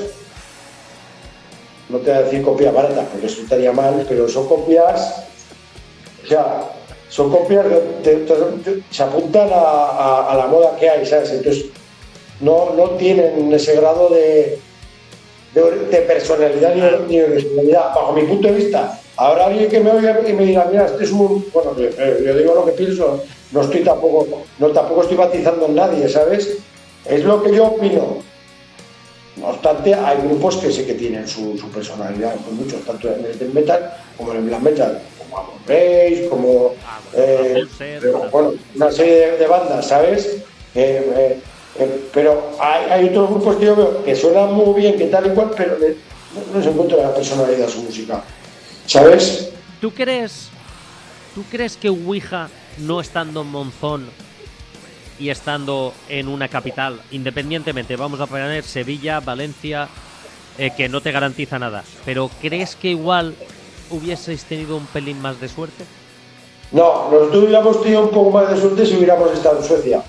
no te voy a decir copias baratas, porque eso estaría mal, pero son copias, o sea, son copias de, de, de, de, se apuntan a, a, a la moda que hay, ¿sabes? Entonces, no, no tienen ese grado de, de, de personalidad ni, ni de originalidad, bajo mi punto de vista. Habrá alguien que me oiga y me dirá, mira, este es un... Bueno, yo, yo digo lo que pienso, no estoy tampoco, no, tampoco estoy batizando en nadie, ¿sabes? Es lo que yo opino. No obstante, hay grupos que sí que tienen su, su personalidad, pues muchos, tanto en el death metal como en el black metal, como Amon Race, como... Eh, pero, bueno, una serie de, de bandas, ¿sabes? Eh, eh, eh, pero hay, hay otros grupos que yo veo que suenan muy bien, que tal y cual, pero le, no, no se encuentra la personalidad de su música. ¿Sabes? ¿Tú crees, ¿Tú crees que Ouija, no estando en Monzón y estando en una capital, independientemente, vamos a poner Sevilla, Valencia, eh, que no te garantiza nada, pero crees que igual hubieseis tenido un pelín más de suerte? No, nosotros hubiéramos tenido un poco más de suerte si hubiéramos estado en Suecia.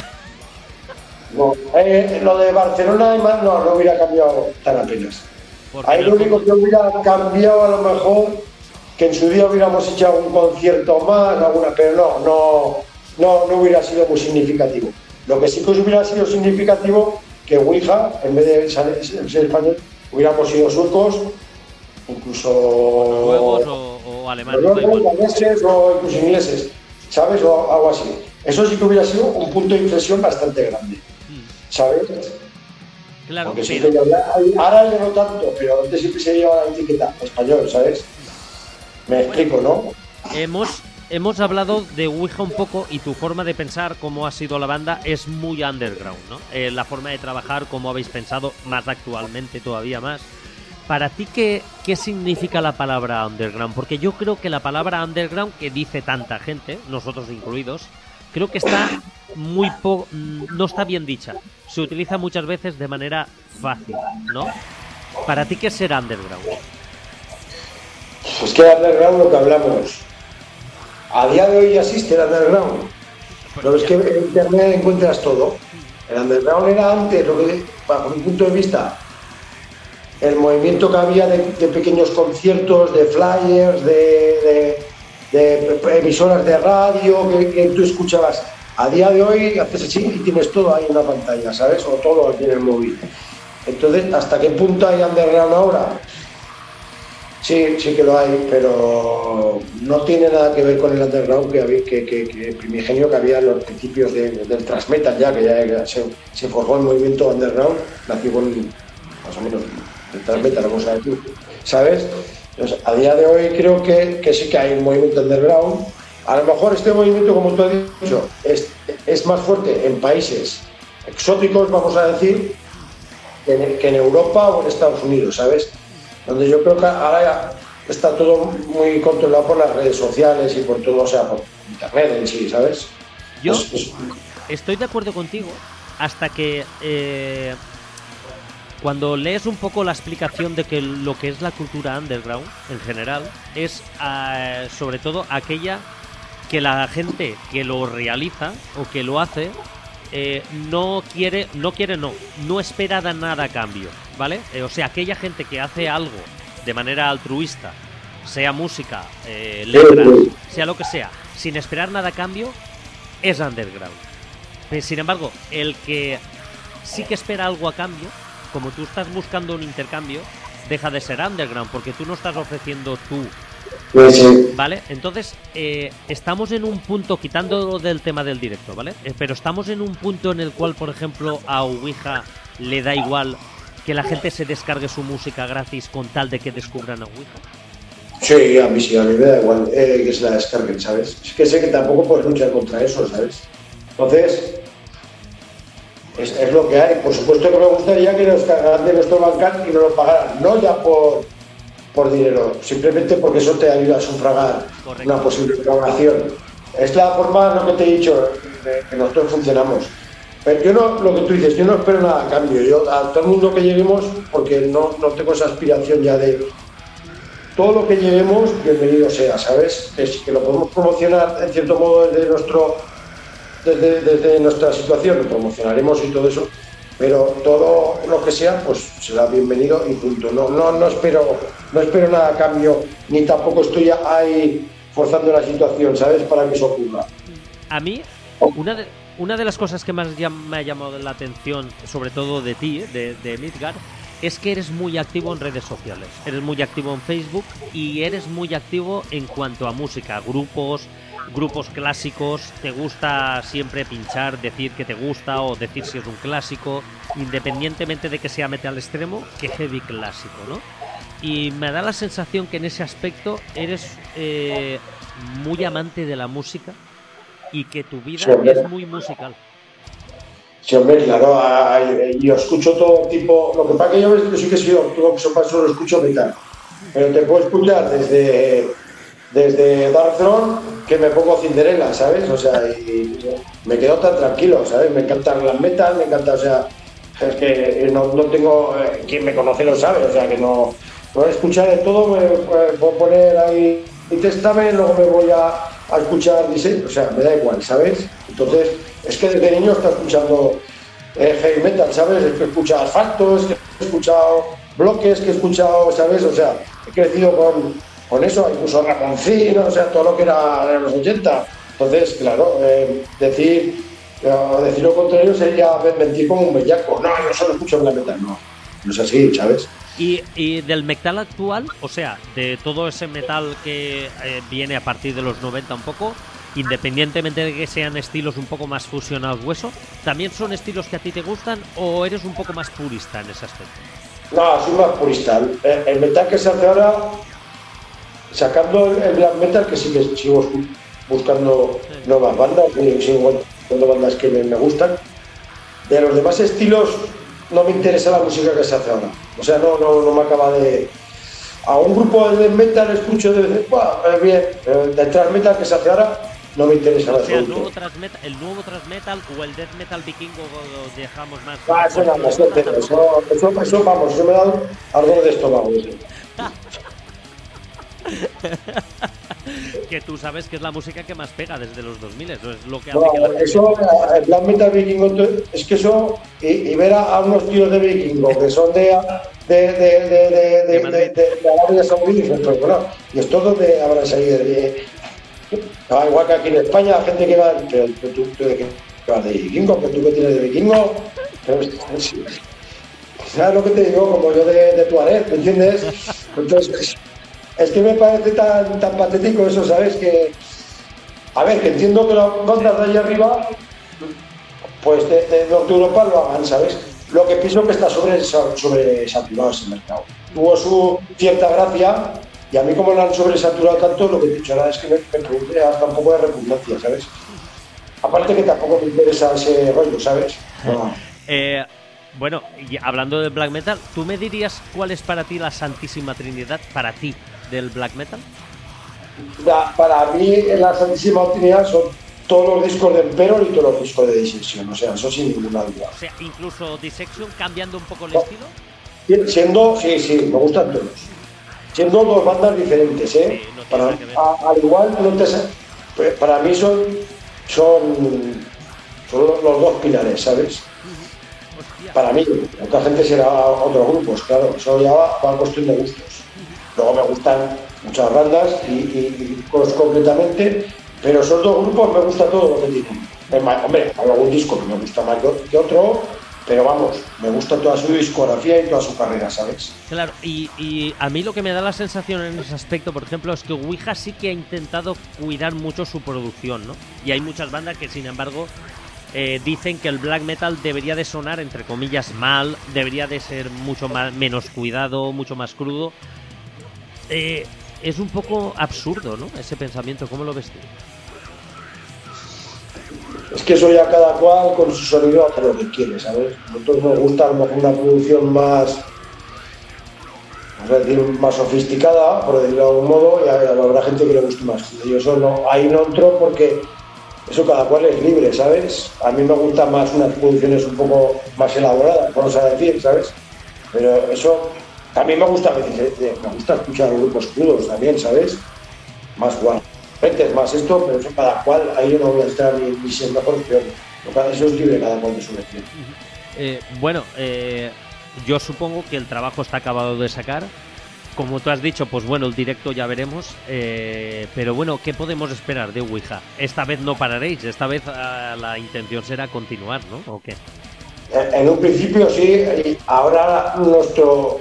No, eh, lo de Barcelona además no, no hubiera cambiado tan apenas. Ahí lo único que hubiera cambiado a lo mejor, que en su día hubiéramos hecho algún concierto más, alguna, pero no, no, no, no hubiera sido muy significativo. Lo que sí que hubiera sido significativo, que Ouija, en vez de ser, ser español, hubiéramos sido suecos, incluso noruegos o, o alemanes, noruegos, daneses o incluso ingleses, ¿sabes? O algo así. Eso sí que hubiera sido un punto de inflexión bastante grande, ¿sabes? Claro, porque pero... siempre, ahora ya no tanto, pero antes siempre se llevaba la etiqueta español, ¿sabes? Me explico, ¿no? Hemos, hemos hablado de Ouija un poco y tu forma de pensar, cómo ha sido la banda, es muy underground, ¿no? Eh, la forma de trabajar, cómo habéis pensado, más actualmente todavía más. Para ti, ¿qué, ¿qué significa la palabra underground? Porque yo creo que la palabra underground, que dice tanta gente, nosotros incluidos, creo que está muy po no está bien dicha. Se utiliza muchas veces de manera fácil, ¿no? ¿Para ti qué es ser underground? Pues que el underground, lo que hablamos. A día de hoy ya existe el underground. Pero es que en internet encuentras todo. El underground era antes, lo que, bajo mi punto de vista, el movimiento que había de, de pequeños conciertos, de flyers, de, de, de emisoras de radio que, que tú escuchabas. A día de hoy haces así y tienes todo ahí en la pantalla, ¿sabes? O todo aquí en el móvil. Entonces, ¿hasta qué punto hay underground ahora? Sí, sí que lo hay, pero no tiene nada que ver con el underground que, había, que, que, que el primigenio que había en los principios de, del thrash metal, ya que ya se, se forjó el movimiento underground, nació con más o menos el thrash metal, vamos a decir, ¿sabes? Entonces, a día de hoy creo que, que sí que hay un movimiento underground. A lo mejor este movimiento, como tú has dicho, es, es más fuerte en países exóticos, vamos a decir, que en, que en Europa o en Estados Unidos, ¿sabes? Donde yo creo que ahora ya está todo muy controlado por las redes sociales y por todo, o sea, por internet en sí, ¿sabes? Yo es, es... estoy de acuerdo contigo hasta que eh, cuando lees un poco la explicación de que lo que es la cultura underground en general es uh, sobre todo aquella que la gente que lo realiza o que lo hace eh, no quiere, no quiere no, no espera nada a cambio, ¿vale? Eh, o sea, aquella gente que hace algo de manera altruista, sea música, eh, letras, sea lo que sea, sin esperar nada a cambio, es underground. Pero, sin embargo, el que sí que espera algo a cambio, como tú estás buscando un intercambio, deja de ser underground, porque tú no estás ofreciendo tú. ¿Vale? Entonces, eh, estamos en un punto, quitando del tema del directo, ¿vale? Eh, pero estamos en un punto en el cual, por ejemplo, a Ouija le da igual que la gente se descargue su música gratis con tal de que descubran a Ouija. Sí, a mí sí, a mí me da igual eh, que se la descarguen, ¿sabes? Es que sé que tampoco puedes luchar contra eso, ¿sabes? Entonces, es, es lo que hay. Por supuesto que me gustaría que nos cargaran de nuestro bancal y nos lo pagaran, no ya por... por dinero, simplemente porque eso te ayuda a sufragar. Correcto. Una posible programación. Es la forma, lo que te he dicho, de que nosotros funcionamos. Pero yo no, lo que tú dices, yo no espero nada a cambio. Yo a todo el mundo que lleguemos, porque no, no tengo esa aspiración ya de todo lo que lleguemos, bienvenido sea, ¿sabes? Es que lo podemos promocionar en cierto modo desde nuestro, desde, desde nuestra situación, lo promocionaremos y todo eso, pero todo lo que sea, pues será bienvenido y punto. No, no, no espero, no espero nada a cambio, ni tampoco estoy ahí forzando la situación, ¿sabes? Para que eso ocurra. A mí, una de Una de las cosas que más me ha llamado la atención, sobre todo de ti, de, de Midgard, es que eres muy activo en redes sociales. Eres muy activo en Facebook y eres muy activo en cuanto a música, grupos, grupos clásicos. Te gusta siempre pinchar, decir que te gusta o decir si es un clásico, independientemente de que sea metal extremo, que heavy clásico, ¿no? Y me da la sensación que en ese aspecto eres eh, muy amante de la música. Y que tu vida sí, es muy musical. Sí, hombre, claro, yo escucho todo tipo. Lo que pasa que yo, yo sí que soy todo que sopa, solo escucho metal. Pero te puedo escuchar desde, desde Dark Throne que me pongo Cinderella, ¿sabes? O sea, y, y me quedo tan tranquilo, ¿sabes? Me encanta el glam metal, me encanta, o sea, es que no, no tengo. Eh, quien me conoce lo sabe, o sea, que no. Puedo escuchar de todo, me, me puedo poner ahí y Testament, luego me voy a. a escuchar diseño, o sea, me da igual, ¿sabes? Entonces, es que desde niño está escuchando eh, heavy metal, ¿sabes? Es que he escuchado asfaltos, que he escuchado bloques, que he escuchado, ¿sabes? O sea, he crecido con, con eso, incluso Ramoncín, o sea, todo lo que era de los ochenta. Entonces, claro, eh, decir, eh, decir lo contrario sería mentir como un bellaco. No, yo solo escucho black metal, no. No es así, ¿sabes? Y, y del metal actual, o sea, de todo ese metal que eh, viene a partir de los noventa un poco, independientemente de que sean estilos un poco más fusionados hueso, ¿también son estilos que a ti te gustan o eres un poco más purista en ese aspecto? No, soy más purista. El, el metal que se hace ahora, sacando el black metal, que sí que sigo buscando sí. nuevas bandas, sigo buscando bandas que me, me gustan. De los demás estilos no me interesa la música que se hace ahora. O sea, no, no, no me acaba de... A un grupo de metal escucho de vez en cuando, bien, pero de thrash metal que se hace ahora no me interesa nada. O sea, el nuevo thrash metal, el nuevo thrash metal o el death metal vikingo lo dejamos más... Ah, eso nada, eso, eso, eso, eso, vamos, eso me da algo de estómago. Que tú sabes que es la música que más pega desde los dos mil, eso es lo que hace no, que la eso, el black metal vikingo, es que eso, y, y ver a, a unos tíos de vikingo que son de de de de de, de, de, de, de Arabia Saudí, pues bueno, y esto donde habrá salido de, no, igual que aquí en España, gente que va, pero, pero tú, tú de qué vas de vikingo, pero tú que tienes de vikingo, pero, ¿sabes lo que te digo? Como yo de, de Tuareg, ¿me entiendes? Entonces, es que me parece tan, tan patético eso, ¿sabes? Que, a ver, que entiendo que las bandas de allá arriba, pues de, de Norte Europa lo hagan, ¿sabes? Lo que pienso que está sobre, sobre saturado ese mercado. Tuvo su cierta gracia, y a mí como lo han sobresaturado tanto, lo que he dicho ahora es que me, me produce hasta un poco de repugnancia, ¿sabes? Aparte que tampoco me interesa ese rollo, ¿sabes? No. eh... Bueno, y hablando del black metal, ¿tú me dirías cuál es para ti la santísima trinidad, para ti, del black metal? La, para mí, la santísima trinidad son todos los discos de Emperor y todos los discos de Dissection, o sea, eso sin ninguna duda. O sea, incluso Dissection cambiando un poco el no. estilo. Siendo, sí, sí, me gustan todos. Siendo dos bandas diferentes, ¿eh? Sí, no para, a, al igual, no te, para mí son, son, son los, los dos pilares, ¿sabes? Para mí, otra gente será otros grupos, claro, eso ya va, va a cuestión de gustos. Luego me gustan muchas bandas y, y, y cosas completamente, pero esos dos grupos me gusta todo lo que tienen. Hombre, hay algún disco que me gusta más que otro, pero vamos, me gusta toda su discografía y toda su carrera, ¿sabes? Claro, y, y a mí lo que me da la sensación en ese aspecto, por ejemplo, es que Ouija sí que ha intentado cuidar mucho su producción, ¿no? Y hay muchas bandas que, sin embargo... Eh, dicen que el black metal debería de sonar, entre comillas, mal, debería de ser mucho más, menos cuidado, mucho más crudo. Eh, es un poco absurdo, ¿no? Ese pensamiento, ¿cómo lo ves tú? Es que eso ya cada cual con su sonido hace lo que quiere, ¿sabes? A nosotros nos gusta a lo mejor una producción más, vamos a decir, más sofisticada, por decirlo de algún modo, y habrá gente que le guste más. Yo eso no, ahí no entro porque eso cada cual es libre, ¿sabes? A mí me gustan más unas producciones un poco más elaboradas, vamos a decir, ¿sabes? Pero eso también me gusta, me gusta escuchar grupos crudos también, ¿sabes? Más guapentes, más esto, pero eso cada cual, ahí yo no voy a estar ni, ni siendo mejor peor. Eso es libre cada cual de su elección. Eh, bueno, eh, yo supongo que el trabajo está acabado de sacar. Como tú has dicho, pues bueno, el directo ya veremos. Eh, pero bueno, ¿qué podemos esperar de Ouija? Esta vez no pararéis, esta vez uh, la intención será continuar, ¿no? ¿O qué? En un principio sí, y ahora nuestro...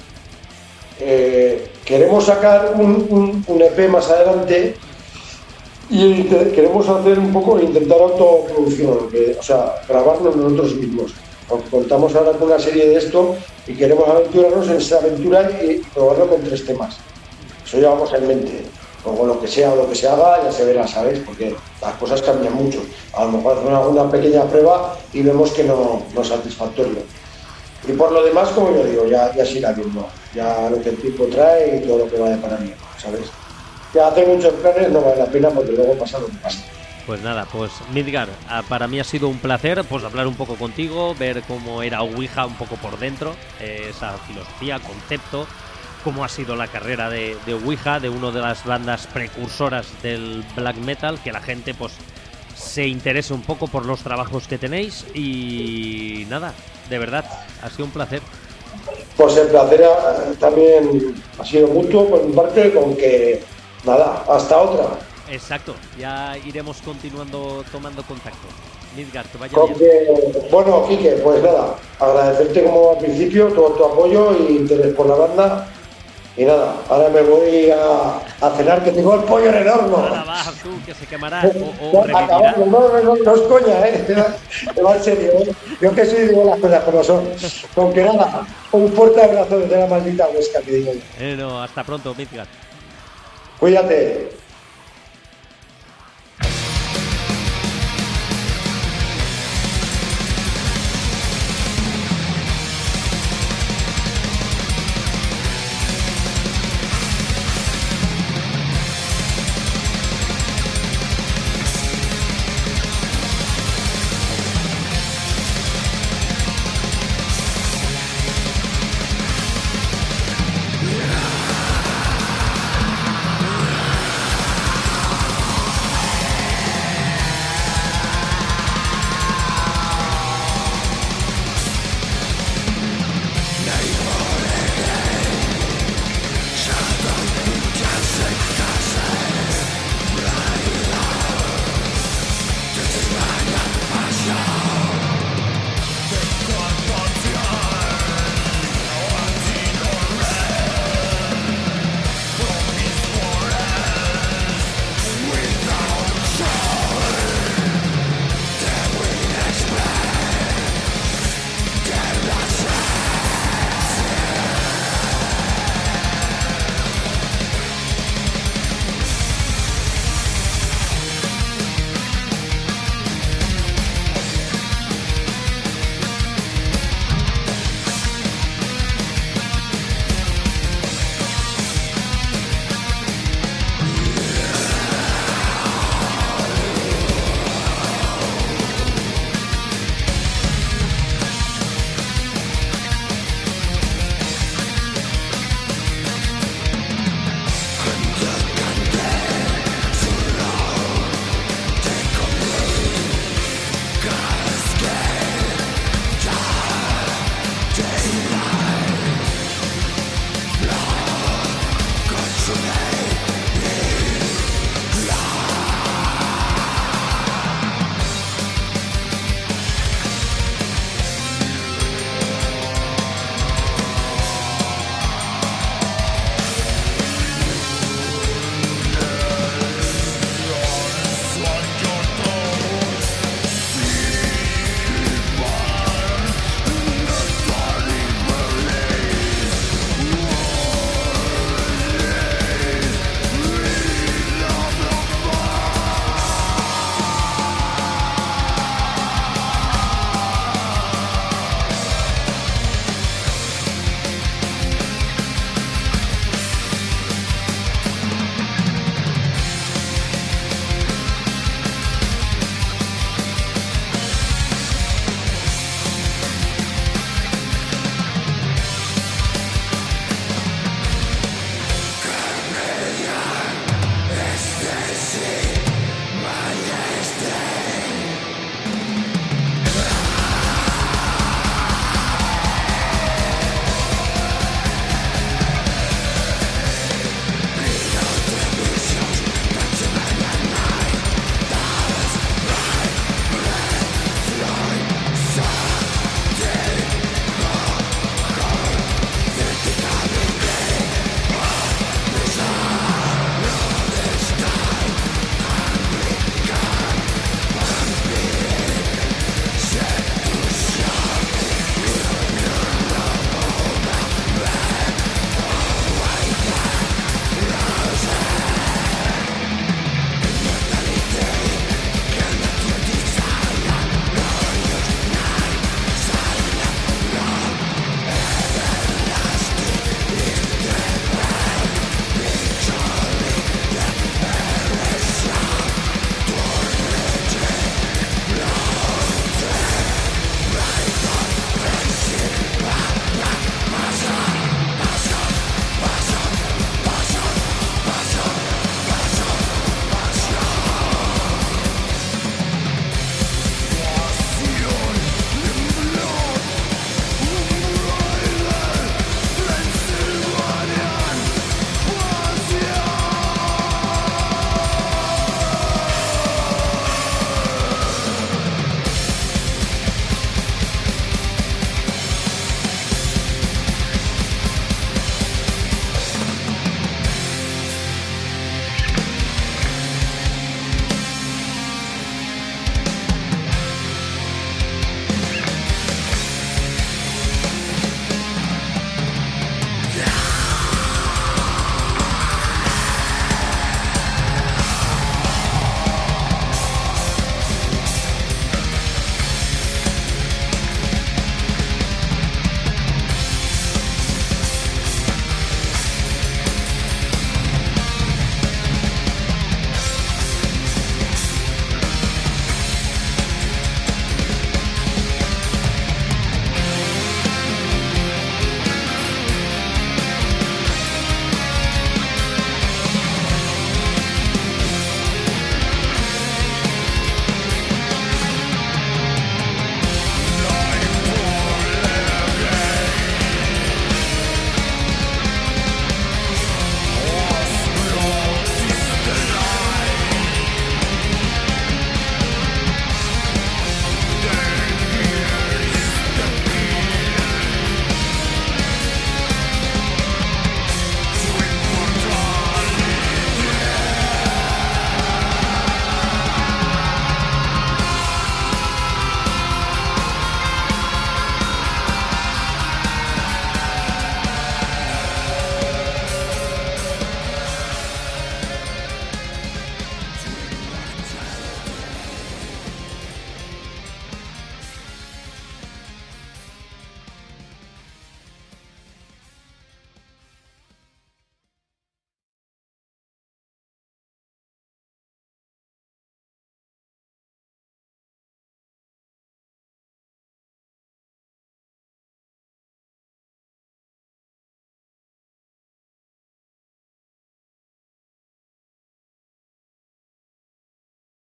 Eh, queremos sacar un, un, un E P más adelante y queremos hacer un poco, intentar autoproducción, que, o sea, grabarnos nosotros mismos. Porque contamos ahora con una serie de esto y queremos aventurarnos en esa aventura y probarlo con tres temas. Eso llevamos en mente. Luego lo que sea o lo que se haga ya se verá, ¿sabes? Porque las cosas cambian mucho. A lo mejor hacemos una pequeña prueba y vemos que no, no es satisfactorio. Y por lo demás, como yo digo, ya, ya se irá viendo. Ya lo que el tiempo trae y todo lo que vale para mí, ¿sabes? Ya hacer muchos planes no vale la pena porque luego pasa lo que pasa. Pues nada, pues Midgar, para mí ha sido un placer pues hablar un poco contigo, ver cómo era Ouija un poco por dentro, eh, esa filosofía, concepto, cómo ha sido la carrera de, de Ouija, de una de las bandas precursoras del black metal, que la gente pues se interese un poco por los trabajos que tenéis y nada, de verdad, ha sido un placer. Pues el placer ha, también ha sido mutuo por mi parte, con que nada, hasta otra. Exacto, ya iremos continuando tomando contacto. Midgar, que vaya con bien. Que, bueno, Quique, pues nada, agradecerte como al principio todo tu apoyo y interés por la banda. Y nada, ahora me voy a, a cenar, que tengo el pollo en el horno. Ahora va, tú, que se quemará o, o Acabamos, no, no, no, no es coña, ¿eh? Te va en serio, ¿eh? Yo que sí digo las cosas como son. Con que nada, un fuerte abrazo desde la maldita Huesca, que digo yo. Eh, no, hasta pronto, Midgar. Cuídate.